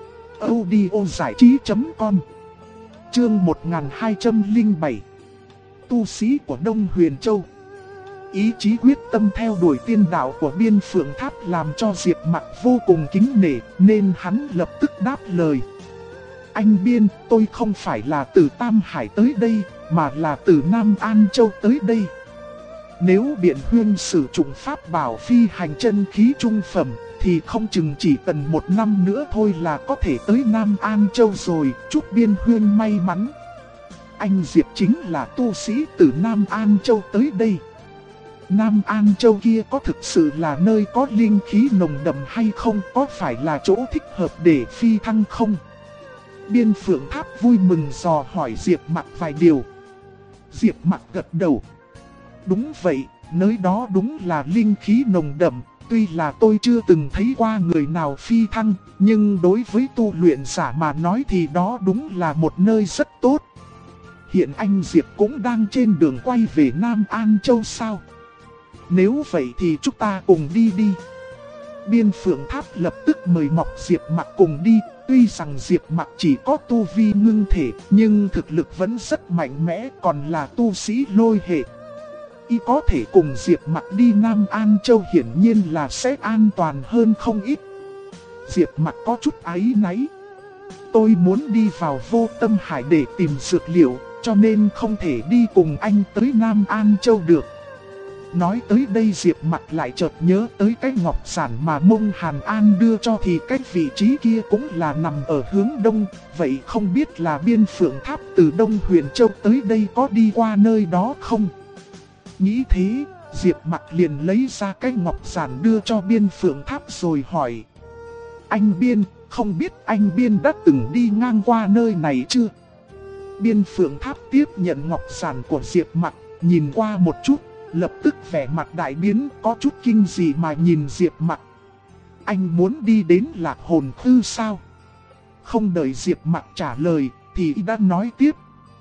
audiozảichí.com. Chương 1207. Tu sĩ của Đông Huyền Châu. Ý chí quyết tâm theo đuổi tiên đạo của Biên Phượng Tháp làm cho Diệp Mặc vô cùng kính nể, nên hắn lập tức đáp lời. Anh Biên, tôi không phải là từ Tam Hải tới đây, mà là từ Nam An Châu tới đây. Nếu Biện Huyên sử dụng pháp bảo phi hành chân khí trung phẩm, thì không chừng chỉ cần 1 năm nữa thôi là có thể tới Nam An Châu rồi, chúc Biên Huyên may mắn. Anh Diệp chính là tu sĩ từ Nam An Châu tới đây. Nam An Châu kia có thực sự là nơi có linh khí nồng đậm hay không, có phải là chỗ thích hợp để phi thăng không? Biên Phượng Tháp vui mừng dò hỏi Diệp Mặc vài điều. Diệp Mặc gật đầu. Đúng vậy, nơi đó đúng là linh khí nồng đậm, tuy là tôi chưa từng thấy qua người nào phi thăng, Nhưng đối với tu luyện giả mà nói thì đó đúng là một nơi rất tốt. Hiện anh Diệp cũng đang trên đường quay về Nam An Châu sao? Nếu vậy thì chúng ta cùng đi đi. Biên Phượng Tháp lập tức mời mọc Diệp Mặc cùng đi. Tuy rằng Diệp Mặc chỉ có tu vi ngưng thể, nhưng thực lực vẫn rất mạnh mẽ, còn là tu sĩ lôi hệ. Y có thể cùng Diệp Mặc đi Nam An Châu hiển nhiên là sẽ an toàn hơn không ít. Diệp Mặc có chút áy náy. Tôi muốn đi vào Vô Tâm Hải để tìm dược liệu, cho nên không thể đi cùng anh tới Nam An Châu được. Nói tới đây Diệp Mặc lại chợt nhớ tới cái ngọc giản mà Mông Hàn An đưa cho, thì cái vị trí kia cũng là nằm ở hướng đông. Vậy không biết là Biên Phượng Tháp từ Đông Huyền Châu tới đây có đi qua nơi đó không? Nghĩ thế, Diệp Mặc liền lấy ra cái ngọc giản đưa cho Biên Phượng Tháp rồi hỏi. Anh Biên, không biết anh Biên đã từng đi ngang qua nơi này chưa? Biên Phượng Tháp tiếp nhận ngọc giản của Diệp Mặc, nhìn qua một chút, lập tức vẻ mặt đại biến, có chút kinh dị mà nhìn Diệp Mặc. Anh muốn đi đến Lạc Hồn Thư sao? Không đợi Diệp Mặc trả lời, thì đã nói tiếp.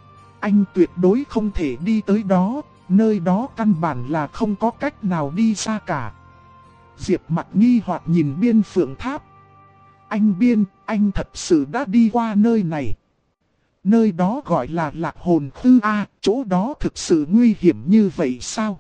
Anh tuyệt đối không thể đi tới đó, nơi đó căn bản là không có cách nào đi xa cả. Diệp Mặc nghi hoặc nhìn Biên Phượng Tháp. Anh Biên, anh thật sự đã đi qua nơi này. Nơi đó gọi là Lạc Hồn Thư A, chỗ đó thực sự nguy hiểm như vậy sao?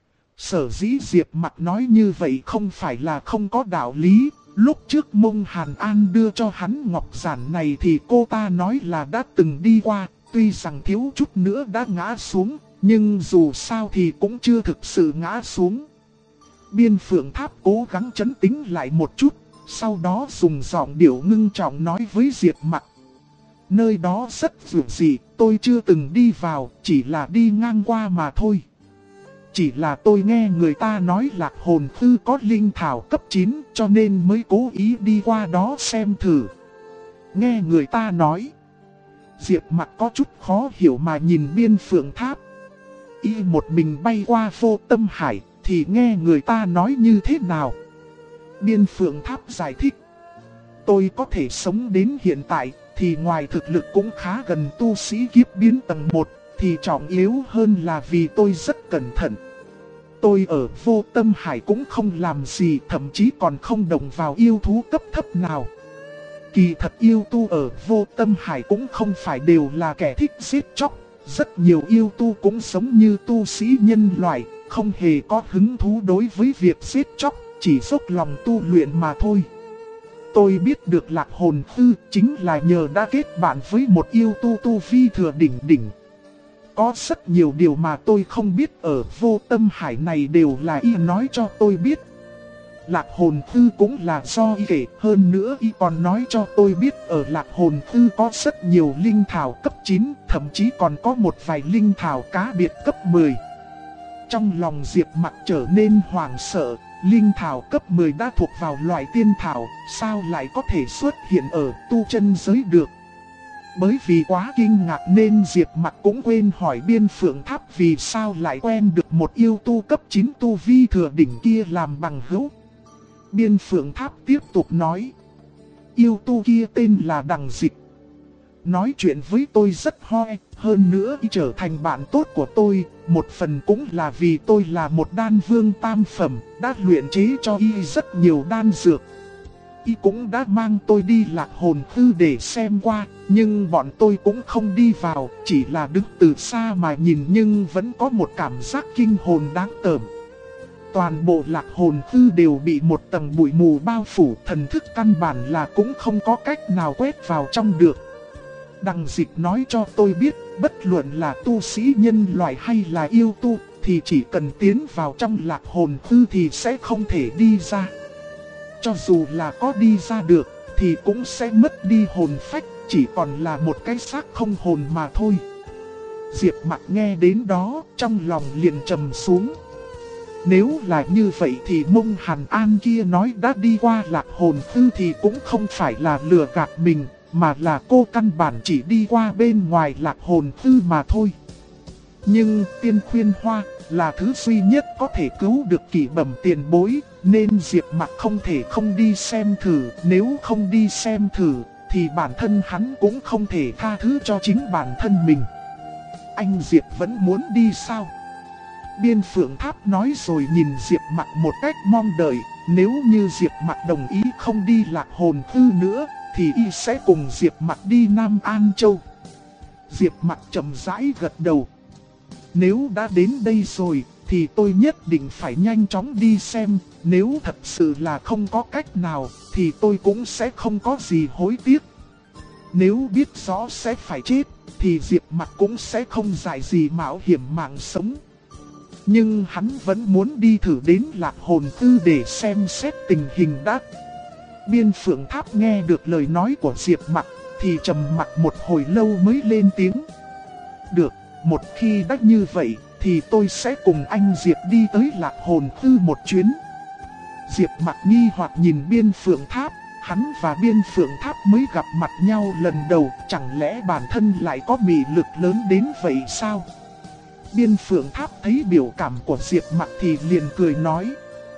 Sở dĩ Diệp Mặc nói như vậy không phải là không có đạo lý. Lúc trước Mông Hàn An đưa cho hắn ngọc giản này thì cô ta nói là đã từng đi qua. Tuy rằng thiếu chút nữa đã ngã xuống, nhưng dù sao thì cũng chưa thực sự ngã xuống. Biên Phượng Tháp cố gắng trấn tĩnh lại một chút, sau đó dùng giọng điệu ngưng trọng nói với Diệp Mặc. Nơi đó rất dữ dị, tôi chưa từng đi vào, chỉ là đi ngang qua mà thôi. Chỉ là tôi nghe người ta nói Lạc Hồn Thư có linh thảo cấp 9, cho nên mới cố ý đi qua đó xem thử. Nghe người ta nói. Diệp Mặc có chút khó hiểu mà nhìn Biên Phượng Tháp. Y một mình bay qua Vô Tâm Hải, thì nghe người ta nói như thế nào? Biên Phượng Tháp giải thích. Tôi có thể sống đến hiện tại, thì ngoài thực lực cũng khá gần tu sĩ kiếp biến tầng 1, thì trọng yếu hơn là vì tôi rất cẩn thận. Tôi ở Vô Tâm Hải cũng không làm gì, thậm chí còn không động vào yêu thú cấp thấp nào. Kỳ thật yêu tu ở Vô Tâm Hải cũng không phải đều là kẻ thích giết chóc. Rất nhiều yêu tu cũng sống như tu sĩ nhân loại, không hề có hứng thú đối với việc giết chóc, chỉ dốc lòng tu luyện mà thôi. Tôi biết được Lạc Hồn Thư chính là nhờ đã kết bạn với một yêu tu vi thừa đỉnh. Có rất nhiều điều mà tôi không biết ở Vô Tâm Hải này đều là y nói cho tôi biết. Lạc Hồn Thư cũng là do y kể, hơn nữa y còn nói cho tôi biết ở Lạc Hồn Thư có rất nhiều linh thảo cấp 9, thậm chí còn có một vài linh thảo cá biệt cấp 10. Trong lòng Diệp Mặc trở nên hoảng sợ, linh thảo cấp 10 đã thuộc vào loại tiên thảo, sao lại có thể xuất hiện ở tu chân giới được. Bởi vì quá kinh ngạc nên Diệp Mặc cũng quên hỏi Biên Phượng Tháp vì sao lại quen được một yêu tu cấp 9 tu vi thừa đỉnh kia làm bằng hữu. Biên Phượng Tháp tiếp tục nói. Yêu tu kia tên là Đằng Dịch. Nói chuyện với tôi rất hoi, hơn nữa y trở thành bạn tốt của tôi, một phần cũng là vì tôi là một đan vương tam phẩm, đã luyện chế cho y rất nhiều đan dược. Y cũng đã mang tôi đi Lạc Hồn Thư để xem qua, nhưng bọn tôi cũng không đi vào, chỉ là đứng từ xa mà nhìn nhưng vẫn có một cảm giác kinh hồn đáng tởm. Toàn bộ Lạc Hồn Thư đều bị một tầng bụi mù bao phủ, thần thức căn bản là cũng không có cách nào quét vào trong được. Đằng Dịch nói cho tôi biết, bất luận là tu sĩ nhân loại hay là yêu tu, thì chỉ cần tiến vào trong Lạc Hồn Thư thì sẽ không thể đi ra. Cho dù là có đi ra được, thì cũng sẽ mất đi hồn phách, chỉ còn là một cái xác không hồn mà thôi. Diệp Mặc nghe đến đó, trong lòng liền trầm xuống. Nếu là như vậy thì Mông Hàn An kia nói đã đi qua Lạc Hồn Thư thì cũng không phải là lừa gạt mình, mà là cô căn bản chỉ đi qua bên ngoài Lạc Hồn Thư mà thôi. Nhưng Tiên Khuyên Hoa, là thứ duy nhất có thể cứu được Kỷ Bẩm tiền bối, nên Diệp Mặc không thể không đi xem thử. Nếu không đi xem thử, thì bản thân hắn cũng không thể tha thứ cho chính bản thân mình. Anh Diệp vẫn muốn đi sao? Biên Phượng Tháp nói rồi nhìn Diệp Mặc một cách mong đợi. Nếu như Diệp Mặc đồng ý không đi Lạc Hồn Thư nữa, thì y sẽ cùng Diệp Mặc đi Nam An Châu. Diệp Mặc chậm rãi gật đầu. Nếu đã đến đây rồi, thì tôi nhất định phải nhanh chóng đi xem. Nếu thật sự là không có cách nào, thì tôi cũng sẽ không có gì hối tiếc. Nếu biết rõ sẽ phải chết, thì Diệp Mặc cũng sẽ không dại gì mạo hiểm mạng sống. Nhưng hắn vẫn muốn đi thử đến Lạc Hồn Thư để xem xét tình hình đã. Biên Phượng Tháp nghe được lời nói của Diệp Mặc, thì trầm mặc một hồi lâu mới lên tiếng. Được, một khi đã như vậy, thì tôi sẽ cùng anh Diệp đi tới Lạc Hồn Thư một chuyến. Diệp Mặc nghi hoặc nhìn Biên Phượng Tháp, hắn và Biên Phượng Tháp mới gặp mặt nhau lần đầu, chẳng lẽ bản thân lại có mị lực lớn đến vậy sao? Biên Phượng Tháp thấy biểu cảm của Diệp Mặc thì liền cười nói.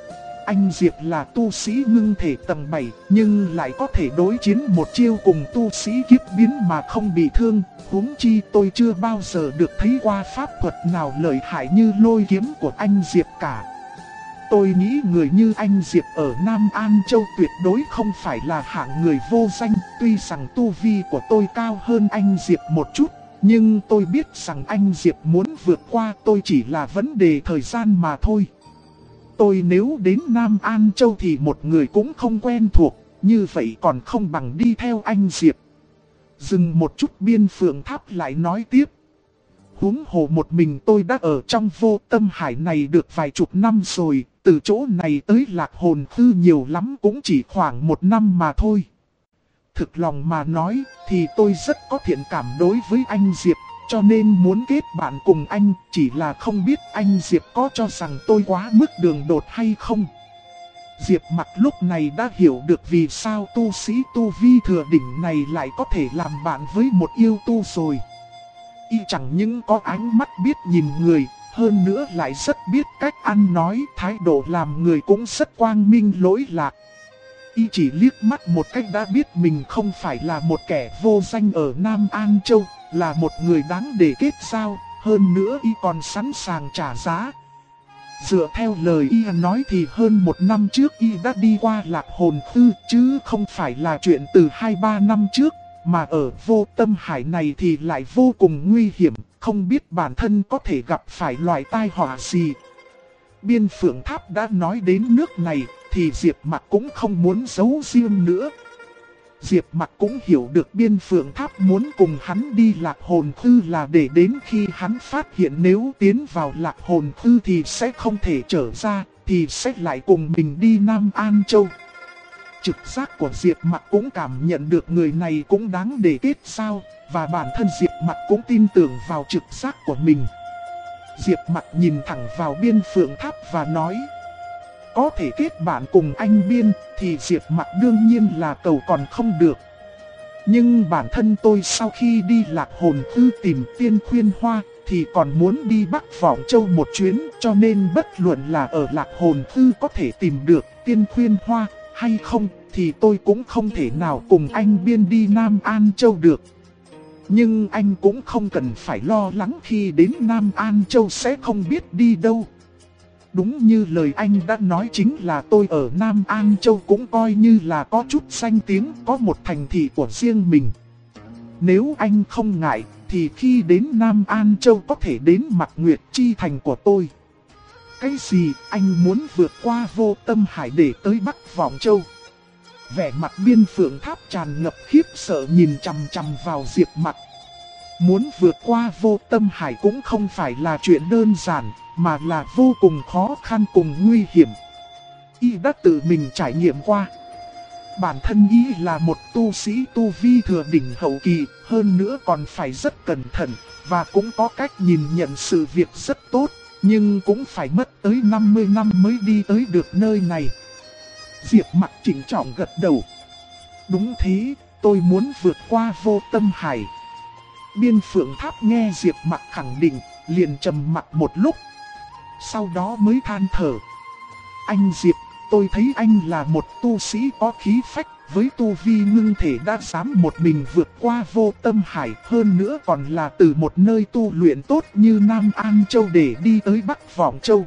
Anh Diệp là tu sĩ ngưng thể tầng 7, nhưng lại có thể đối chiến một chiêu cùng tu sĩ kiếp biến mà không bị thương. Huống chi tôi chưa bao giờ được thấy qua pháp thuật nào lợi hại như lôi kiếm của anh Diệp cả. Tôi nghĩ người như anh Diệp ở Nam An Châu tuyệt đối không phải là hạng người vô danh. Tuy rằng tu vi của tôi cao hơn anh Diệp một chút, nhưng tôi biết rằng anh Diệp muốn vượt qua tôi chỉ là vấn đề thời gian mà thôi. Tôi nếu đến Nam An Châu thì một người cũng không quen thuộc, như vậy còn không bằng đi theo anh Diệp. Dừng một chút Biên Phượng Tháp lại nói tiếp. Huống hồ một mình tôi đã ở trong Vô Tâm Hải này được vài chục năm rồi, từ chỗ này tới Lạc Hồn Thư nhiều lắm cũng chỉ khoảng 1 năm mà thôi. Thực lòng mà nói thì tôi rất có thiện cảm đối với anh Diệp, cho nên muốn kết bạn cùng anh, chỉ là không biết anh Diệp có cho rằng tôi quá mức đường đột hay không. Diệp Mặc lúc này đã hiểu được vì sao tu sĩ tu vi thừa đỉnh này lại có thể làm bạn với một yêu tu rồi. Y chẳng những có ánh mắt biết nhìn người, hơn nữa lại rất biết cách ăn nói, thái độ làm người cũng rất quang minh lỗi lạc. Y chỉ liếc mắt một cách đã biết mình không phải là một kẻ vô danh ở Nam An Châu, là một người đáng để kết giao, hơn nữa Y còn sẵn sàng trả giá. Dựa theo lời Y nói thì hơn 1 năm trước Y đã đi qua Lạc Hồn Thư, chứ không phải là chuyện từ 2-3 năm trước, mà ở Vô Tâm Hải này thì lại vô cùng nguy hiểm, không biết bản thân có thể gặp phải loại tai họa gì. Biên Phượng Tháp đã nói đến nước này, thì Diệp Mặc cũng không muốn giấu riêng nữa. Diệp Mặc cũng hiểu được Biên Phượng Tháp muốn cùng hắn đi Lạc Hồn Thư là để đến khi hắn phát hiện nếu tiến vào Lạc Hồn Thư thì sẽ không thể trở ra, thì sẽ lại cùng mình đi Nam An Châu. Trực giác của Diệp Mặc cũng cảm nhận được người này cũng đáng để kết giao, và bản thân Diệp Mặc cũng tin tưởng vào trực giác của mình. Diệp Mặc nhìn thẳng vào Biên Phượng Tháp và nói. Có thể kết bạn cùng anh Biên thì Diệp Mặc đương nhiên là cầu còn không được. Nhưng bản thân tôi sau khi đi Lạc Hồn Thư tìm Tiên Khuyên Hoa thì còn muốn đi Bắc Vọng Châu một chuyến, cho nên bất luận là ở Lạc Hồn Thư có thể tìm được Tiên Khuyên Hoa hay không thì tôi cũng không thể nào cùng anh Biên đi Nam An Châu được. Nhưng anh cũng không cần phải lo lắng khi đến Nam An Châu sẽ không biết đi đâu. Đúng như lời anh đã nói, chính là tôi ở Nam An Châu cũng coi như là có chút danh tiếng, có một thành thị của riêng mình. Nếu anh không ngại, thì khi đến Nam An Châu có thể đến Mạc Nguyệt Chi thành của tôi. Cái gì anh muốn vượt qua Vô Tâm Hải để tới Bắc Vọng Châu? Vẻ mặt Biên Phượng Tháp tràn ngập khiếp sợ nhìn chằm chằm vào Diệp Mặc. Muốn vượt qua Vô Tâm Hải cũng không phải là chuyện đơn giản, mà là vô cùng khó khăn cùng nguy hiểm. Y đã tự mình trải nghiệm qua. Bản thân Y là một tu sĩ tu vi thừa đỉnh hậu kỳ, hơn nữa còn phải rất cẩn thận, và cũng có cách nhìn nhận sự việc rất tốt, nhưng cũng phải mất tới 50 năm mới đi tới được nơi này. Diệp Mặc chỉnh trọng gật đầu. Đúng thế, tôi muốn vượt qua Vô Tâm Hải. Biên Phượng Tháp nghe Diệp Mặc khẳng định, liền trầm mặc một lúc. sau đó mới than thở. Anh Diệp, tôi thấy anh là một tu sĩ có khí phách, với tu vi ngưng thể đã dám một mình vượt qua vô tâm hải, hơn nữa còn là từ một nơi tu luyện tốt như Nam An Châu để đi tới Bắc Vọng Châu.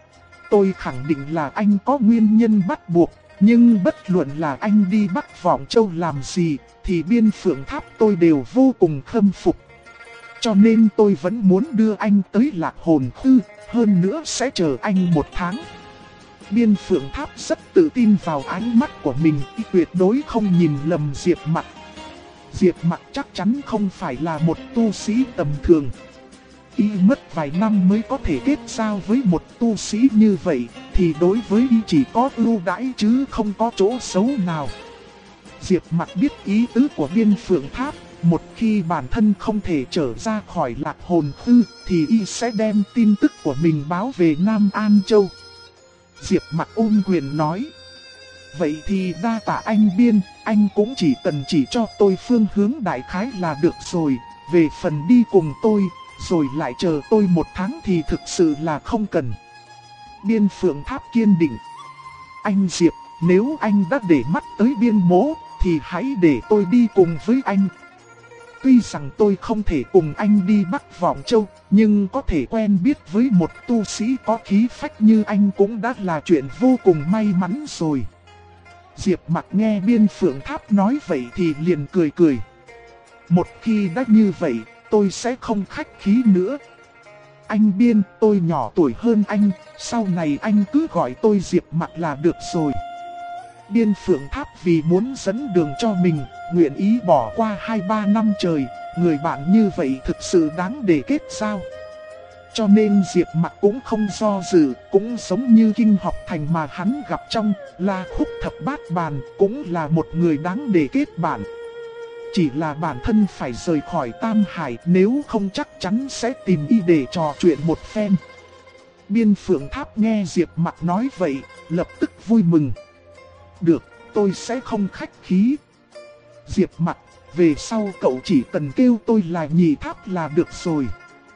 Tôi khẳng định là anh có nguyên nhân bắt buộc, nhưng bất luận là anh đi Bắc Vọng Châu làm gì, thì Biên Phượng Tháp tôi đều vô cùng khâm phục. Cho nên tôi vẫn muốn đưa anh tới Lạc Hồn Khư, hơn nữa sẽ chờ anh 1 tháng. Biên Phượng Tháp rất tự tin vào ánh mắt của mình, tuyệt đối không nhìn lầm Diệp Mặc. Diệp Mặc chắc chắn không phải là một tu sĩ tầm thường. Y mất vài năm mới có thể kết giao với một tu sĩ như vậy, thì đối với y chỉ có ưu đãi chứ không có chỗ xấu nào. Diệp Mặc biết ý tứ của Biên Phượng Tháp, một khi bản thân không thể trở ra khỏi Lạc Hồn Khư thì y sẽ đem tin tức của mình báo về Nam An Châu. Diệp Mặc ôm quyền nói: vậy thì đa tạ anh Biên, anh cũng chỉ cần chỉ cho tôi phương hướng đại khái là được rồi. Về phần đi cùng tôi, rồi lại chờ tôi 1 tháng thì thực sự là không cần. Biên Phượng Tháp kiên định: anh Diệp, nếu anh đã để mắt tới Biên mỗ, thì hãy để tôi đi cùng với anh. Tuy rằng tôi không thể cùng anh đi Bắc Vọng Châu, nhưng có thể quen biết với một tu sĩ có khí phách như anh cũng đã là chuyện vô cùng may mắn rồi. Diệp Mặc nghe Biên Phượng Tháp nói vậy thì liền cười cười. Một khi đã như vậy, tôi sẽ không khách khí nữa. Anh Biên, tôi nhỏ tuổi hơn anh, sau này anh cứ gọi tôi Diệp Mặc là được rồi. Biên Phượng Tháp vì muốn dẫn đường cho mình, nguyện ý bỏ qua 2-3 năm trời, người bạn như vậy thực sự đáng để kết giao. Cho nên Diệp Mặc cũng không do dự, cũng giống như Kinh Học Thành mà hắn gặp trong La Khúc Thập Bát Bàn, cũng là một người đáng để kết bạn. Chỉ là bản thân phải rời khỏi Tam Hải, nếu không chắc chắn sẽ tìm y để trò chuyện một phen. Biên Phượng Tháp nghe Diệp Mặc nói vậy, lập tức vui mừng. Được, tôi sẽ không khách khí. Diệp Mặc, về sau cậu chỉ cần kêu tôi là Nhị Tháp là được rồi.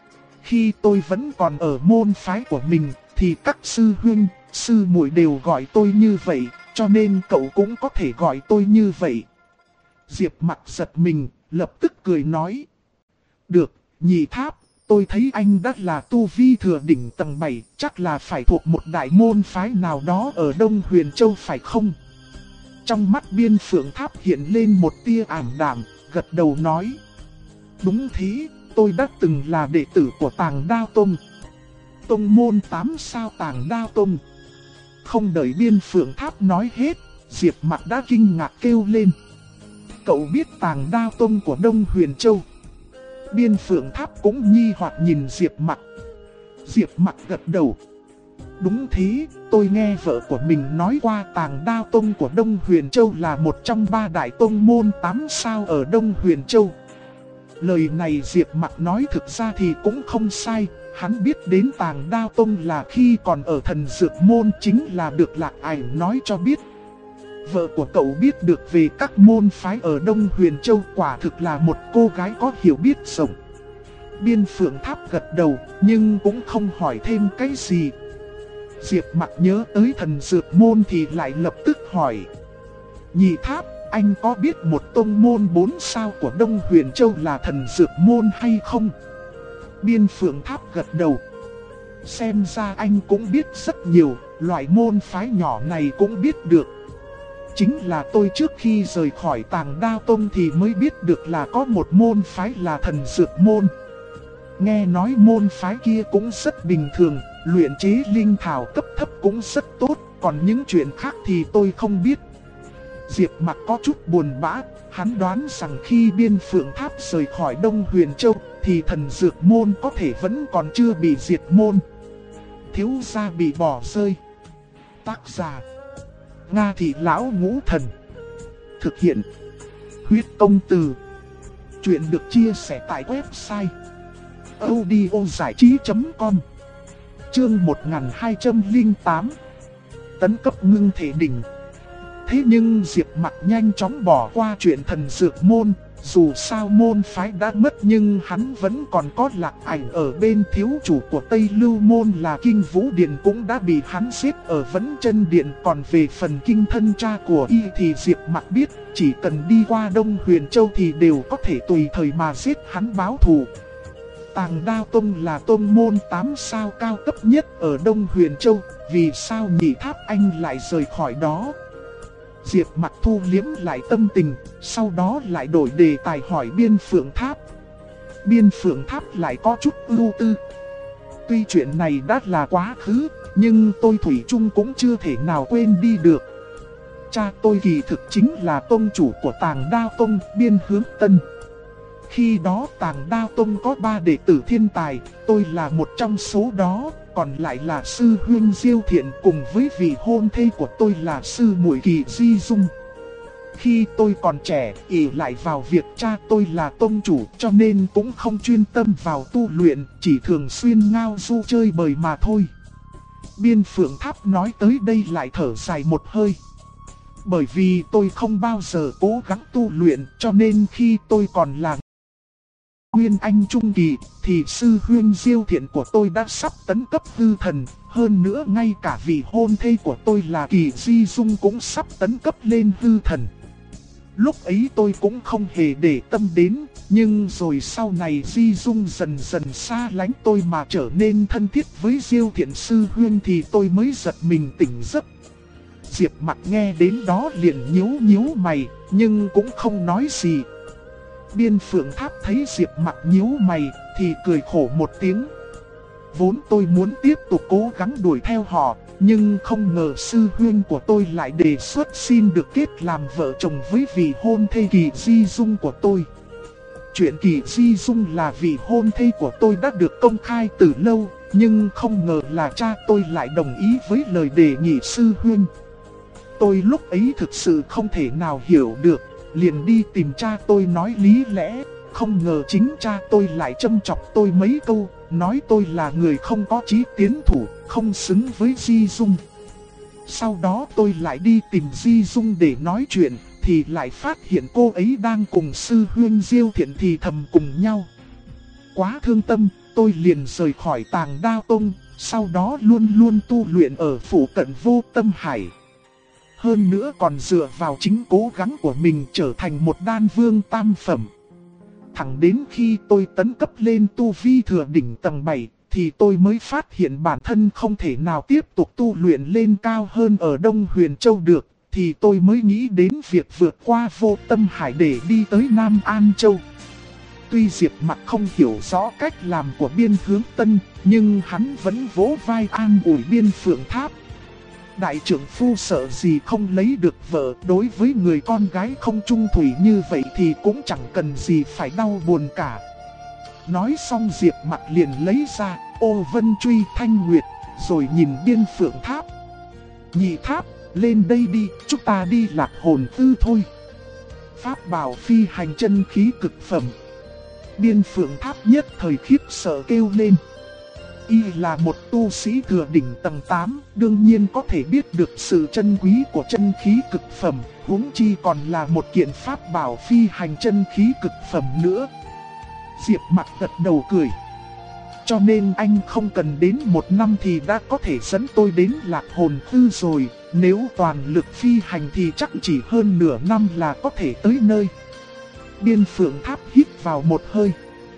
Khi tôi vẫn còn ở môn phái của mình, thì các sư huynh, sư muội đều gọi tôi như vậy, cho nên cậu cũng có thể gọi tôi như vậy. Diệp Mặc giật mình, lập tức cười nói: được, Nhị Tháp, tôi thấy anh đã là tu vi thừa đỉnh tầng 7, chắc là phải thuộc một đại môn phái nào đó ở Đông Huyền Châu phải không? Trong mắt Biên Phượng Tháp hiện lên một tia ảm đạm, gật đầu nói: đúng thế, tôi đã từng là đệ tử của Tàng Đao Tông. Tông môn 8 sao Tàng Đao Tông. Không đợi Biên Phượng Tháp nói hết, Diệp Mặc đã kinh ngạc kêu lên: cậu biết Tàng Đao Tông của Đông Huyền Châu? Biên Phượng Tháp cũng nghi hoặc nhìn Diệp Mặc. Diệp Mặc gật đầu: đúng thế, tôi nghe vợ của mình nói qua Tàng Đao Tông của Đông Huyền Châu là một trong 3 đại tông môn 8 sao ở Đông Huyền Châu. Lời này Diệp Mặc nói thực ra thì cũng không sai, hắn biết đến Tàng Đao Tông là khi còn ở Thần Dược Môn, chính là được Lạc Ảnh nói cho biết. Vợ của cậu biết được về các môn phái ở Đông Huyền Châu, quả thực là một cô gái có hiểu biết rộng. Biên Phượng Tháp gật đầu, nhưng cũng không hỏi thêm cái gì. Diệp Mặc nhớ tới Thần Dược Môn thì lại lập tức hỏi: Nhị Tháp, anh có biết một tông môn 4 sao của Đông Huyền Châu là Thần Dược Môn hay không? Biên Phượng Tháp gật đầu: xem ra anh cũng biết rất nhiều, loại môn phái nhỏ này cũng biết được. Chính là tôi trước khi rời khỏi Tàng Đao Tông thì mới biết được là có một môn phái là Thần Dược Môn. Nghe nói môn phái kia cũng rất bình thường, luyện chế linh thảo cấp thấp cũng rất tốt, còn những chuyện khác thì tôi không biết. Diệp Mặc có chút buồn bã, hắn đoán rằng khi Biên Phượng Tháp rời khỏi Đông Huyền Châu thì Thần Dược Môn có thể vẫn còn chưa bị diệt môn. Thiếu gia bị bỏ rơi. Tác giả: Nga Thị Lão Ngũ Thần. Thực hiện: Huyết Công Từ. Chuyện được chia sẻ tại website audiozảichí.com. Chương 1208. Tấn cấp ngưng thể đỉnh. Thế nhưng Diệp Mặc nhanh chóng bỏ qua chuyện Thần Dược Môn, Dù sao môn phái đã mất nhưng hắn vẫn còn có Lạc Ảnh ở bên, thiếu chủ của Tây Lưu Môn là Kinh Vũ Điện cũng đã bị hắn giết ở Vẫn Chân Điện. Còn về phần Kinh Thân cha của y thì Diệp Mặc biết, chỉ cần đi qua Đông Huyền Châu thì đều có thể tùy thời mà giết hắn báo thù. Tàng Đao Tông là tông môn 8 sao cao cấp nhất ở Đông Huyền Châu, vì sao Nhị Tháp Anh lại rời khỏi đó? Diệp Mặc thu liếm lại tâm tình, sau đó lại đổi đề tài hỏi Biên Phượng Tháp. Biên Phượng Tháp lại có chút ưu tư. Tuy chuyện này đã là quá khứ, nhưng tôi thủy chung cũng chưa thể nào quên đi được. Cha tôi kỳ thực chính là tông chủ của Tàng Đao Tông, Biên Hướng Tân. Khi đó Tàng Đao Tông có 3 đệ tử thiên tài, tôi là một trong số đó, còn lại là sư huynh Diêu Thiện cùng với vị hôn thê của tôi là sư muội Kỳ Di Dung. Khi tôi còn trẻ, ỷ lại vào việc cha tôi là tông chủ cho nên cũng không chuyên tâm vào tu luyện, chỉ thường xuyên ngao du chơi bời mà thôi. Biên Phượng Tháp nói tới đây lại thở dài một hơi. Bởi vì tôi không bao giờ cố gắng tu luyện cho nên khi tôi còn là Nguyên Anh Trung Kỳ thì sư huynh Diêu Thiện của tôi đã sắp tấn cấp hư thần. Hơn nữa ngay cả vị hôn thê của tôi là Kỳ Di Dung cũng sắp tấn cấp lên hư thần. Lúc ấy tôi cũng không hề để tâm đến, nhưng rồi sau này Di Dung dần dần xa lánh tôi mà trở nên thân thiết với Diêu Thiện sư huynh thì tôi mới giật mình tỉnh giấc. Diệp Mặc nghe đến đó liền nhíu mày, nhưng cũng không nói gì. Biên Phượng Tháp thấy Diệp Mặc nhíu mày thì cười khổ một tiếng. Vốn tôi muốn tiếp tục cố gắng đuổi theo họ, nhưng không ngờ sư huynh của tôi lại đề xuất xin được kết làm vợ chồng với vị hôn thê Kỳ Di Dung của tôi. Chuyện Kỳ Di Dung là vị hôn thê của tôi đã được công khai từ lâu, nhưng không ngờ là cha tôi lại đồng ý với lời đề nghị sư huynh. Tôi lúc ấy thực sự không thể nào hiểu được, liền đi tìm cha tôi nói lý lẽ, không ngờ chính cha tôi lại châm chọc tôi mấy câu, nói tôi là người không có chí tiến thủ, không xứng với Di Dung. Sau đó tôi lại đi tìm Di Dung để nói chuyện, thì lại phát hiện cô ấy đang cùng sư huynh Diêu Thiện thì thầm cùng nhau. Quá thương tâm, tôi liền rời khỏi Tàng Đao Tông, sau đó luôn luôn tu luyện ở phủ cận Vô Tâm Hải. Hơn nữa còn dựa vào chính cố gắng của mình trở thành một đan vương tam phẩm. Thẳng đến khi tôi tấn cấp lên tu vi thừa đỉnh tầng 7, thì tôi mới phát hiện bản thân không thể nào tiếp tục tu luyện lên cao hơn ở Đông Huyền Châu được. Thì tôi mới nghĩ đến việc vượt qua Vô Tâm Hải để đi tới Nam An Châu. Tuy Diệp Mặc không hiểu rõ cách làm của Biên Hướng Tân, nhưng hắn vẫn vỗ vai an ủi Biên Phượng Tháp. Đại trưởng phu sợ gì không lấy được vợ, đối với người con gái không chung thủy như vậy thì cũng chẳng cần gì phải đau buồn cả. Nói xong Diệp Mặc liền lấy ra Ô Vân Truy Thanh Nguyệt, rồi nhìn Biên Phượng Tháp. Nhị Tháp, lên đây đi, chúng ta đi Lạc Hồn Tư thôi. Pháp bảo phi hành chân khí cực phẩm. Biên Phượng Tháp nhất thời khiếp sợ kêu lên. Y là một tu sĩ thừa đỉnh tầng 8, đương nhiên có thể biết được sự chân quý của chân khí cực phẩm, huống chi còn là một kiện pháp bảo phi hành chân khí cực phẩm nữa. Diệp Mặc gật đầu cười. Cho nên anh không cần đến 1 năm thì đã có thể dẫn tôi đến Lạc Hồn Tư rồi, nếu toàn lực phi hành thì chắc chỉ hơn nửa năm là có thể tới nơi. Biên Phượng Tháp hít vào một hơi.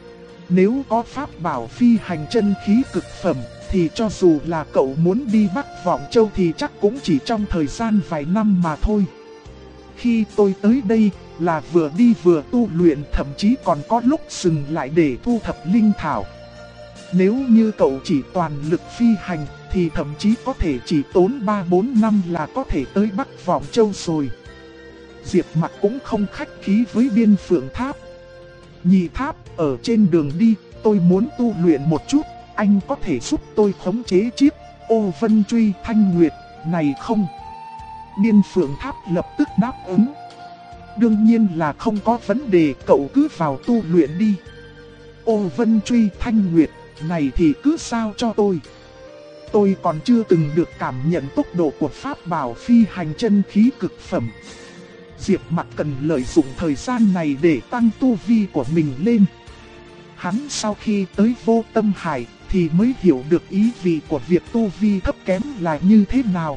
Nếu có pháp bảo phi hành chân khí cực phẩm, thì cho dù là cậu muốn đi Bắc Vọng Châu thì chắc cũng chỉ trong thời gian vài năm mà thôi. Khi tôi tới đây là vừa đi vừa tu luyện, thậm chí còn có lúc dừng lại để thu thập linh thảo. Nếu như cậu chỉ toàn lực phi hành, thì thậm chí có thể chỉ tốn 3-4 năm là có thể tới Bắc Vọng Châu rồi. Diệp Mặc cũng không khách khí với Biên Phượng Tháp. Nhị Tháp, ở trên đường đi, tôi muốn tu luyện một chút, anh có thể giúp tôi khống chế chiếc Ô Vân Truy Thanh Nguyệt này không? Biên Phượng Tháp lập tức đáp ứng. Đương nhiên là không có vấn đề, cậu cứ vào tu luyện đi. Ô Vân Truy Thanh Nguyệt này thì cứ sao cho tôi. Tôi còn chưa từng được cảm nhận tốc độ của pháp bảo phi hành chân khí cực phẩm. Diệp Mặc cần lợi dụng thời gian này để tăng tu vi của mình lên. Hắn sau khi tới Vô Tâm Hải thì mới hiểu được ý vị của việc tu vi thấp kém là như thế nào.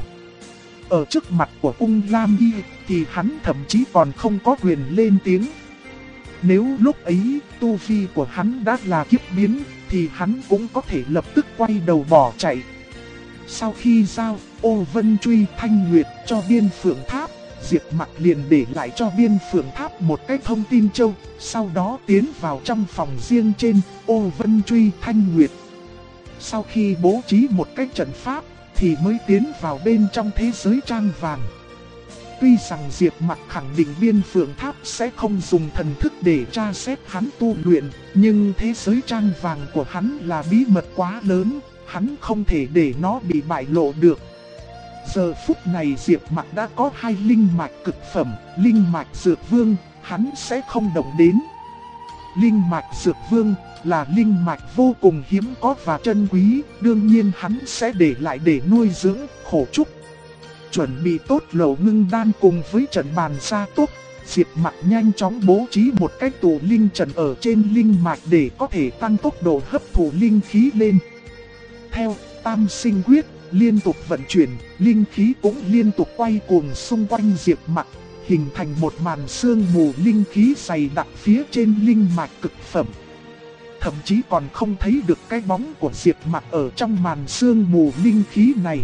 Ở trước mặt của Ung Lam Y thì hắn thậm chí còn không có quyền lên tiếng. Nếu lúc ấy tu vi của hắn đã là kiếp biến thì hắn cũng có thể lập tức quay đầu bỏ chạy. Sau khi giao Ô Vân Truy Thanh Nguyệt cho Biên Phượng Tháp, Diệp Mặc liền để lại cho Biên Phượng Tháp một cái thông tin châu, sau đó tiến vào trong phòng riêng trên Ô Vân Truy Thanh Nguyệt. Sau khi bố trí một cái trận pháp thì mới tiến vào bên trong thế giới trang vàng. Tuy rằng Diệp Mặc khẳng định Biên Phượng Tháp sẽ không dùng thần thức để tra xét hắn tu luyện, nhưng thế giới trang vàng của hắn là bí mật quá lớn, hắn không thể để nó bị bại lộ được. Giờ phút này Diệp Mặc đã có 2 linh mạch cực phẩm, linh mạch Dược Vương, hắn sẽ không động đến. Linh mạch Dược Vương là linh mạch vô cùng hiếm có và trân quý, đương nhiên hắn sẽ để lại để nuôi dưỡng Khổ Trúc. Chuẩn bị tốt lẩu ngưng đan cùng với trận bàn gia tốc, Diệp Mặc nhanh chóng bố trí một cái tụ linh trận ở trên linh mạch để có thể tăng tốc độ hấp thụ linh khí lên. Theo Tam Sinh Quyết liên tục vận chuyển, linh khí cũng liên tục quay cuồng xung quanh Diệp Mặc, hình thành một màn sương mù linh khí dày đặc phía trên linh mạch cực phẩm. Thậm chí còn không thấy được cái bóng của Diệp Mặc ở trong màn sương mù linh khí này.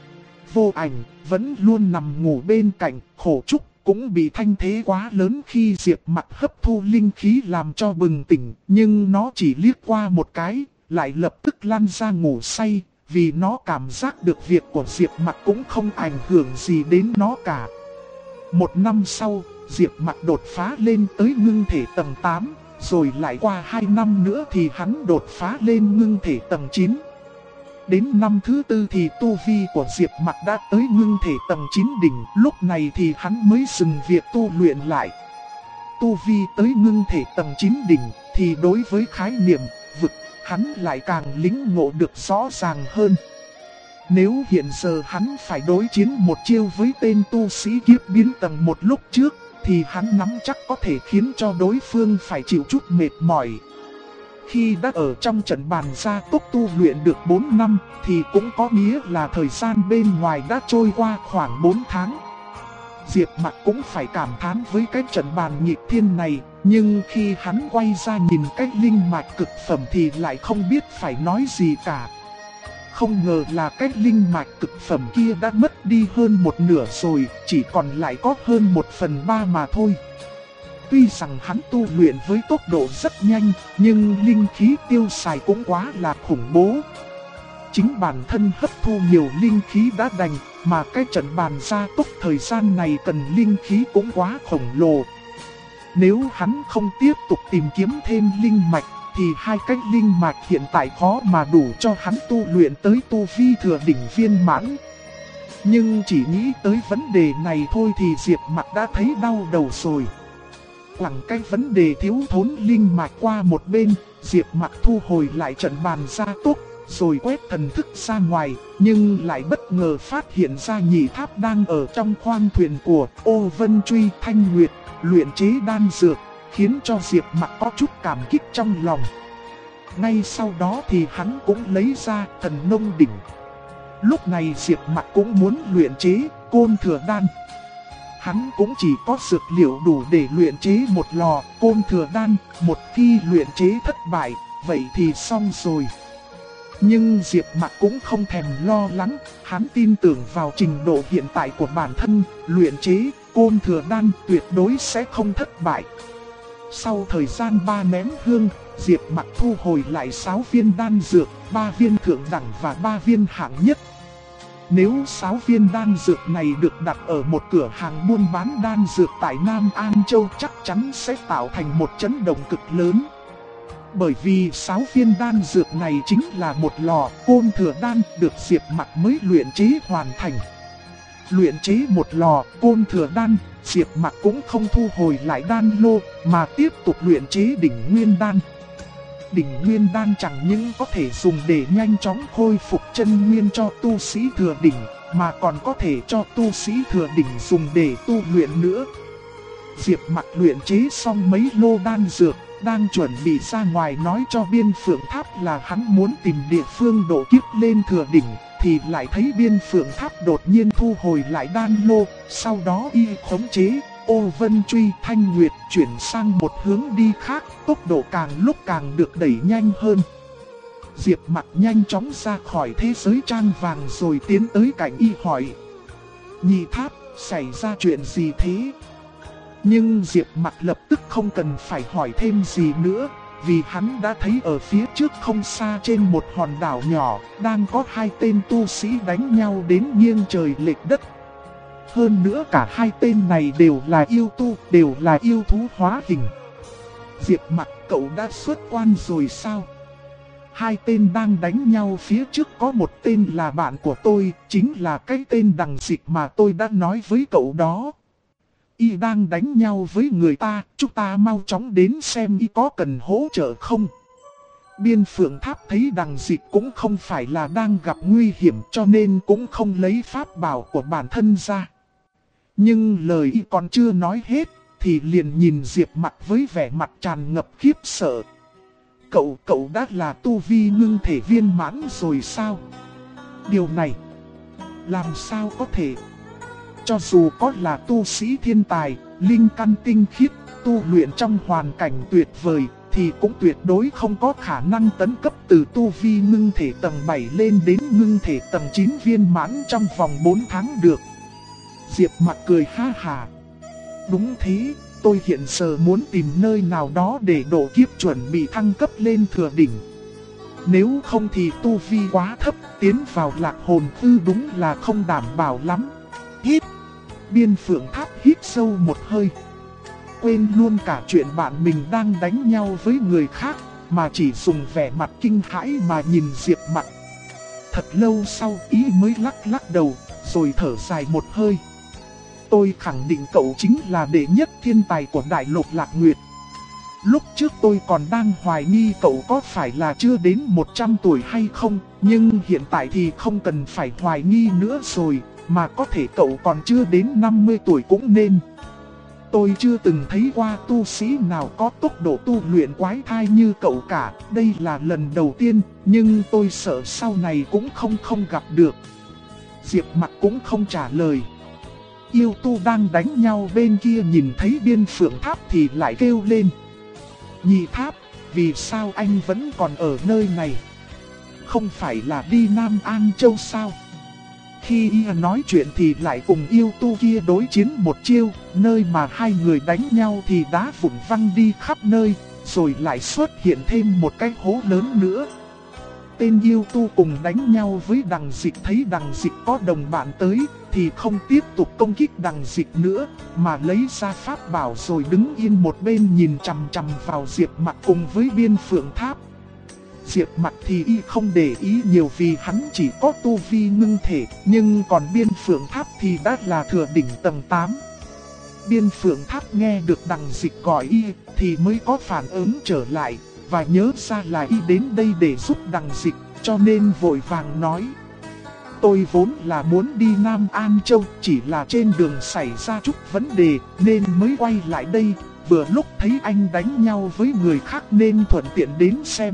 Vô Ảnh vẫn luôn nằm ngủ bên cạnh, Khổ Trúc cũng bị thanh thế quá lớn khi Diệp Mặc hấp thu linh khí làm cho bừng tỉnh, nhưng nó chỉ liếc qua một cái, lại lập tức lăn ra ngủ say, vì nó cảm giác được việc của Diệp Mặc cũng không ảnh hưởng gì đến nó cả. 1 năm sau, Diệp Mặc đột phá lên tới ngưng thể tầng 8, rồi lại qua 2 năm nữa thì hắn đột phá lên ngưng thể tầng 9. Đến năm thứ 4 thì tu vi của Diệp Mặc đã tới ngưng thể tầng 9 đỉnh, lúc này thì hắn mới dừng việc tu luyện lại. Tu vi tới ngưng thể tầng 9 đỉnh thì đối với khái niệm vực, hắn lại càng lĩnh ngộ được rõ ràng hơn. Nếu hiện giờ hắn phải đối chiến một chiêu với tên tu sĩ kiếp biến tầng 1 lúc trước, thì hắn nắm chắc có thể khiến cho đối phương phải chịu chút mệt mỏi. Khi đã ở trong trận bàn gia tốc tu luyện được 4 năm, thì cũng có nghĩa là thời gian bên ngoài đã trôi qua khoảng 4 tháng. Diệp Mặc cũng phải cảm thán với cái trận bàn nghịch thiên này, nhưng khi hắn quay ra nhìn cái linh mạch cực phẩm thì lại không biết phải nói gì cả. Không ngờ là cái linh mạch cực phẩm kia đã mất đi hơn một nửa rồi, chỉ còn lại có hơn 1/3 mà thôi. Tuy rằng hắn tu luyện với tốc độ rất nhanh, nhưng linh khí tiêu xài cũng quá là khủng bố. Chính bản thân hấp thu nhiều linh khí đã đành, mà cái trận bàn gia tốc thời gian này cần linh khí cũng quá khổng lồ. Nếu hắn không tiếp tục tìm kiếm thêm linh mạch, thì 2 cái linh mạch hiện tại khó mà đủ cho hắn tu luyện tới tu vi thừa đỉnh viên mãn. Nhưng chỉ nghĩ tới vấn đề này thôi thì Diệp Mặc đã thấy đau đầu rồi. Quẳng cái vấn đề thiếu thốn linh mạch qua một bên, Diệp Mặc thu hồi lại trận bàn gia tốc, rồi quét thần thức ra ngoài, nhưng lại bất ngờ phát hiện ra nhị tháp đang ở trong khoang thuyền của Ô Vân Truy Thanh Nguyệt, luyện chế đan dược, khiến cho Diệp Mặc có chút cảm kích trong lòng. Ngay sau đó thì hắn cũng lấy ra thần nông đỉnh. Lúc này Diệp Mặc cũng muốn luyện chế côn thừa đan. Hắn cũng chỉ có dược liệu đủ để luyện chế một lò côn thừa đan, một khi luyện chế thất bại, vậy thì xong rồi. Nhưng Diệp Mặc cũng không thèm lo lắng, hắn tin tưởng vào trình độ hiện tại của bản thân, luyện chế côn thừa đan tuyệt đối sẽ không thất bại. Sau thời gian 3 nén hương, Diệp Mặc thu hồi lại 6 viên đan dược, 3 viên thượng đẳng và 3 viên hạng nhất. Nếu 6 viên đan dược này được đặt ở một cửa hàng buôn bán đan dược tại Nam An Châu chắc chắn sẽ tạo thành một chấn động cực lớn. Bởi vì 6 viên đan dược này chính là một lò côn thừa đan được Diệp Mặc mới luyện chế hoàn thành. Luyện chế một lò côn thừa đan, Diệp Mặc cũng không thu hồi lại đan lô mà tiếp tục luyện chế đỉnh nguyên đan. Đỉnh nguyên đan chẳng những có thể dùng để nhanh chóng khôi phục chân nguyên cho tu sĩ thừa đỉnh, mà còn có thể cho tu sĩ thừa đỉnh dùng để tu luyện nữa. Diệp Mặc luyện chế xong mấy lô đan dược, đang chuẩn bị ra ngoài nói cho Biên Phượng Tháp là hắn muốn tìm địa phương độ kiếp lên thừa đỉnh, thì lại thấy Biên Phượng Tháp đột nhiên thu hồi lại đan lô, sau đó y khống chế Ô Vân Truy Thanh Nguyệt chuyển sang một hướng đi khác, tốc độ càng lúc càng được đẩy nhanh hơn. Diệp Mặc nhanh chóng ra khỏi thế giới trang vàng rồi tiến tới cạnh y hỏi: Nhị Tháp, xảy ra chuyện gì thế? Nhưng Diệp Mặc lập tức không cần phải hỏi thêm gì nữa, vì hắn đã thấy ở phía trước không xa trên một hòn đảo nhỏ, đang có hai tên tu sĩ đánh nhau đến nghiêng trời lệch đất. Hơn nữa cả hai tên này đều là yêu tu, đều là yêu thú hóa hình. Diệp Mặc, cậu đã xuất quan rồi sao? Hai tên đang đánh nhau phía trước có một tên là bạn của tôi, chính là cái tên Đằng Dịch mà tôi đã nói với cậu đó. Y đang đánh nhau với người ta, chúng ta mau chóng đến xem y có cần hỗ trợ không. Biên Phượng Tháp thấy Đằng Dịch cũng không phải là đang gặp nguy hiểm cho nên cũng không lấy pháp bảo của bản thân ra. Nhưng lời y còn chưa nói hết, thì liền nhìn Diệp Mặc với vẻ mặt tràn ngập khiếp sợ. Cậu đã là tu vi ngưng thể viên mãn rồi sao? Điều này, làm sao có thể? Cho dù có là tu sĩ thiên tài, linh căn tinh khiết, tu luyện trong hoàn cảnh tuyệt vời, thì cũng tuyệt đối không có khả năng tấn cấp từ tu vi ngưng thể tầng 7 lên đến ngưng thể tầng 9 viên mãn trong vòng 4 tháng được. Diệp Mặc cười ha hà. Đúng thế, tôi hiện giờ muốn tìm nơi nào đó để độ kiếp chuẩn bị thăng cấp lên thừa đỉnh. Nếu không thì tu vi quá thấp, tiến vào lạc hồn tư đúng là không đảm bảo lắm. Hít. Biên Phượng Tháp hít sâu một hơi. Quên luôn cả chuyện bạn mình đang đánh nhau với người khác, mà chỉ dùng vẻ mặt kinh hãi mà nhìn Diệp Mặc. Thật lâu sau ý mới lắc đầu, rồi thở dài một hơi. Tôi khẳng định cậu chính là đệ nhất thiên tài của Đại Lục Lạc Nguyệt. Lúc trước tôi còn đang hoài nghi cậu có phải là chưa đến 100 tuổi hay không, nhưng hiện tại thì không cần phải hoài nghi nữa rồi, mà có thể cậu còn chưa đến 50 tuổi cũng nên. Tôi chưa từng thấy qua tu sĩ nào có tốc độ tu luyện quái thai như cậu cả, đây là lần đầu tiên, nhưng tôi sợ sau này cũng không gặp được. Diệp Mặc cũng không trả lời. Yêu tu đang đánh nhau bên kia nhìn thấy Biên Phượng Tháp thì lại kêu lên. Nhị Tháp, vì sao anh vẫn còn ở nơi này? Không phải là đi Nam An Châu sao? Khi y nói chuyện thì lại cùng yêu tu kia đối chiến một chiêu, nơi mà hai người đánh nhau thì đá vụn văng đi khắp nơi, rồi lại xuất hiện thêm một cái hố lớn nữa. Tên yêu tu cùng đánh nhau với Đằng Dịch thấy Đằng Dịch có đồng bạn tới, thì không tiếp tục công kích Đằng Dịch nữa, mà lấy ra pháp bảo rồi đứng yên một bên nhìn chằm chằm vào Diệp Mặc cùng với Biên Phượng Tháp. Diệp Mặc thì y không để ý nhiều vì hắn chỉ có tu vi ngưng thể, nhưng còn Biên Phượng Tháp thì đã là thừa đỉnh tầng 8. Biên Phượng Tháp nghe được Đằng Dịch gọi y thì mới có phản ứng trở lại, và nhớ ra là y đến đây để giúp Đằng Dịch, cho nên vội vàng nói. Tôi vốn là muốn đi Nam An Châu, chỉ là trên đường xảy ra chút vấn đề nên mới quay lại đây, vừa lúc thấy anh đánh nhau với người khác nên thuận tiện đến xem.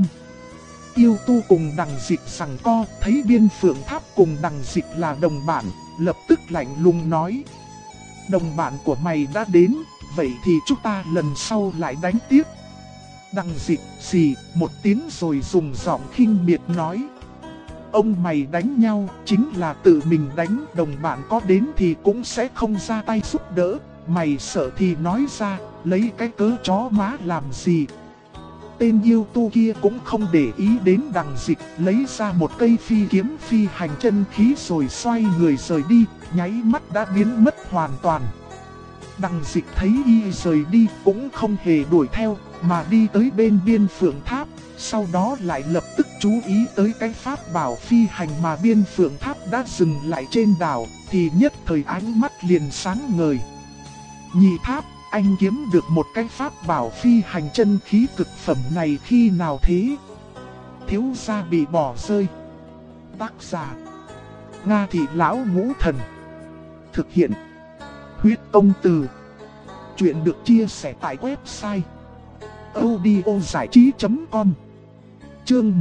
Yêu tu cùng Đằng Dịch giằng co, thấy Biên Phượng Tháp cùng Đằng Dịch là đồng bạn, lập tức lạnh lùng nói. Đồng bạn của mày đã đến, vậy thì chúng ta lần sau lại đánh tiếp. Đằng Dịch xì một tiếng rồi dùng giọng khinh miệt nói. Ông mày đánh nhau chính là tự mình đánh, đồng bạn có đến thì cũng sẽ không ra tay giúp đỡ. Mày sợ thì nói ra, lấy cái cớ chó má làm gì. Tên yêu tu kia cũng không để ý đến Đằng Dịch, lấy ra một cây phi kiếm phi hành chân khí rồi xoay người rời đi, nháy mắt đã biến mất hoàn toàn. Đằng Dịch thấy y rời đi cũng không hề đuổi theo, mà đi tới bên Biên Phượng Tháp, sau đó lại lập tức chú ý tới cái pháp bảo phi hành mà Biên Phượng Tháp đã dừng lại trên đảo, thì nhất thời ánh mắt liền sáng ngời. Nhị Tháp, anh kiếm được một cái pháp bảo phi hành chân khí cực phẩm này khi nào thế? Thiếu gia bị bỏ rơi. Tác giả: Nga Thị Lão Ngũ Thần. Thực hiện: Huyết Công Từ. Chuyện được chia sẻ tại website audiozảichí.com. Chương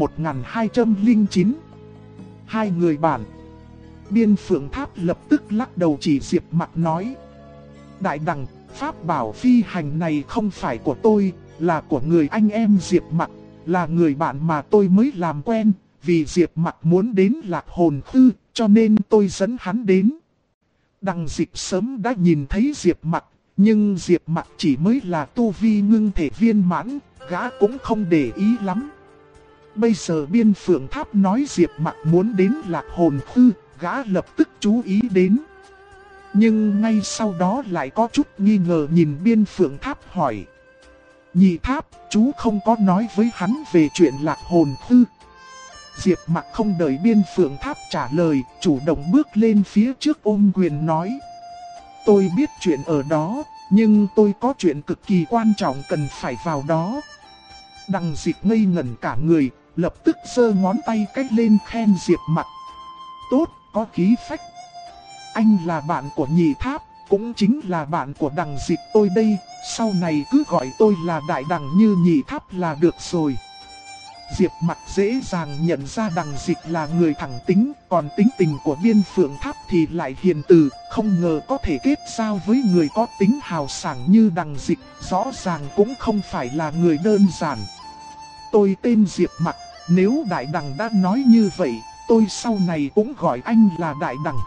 1209. Hai người bạn. Biên Phượng Tháp lập tức lắc đầu chỉ Diệp Mặc nói: Đại đằng, pháp bảo phi hành này không phải của tôi, là của người anh em Diệp Mặc, là người bạn mà tôi mới làm quen. Vì Diệp Mặc muốn đến Lạc Hồn Khư, cho nên tôi dẫn hắn đến. Đằng Dịch sớm đã nhìn thấy Diệp Mặc, nhưng Diệp Mặc chỉ mới là tu vi ngưng thể viên mãn, gã cũng không để ý lắm. Bây giờ Biên Phượng Tháp nói Diệp Mặc muốn đến Lạc Hồn Khư, gã lập tức chú ý đến. Nhưng ngay sau đó lại có chút nghi ngờ nhìn Biên Phượng Tháp hỏi: Nhị Tháp, chú không có nói với hắn về chuyện Lạc Hồn Khư? Diệp Mặc không đợi Biên Phượng Tháp trả lời, chủ động bước lên phía trước ôm quyền nói: Tôi biết chuyện ở đó, nhưng tôi có chuyện cực kỳ quan trọng cần phải vào đó. Đằng Dịch ngây ngẩn cả người, lập tức giơ ngón tay cách lên khen Diệp Mặc: Tốt, có khí phách. Anh là bạn của Nhị Tháp, cũng chính là bạn của Đằng Dịch tôi đây, sau này cứ gọi tôi là Đại Đằng như Nhị Tháp là được rồi. Diệp Mặc dễ dàng nhận ra Đằng Dịch là người thẳng tính, còn tính tình của Biên Phượng Tháp thì lại hiền từ, không ngờ có thể kết giao với người có tính hào sảng như Đằng Dịch, rõ ràng cũng không phải là người đơn giản. Tôi tên Diệp Mặc, nếu Đại Đằng đã nói như vậy, tôi sau này cũng gọi anh là Đại Đằng.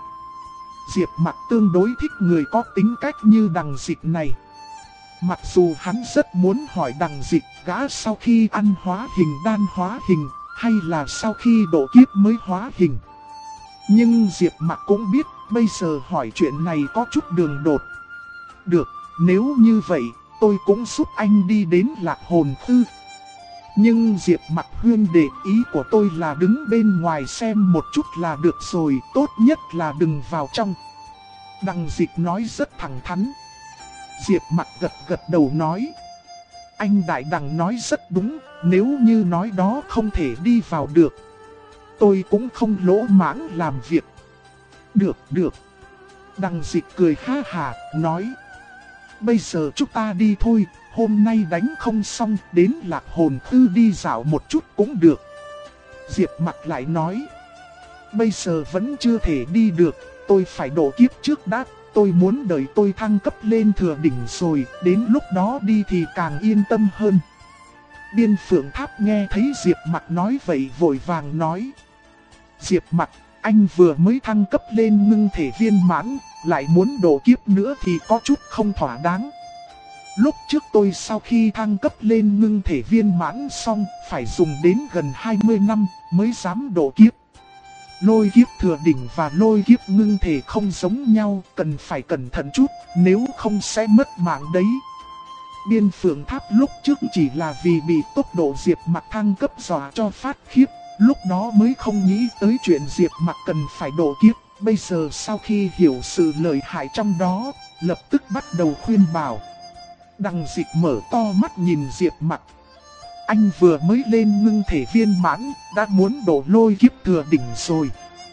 Diệp Mặc tương đối thích người có tính cách như Đằng Dịch này. Mặc dù hắn rất muốn hỏi Đằng Dịch gã sau khi ăn hóa hình đan hóa hình, hay là sau khi độ kiếp mới hóa hình. Nhưng Diệp Mặc cũng biết bây giờ hỏi chuyện này có chút đường đột. Được, nếu như vậy, tôi cũng giúp anh đi đến Lạc Hồn Khư. Nhưng Diệp Mặc huyên đệ, ý của tôi là đứng bên ngoài xem một chút là được rồi, tốt nhất là đừng vào trong. Đằng Dịch nói rất thẳng thắn. Diệp Mặc gật gật đầu nói: Anh Đại Đằng nói rất đúng, nếu như nói đó không thể đi vào được, tôi cũng không lỗ mãng làm việc. Được, được. Đằng Dịch cười ha hà, nói: Bây giờ chúng ta đi thôi, hôm nay đánh không xong, đến Lạc Hồn Khư đi dạo một chút cũng được. Diệp Mặc lại nói: Bây giờ vẫn chưa thể đi được, tôi phải độ kiếp trước đã. Tôi muốn đợi tôi thăng cấp lên thừa đỉnh rồi, đến lúc đó đi thì càng yên tâm hơn. Biên Phượng Tháp nghe thấy Diệp Mặc nói vậy vội vàng nói: Diệp Mặc, anh vừa mới thăng cấp lên ngưng thể viên mãn, lại muốn độ kiếp nữa thì có chút không thỏa đáng. Lúc trước tôi sau khi thăng cấp lên ngưng thể viên mãn xong, phải dùng đến gần 20 năm mới dám độ kiếp. Lôi kiếp thừa đỉnh và lôi kiếp ngưng thể không giống nhau, cần phải cẩn thận chút, nếu không sẽ mất mạng đấy. Biên Phượng Tháp lúc trước chỉ là vì bị tốc độ Diệp Mặc thăng cấp dọa cho phát khiếp, lúc đó mới không nghĩ tới chuyện Diệp Mặc cần phải độ kiếp. Bây giờ sau khi hiểu sự lợi hại trong đó, lập tức bắt đầu khuyên bảo. Đằng Dịch mở to mắt nhìn Diệp Mặc. Anh vừa mới lên ngưng thể viên mãn, đã muốn độ lôi kiếp thừa đỉnh rồi.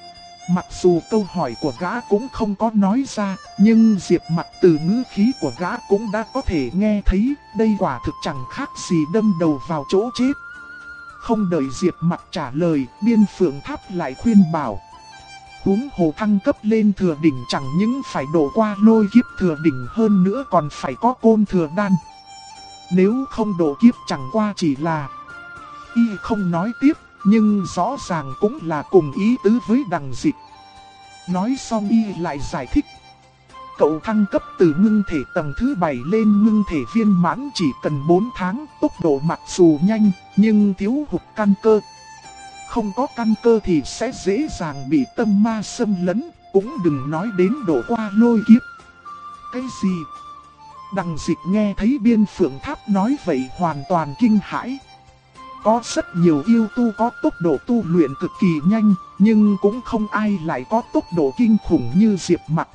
Mặc dù câu hỏi của gã cũng không có nói ra, nhưng Diệp Mặc từ ngữ khí của gã cũng đã có thể nghe thấy, đây quả thực chẳng khác gì đâm đầu vào chỗ chết. Không đợi Diệp Mặc trả lời, Biên Phượng Tháp lại khuyên bảo. Huống hồ thăng cấp lên thừa đỉnh chẳng những phải độ qua lôi kiếp thừa đỉnh, hơn nữa còn phải có côn thừa đan. Nếu không độ kiếp chẳng qua chỉ là... Y không nói tiếp, nhưng rõ ràng cũng là cùng ý tứ với Đằng Dịch. Nói xong Y lại giải thích. Cậu thăng cấp từ ngưng thể tầng thứ 7 lên ngưng thể viên mãn chỉ cần 4 tháng, tốc độ mặc dù nhanh, nhưng thiếu hụt căn cơ. Không có căn cơ thì sẽ dễ dàng bị tâm ma xâm lấn, cũng đừng nói đến độ qua lôi kiếp. Cái gì? Đằng Dịch nghe thấy Biên Phượng Tháp nói vậy hoàn toàn kinh hãi. Có rất nhiều yêu tu có tốc độ tu luyện cực kỳ nhanh, nhưng cũng không ai lại có tốc độ kinh khủng như Diệp Mặc.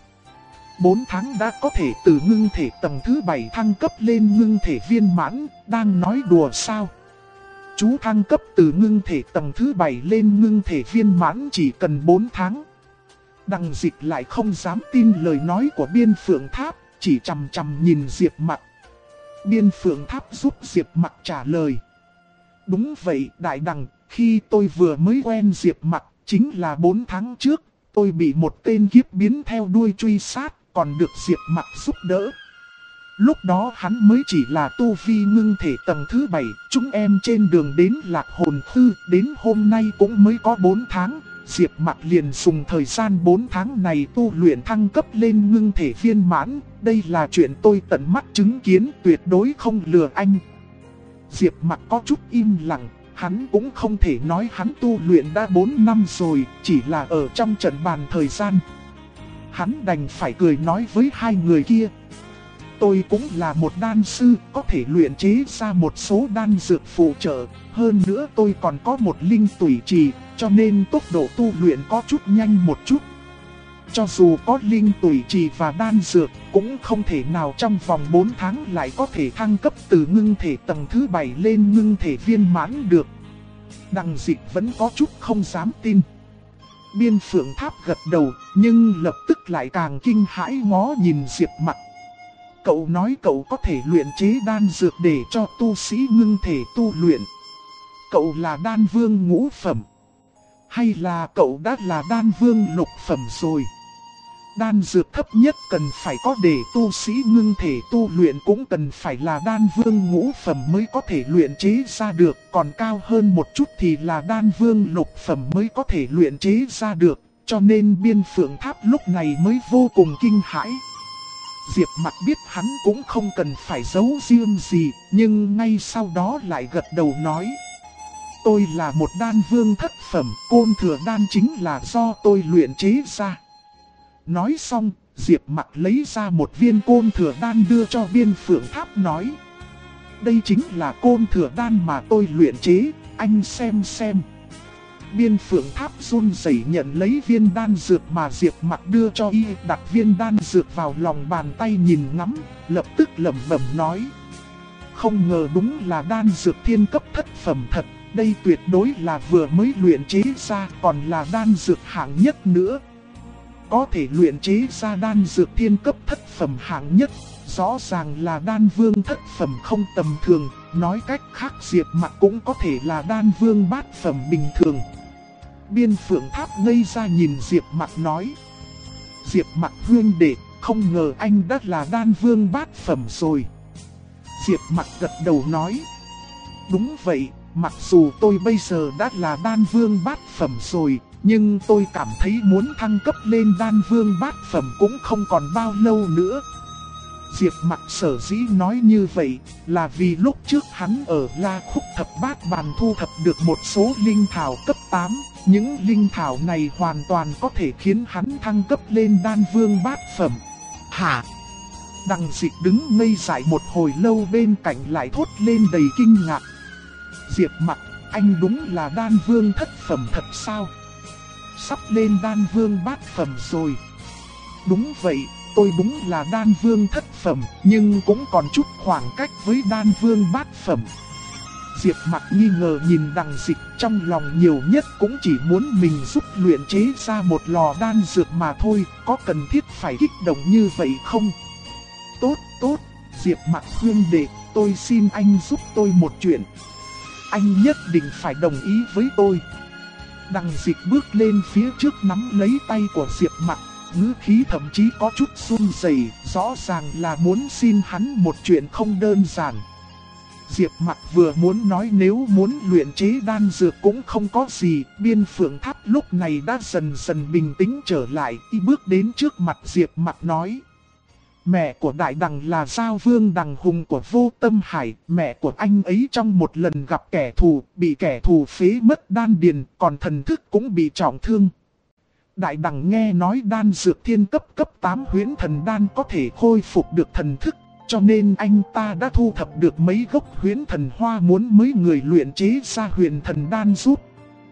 4 tháng đã có thể từ ngưng thể tầng thứ 7 thăng cấp lên ngưng thể viên mãn, đang nói đùa sao? Chú thăng cấp từ ngưng thể tầng thứ 7 lên ngưng thể viên mãn chỉ cần 4 tháng. Đằng Dịch lại không dám tin lời nói của Biên Phượng Tháp, chỉ chằm chằm nhìn Diệp Mặc. Biên Phượng Tháp giúp Diệp Mặc trả lời. Đúng vậy Đại Đằng, khi tôi vừa mới quen Diệp Mặc, chính là 4 tháng trước, tôi bị một tên kiếp biến theo đuôi truy sát, còn được Diệp Mặc giúp đỡ. Lúc đó hắn mới chỉ là tu vi ngưng thể tầng thứ 7, chúng em trên đường đến Lạc Hồn Thư, đến hôm nay cũng mới có 4 tháng. Diệp Mặc liền dùng thời gian 4 tháng này tu luyện thăng cấp lên ngưng thể viên mãn, đây là chuyện tôi tận mắt chứng kiến, tuyệt đối không lừa anh. Diệp Mặc có chút im lặng, hắn cũng không thể nói hắn tu luyện đã 4 năm rồi, chỉ là ở trong trận bàn thời gian. Hắn đành phải cười nói với hai người kia. Tôi cũng là một đan sư, có thể luyện chế ra một số đan dược phụ trợ, hơn nữa tôi còn có một linh tủy trì, cho nên tốc độ tu luyện có chút nhanh một chút. Cho dù có linh tủy trì và đan dược, cũng không thể nào trong vòng 4 tháng lại có thể thăng cấp từ ngưng thể tầng thứ 7 lên ngưng thể viên mãn được. Đằng Dịch vẫn có chút không dám tin. Biên Phượng Tháp gật đầu, nhưng lập tức lại càng kinh hãi ngó nhìn Diệp Mặc. Cậu nói cậu có thể luyện chế đan dược để cho tu sĩ ngưng thể tu luyện. Cậu là đan vương ngũ phẩm, hay là cậu đã là đan vương lục phẩm rồi? Đan dược thấp nhất cần phải có để tu sĩ ngưng thể tu luyện cũng cần phải là đan vương ngũ phẩm mới có thể luyện chế ra được. Còn cao hơn một chút thì là đan vương lục phẩm mới có thể luyện chế ra được. Cho nên Biên Phượng Tháp lúc này mới vô cùng kinh hãi. Diệp Mặc biết hắn cũng không cần phải giấu riêng gì, nhưng ngay sau đó lại gật đầu nói. Tôi là một đan vương thất phẩm, côn thừa đan chính là do tôi luyện chế ra. Nói xong, Diệp Mặc lấy ra một viên côn thừa đan đưa cho Biên Phượng Tháp nói. Đây chính là côn thừa đan mà tôi luyện chế, anh xem xem. Biên Phượng Tháp run rẩy nhận lấy viên đan dược mà Diệp Mặc đưa cho y, đặt viên đan dược vào lòng bàn tay nhìn ngắm, lập tức lẩm bẩm nói. Không ngờ đúng là đan dược thiên cấp thất phẩm thật, đây tuyệt đối là vừa mới luyện chế ra, còn là đan dược hạng nhất nữa. Có thể luyện chế ra đan dược thiên cấp thất phẩm hạng nhất, rõ ràng là đan vương thất phẩm không tầm thường, nói cách khác Diệp Mặc cũng có thể là đan vương bát phẩm bình thường. Biên Phượng Tháp ngây ra nhìn Diệp Mặc nói. Diệp Mặc huynh đệ, không ngờ anh đã là đan vương bát phẩm rồi. Diệp Mặc gật đầu nói. Đúng vậy, mặc dù tôi bây giờ đã là đan vương bát phẩm rồi, nhưng tôi cảm thấy muốn thăng cấp lên đan vương bát phẩm cũng không còn bao lâu nữa. Diệp Mặc sở dĩ nói như vậy là vì lúc trước hắn ở La Khúc Thập Bát Bàn thu thập được một số linh thảo cấp 8. Những linh thảo này hoàn toàn có thể khiến hắn thăng cấp lên đan vương bát phẩm. Hả? Đằng Dịch đứng ngây dại một hồi lâu bên cạnh lại thốt lên đầy kinh ngạc. Diệp Mặc, anh đúng là đan vương thất phẩm thật sao? Sắp lên đan vương bát phẩm rồi. Đúng vậy, tôi đúng là đan vương thất phẩm, nhưng cũng còn chút khoảng cách với đan vương bát phẩm. Diệp Mặc nghi ngờ nhìn Đằng Dịch, trong lòng nhiều nhất cũng chỉ muốn mình giúp luyện chế ra một lò đan dược mà thôi, có cần thiết phải kích động như vậy không? Tốt, Diệp Mặc huynh đệ, tôi xin anh giúp tôi một chuyện. Anh nhất định phải đồng ý với tôi. Đằng Dịch bước lên phía trước nắm lấy tay của Diệp Mặc, ngữ khí thậm chí có chút run rẩy, rõ ràng là muốn xin hắn một chuyện không đơn giản. Diệp Mặc vừa muốn nói nếu muốn luyện chế đan dược cũng không có gì, Biên Phượng Tháp lúc này đã dần dần bình tĩnh trở lại, y bước đến trước mặt Diệp Mặc nói. Mẹ của Đại Đằng là Giao Vương Đằng Hùng của Vô Tâm Hải, mẹ của anh ấy trong một lần gặp kẻ thù, bị kẻ thù phế mất đan điền, còn thần thức cũng bị trọng thương. Đại Đằng nghe nói đan dược thiên cấp cấp 8 huyễn thần đan có thể khôi phục được thần thức, cho nên anh ta đã thu thập được mấy gốc huyễn thần hoa muốn mấy người luyện chế ra huyền thần đan giúp.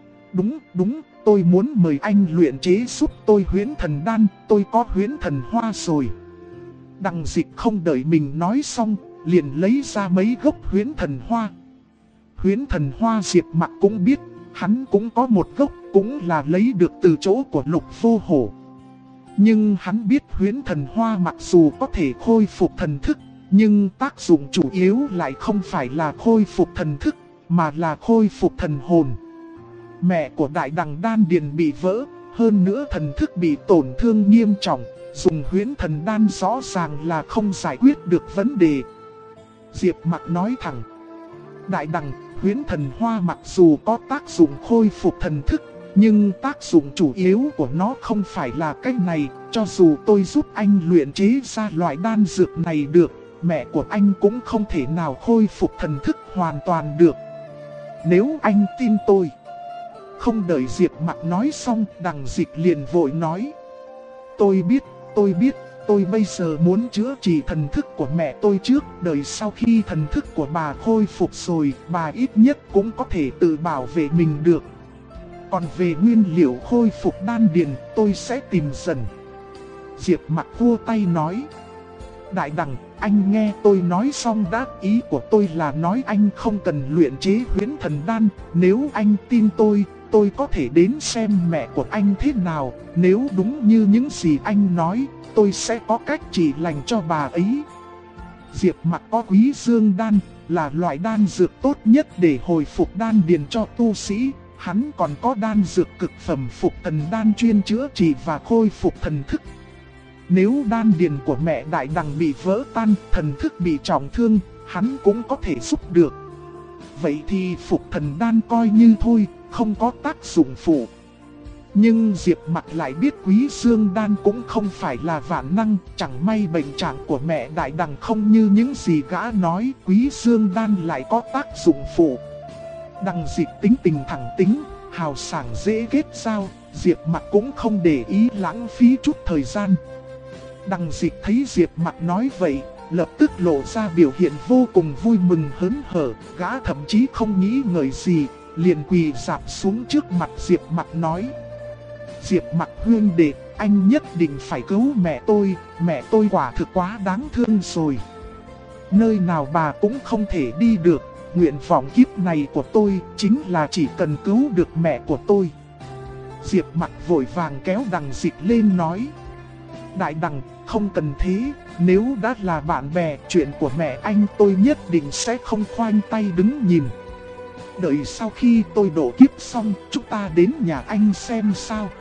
Đúng, tôi muốn mời anh luyện chế giúp tôi huyễn thần đan, tôi có huyễn thần hoa rồi. Đằng Dịch không đợi mình nói xong, liền lấy ra mấy gốc huyễn thần hoa. Huyễn thần hoa Diệp Mặc cũng biết, hắn cũng có một gốc, cũng là lấy được từ chỗ của Lục Vô Hổ. Nhưng hắn biết huyễn thần hoa mặc dù có thể khôi phục thần thức, nhưng tác dụng chủ yếu lại không phải là khôi phục thần thức, mà là khôi phục thần hồn. Mẹ của Đại Đằng đan điền bị vỡ, hơn nữa thần thức bị tổn thương nghiêm trọng, dùng huyễn thần đan rõ ràng là không giải quyết được vấn đề. Diệp Mặc nói thẳng, Đại Đằng, huyễn thần hoa mặc dù có tác dụng khôi phục thần thức, nhưng tác dụng chủ yếu của nó không phải là cái này. Cho dù tôi giúp anh luyện chế ra loại đan dược này được, mẹ của anh cũng không thể nào khôi phục thần thức hoàn toàn được. Nếu anh tin tôi. Không đợi Diệp Mặc nói xong, Đằng Dịch liền vội nói, tôi biết, tôi bây giờ muốn chữa trị thần thức của mẹ tôi trước. Đợi sau khi thần thức của bà khôi phục rồi, bà ít nhất cũng có thể tự bảo vệ mình được. Còn về nguyên liệu khôi phục đan điền, tôi sẽ tìm dần. Diệp Mặc vua tay nói, Đại Đằng, anh nghe tôi nói xong đã. Ý của tôi là nói anh không cần luyện chế huyễn thần đan. Nếu anh tin tôi có thể đến xem mẹ của anh thế nào. Nếu đúng như những gì anh nói, tôi sẽ có cách trị lành cho bà ấy. Diệp Mặc có Quý Dương đan, là loại đan dược tốt nhất để hồi phục đan điền cho tu sĩ. Hắn còn có đan dược cực phẩm phục thần đan chuyên chữa trị và khôi phục thần thức. Nếu đan điền của mẹ Đại Đằng bị vỡ tan, thần thức bị trọng thương, hắn cũng có thể giúp được. Vậy thì phục thần đan coi như thôi, không có tác dụng phụ. Nhưng Diệp Mặc lại biết Quý Dương đan cũng không phải là vạn năng. Chẳng may bệnh trạng của mẹ Đại Đằng không như những gì gã nói, Quý Dương đan lại có tác dụng phụ. Đằng Dịch tính tình thẳng tính, hào sảng dễ kết giao, Diệp Mặc cũng không để ý lãng phí chút thời gian. Đằng Dịch thấy Diệp Mặc nói vậy, lập tức lộ ra biểu hiện vô cùng vui mừng hớn hở. Gã thậm chí không nghĩ ngợi gì, liền quỳ rạp xuống trước mặt Diệp Mặc nói, Diệp Mặc huynh đệ, anh nhất định phải cứu mẹ tôi quả thực quá đáng thương rồi. Nơi nào bà cũng không thể đi được. Nguyện vọng kiếp này của tôi chính là chỉ cần cứu được mẹ của tôi. Diệp Mặc vội vàng kéo Đằng Dịch lên nói, Đại Đằng, không cần thế. Nếu đã là bạn bè, chuyện của mẹ anh tôi nhất định sẽ không khoanh tay đứng nhìn. Đợi sau khi tôi độ kiếp xong, chúng ta đến nhà anh xem sao.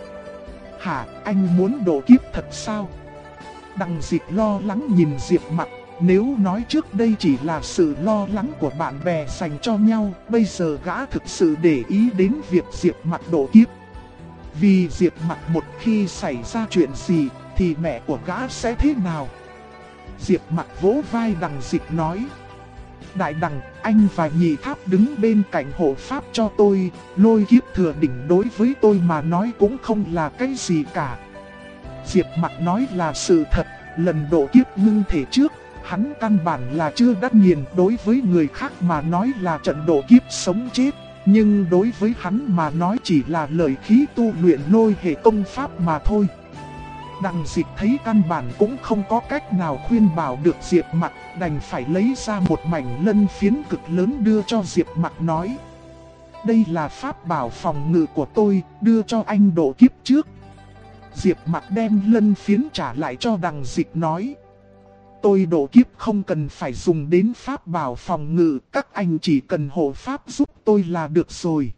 Hả, anh muốn độ kiếp thật sao? Đằng Dịch lo lắng nhìn Diệp Mặc. Nếu nói trước đây chỉ là sự lo lắng của bạn bè dành cho nhau, bây giờ gã thực sự để ý đến việc Diệp Mặc độ kiếp. Vì Diệp Mặc một khi xảy ra chuyện gì, thì mẹ của gã sẽ thế nào? Diệp Mặc vỗ vai Đằng Dịch nói, Đại Đằng, anh và Nhị Tháp đứng bên cạnh hộ pháp cho tôi. Lôi kiếp thừa đỉnh đối với tôi mà nói cũng không là cái gì cả. Diệp Mặc nói là sự thật. Lần độ kiếp ngưng thể trước, hắn căn bản là chưa đắc nghiền. Đối với người khác mà nói là trận độ kiếp sống chết, nhưng đối với hắn mà nói chỉ là lợi khí tu luyện lôi hệ công pháp mà thôi. Đằng Dịch thấy căn bản cũng không có cách nào khuyên bảo được Diệp Mặc, đành phải lấy ra một mảnh lân phiến cực lớn đưa cho Diệp Mặc nói, đây là pháp bảo phòng ngự của tôi, đưa cho anh độ kiếp trước. Diệp Mặc đem lân phiến trả lại cho Đằng Dịch nói, tôi độ kiếp không cần phải dùng đến pháp bảo phòng ngự, các anh chỉ cần hộ pháp giúp tôi là được rồi.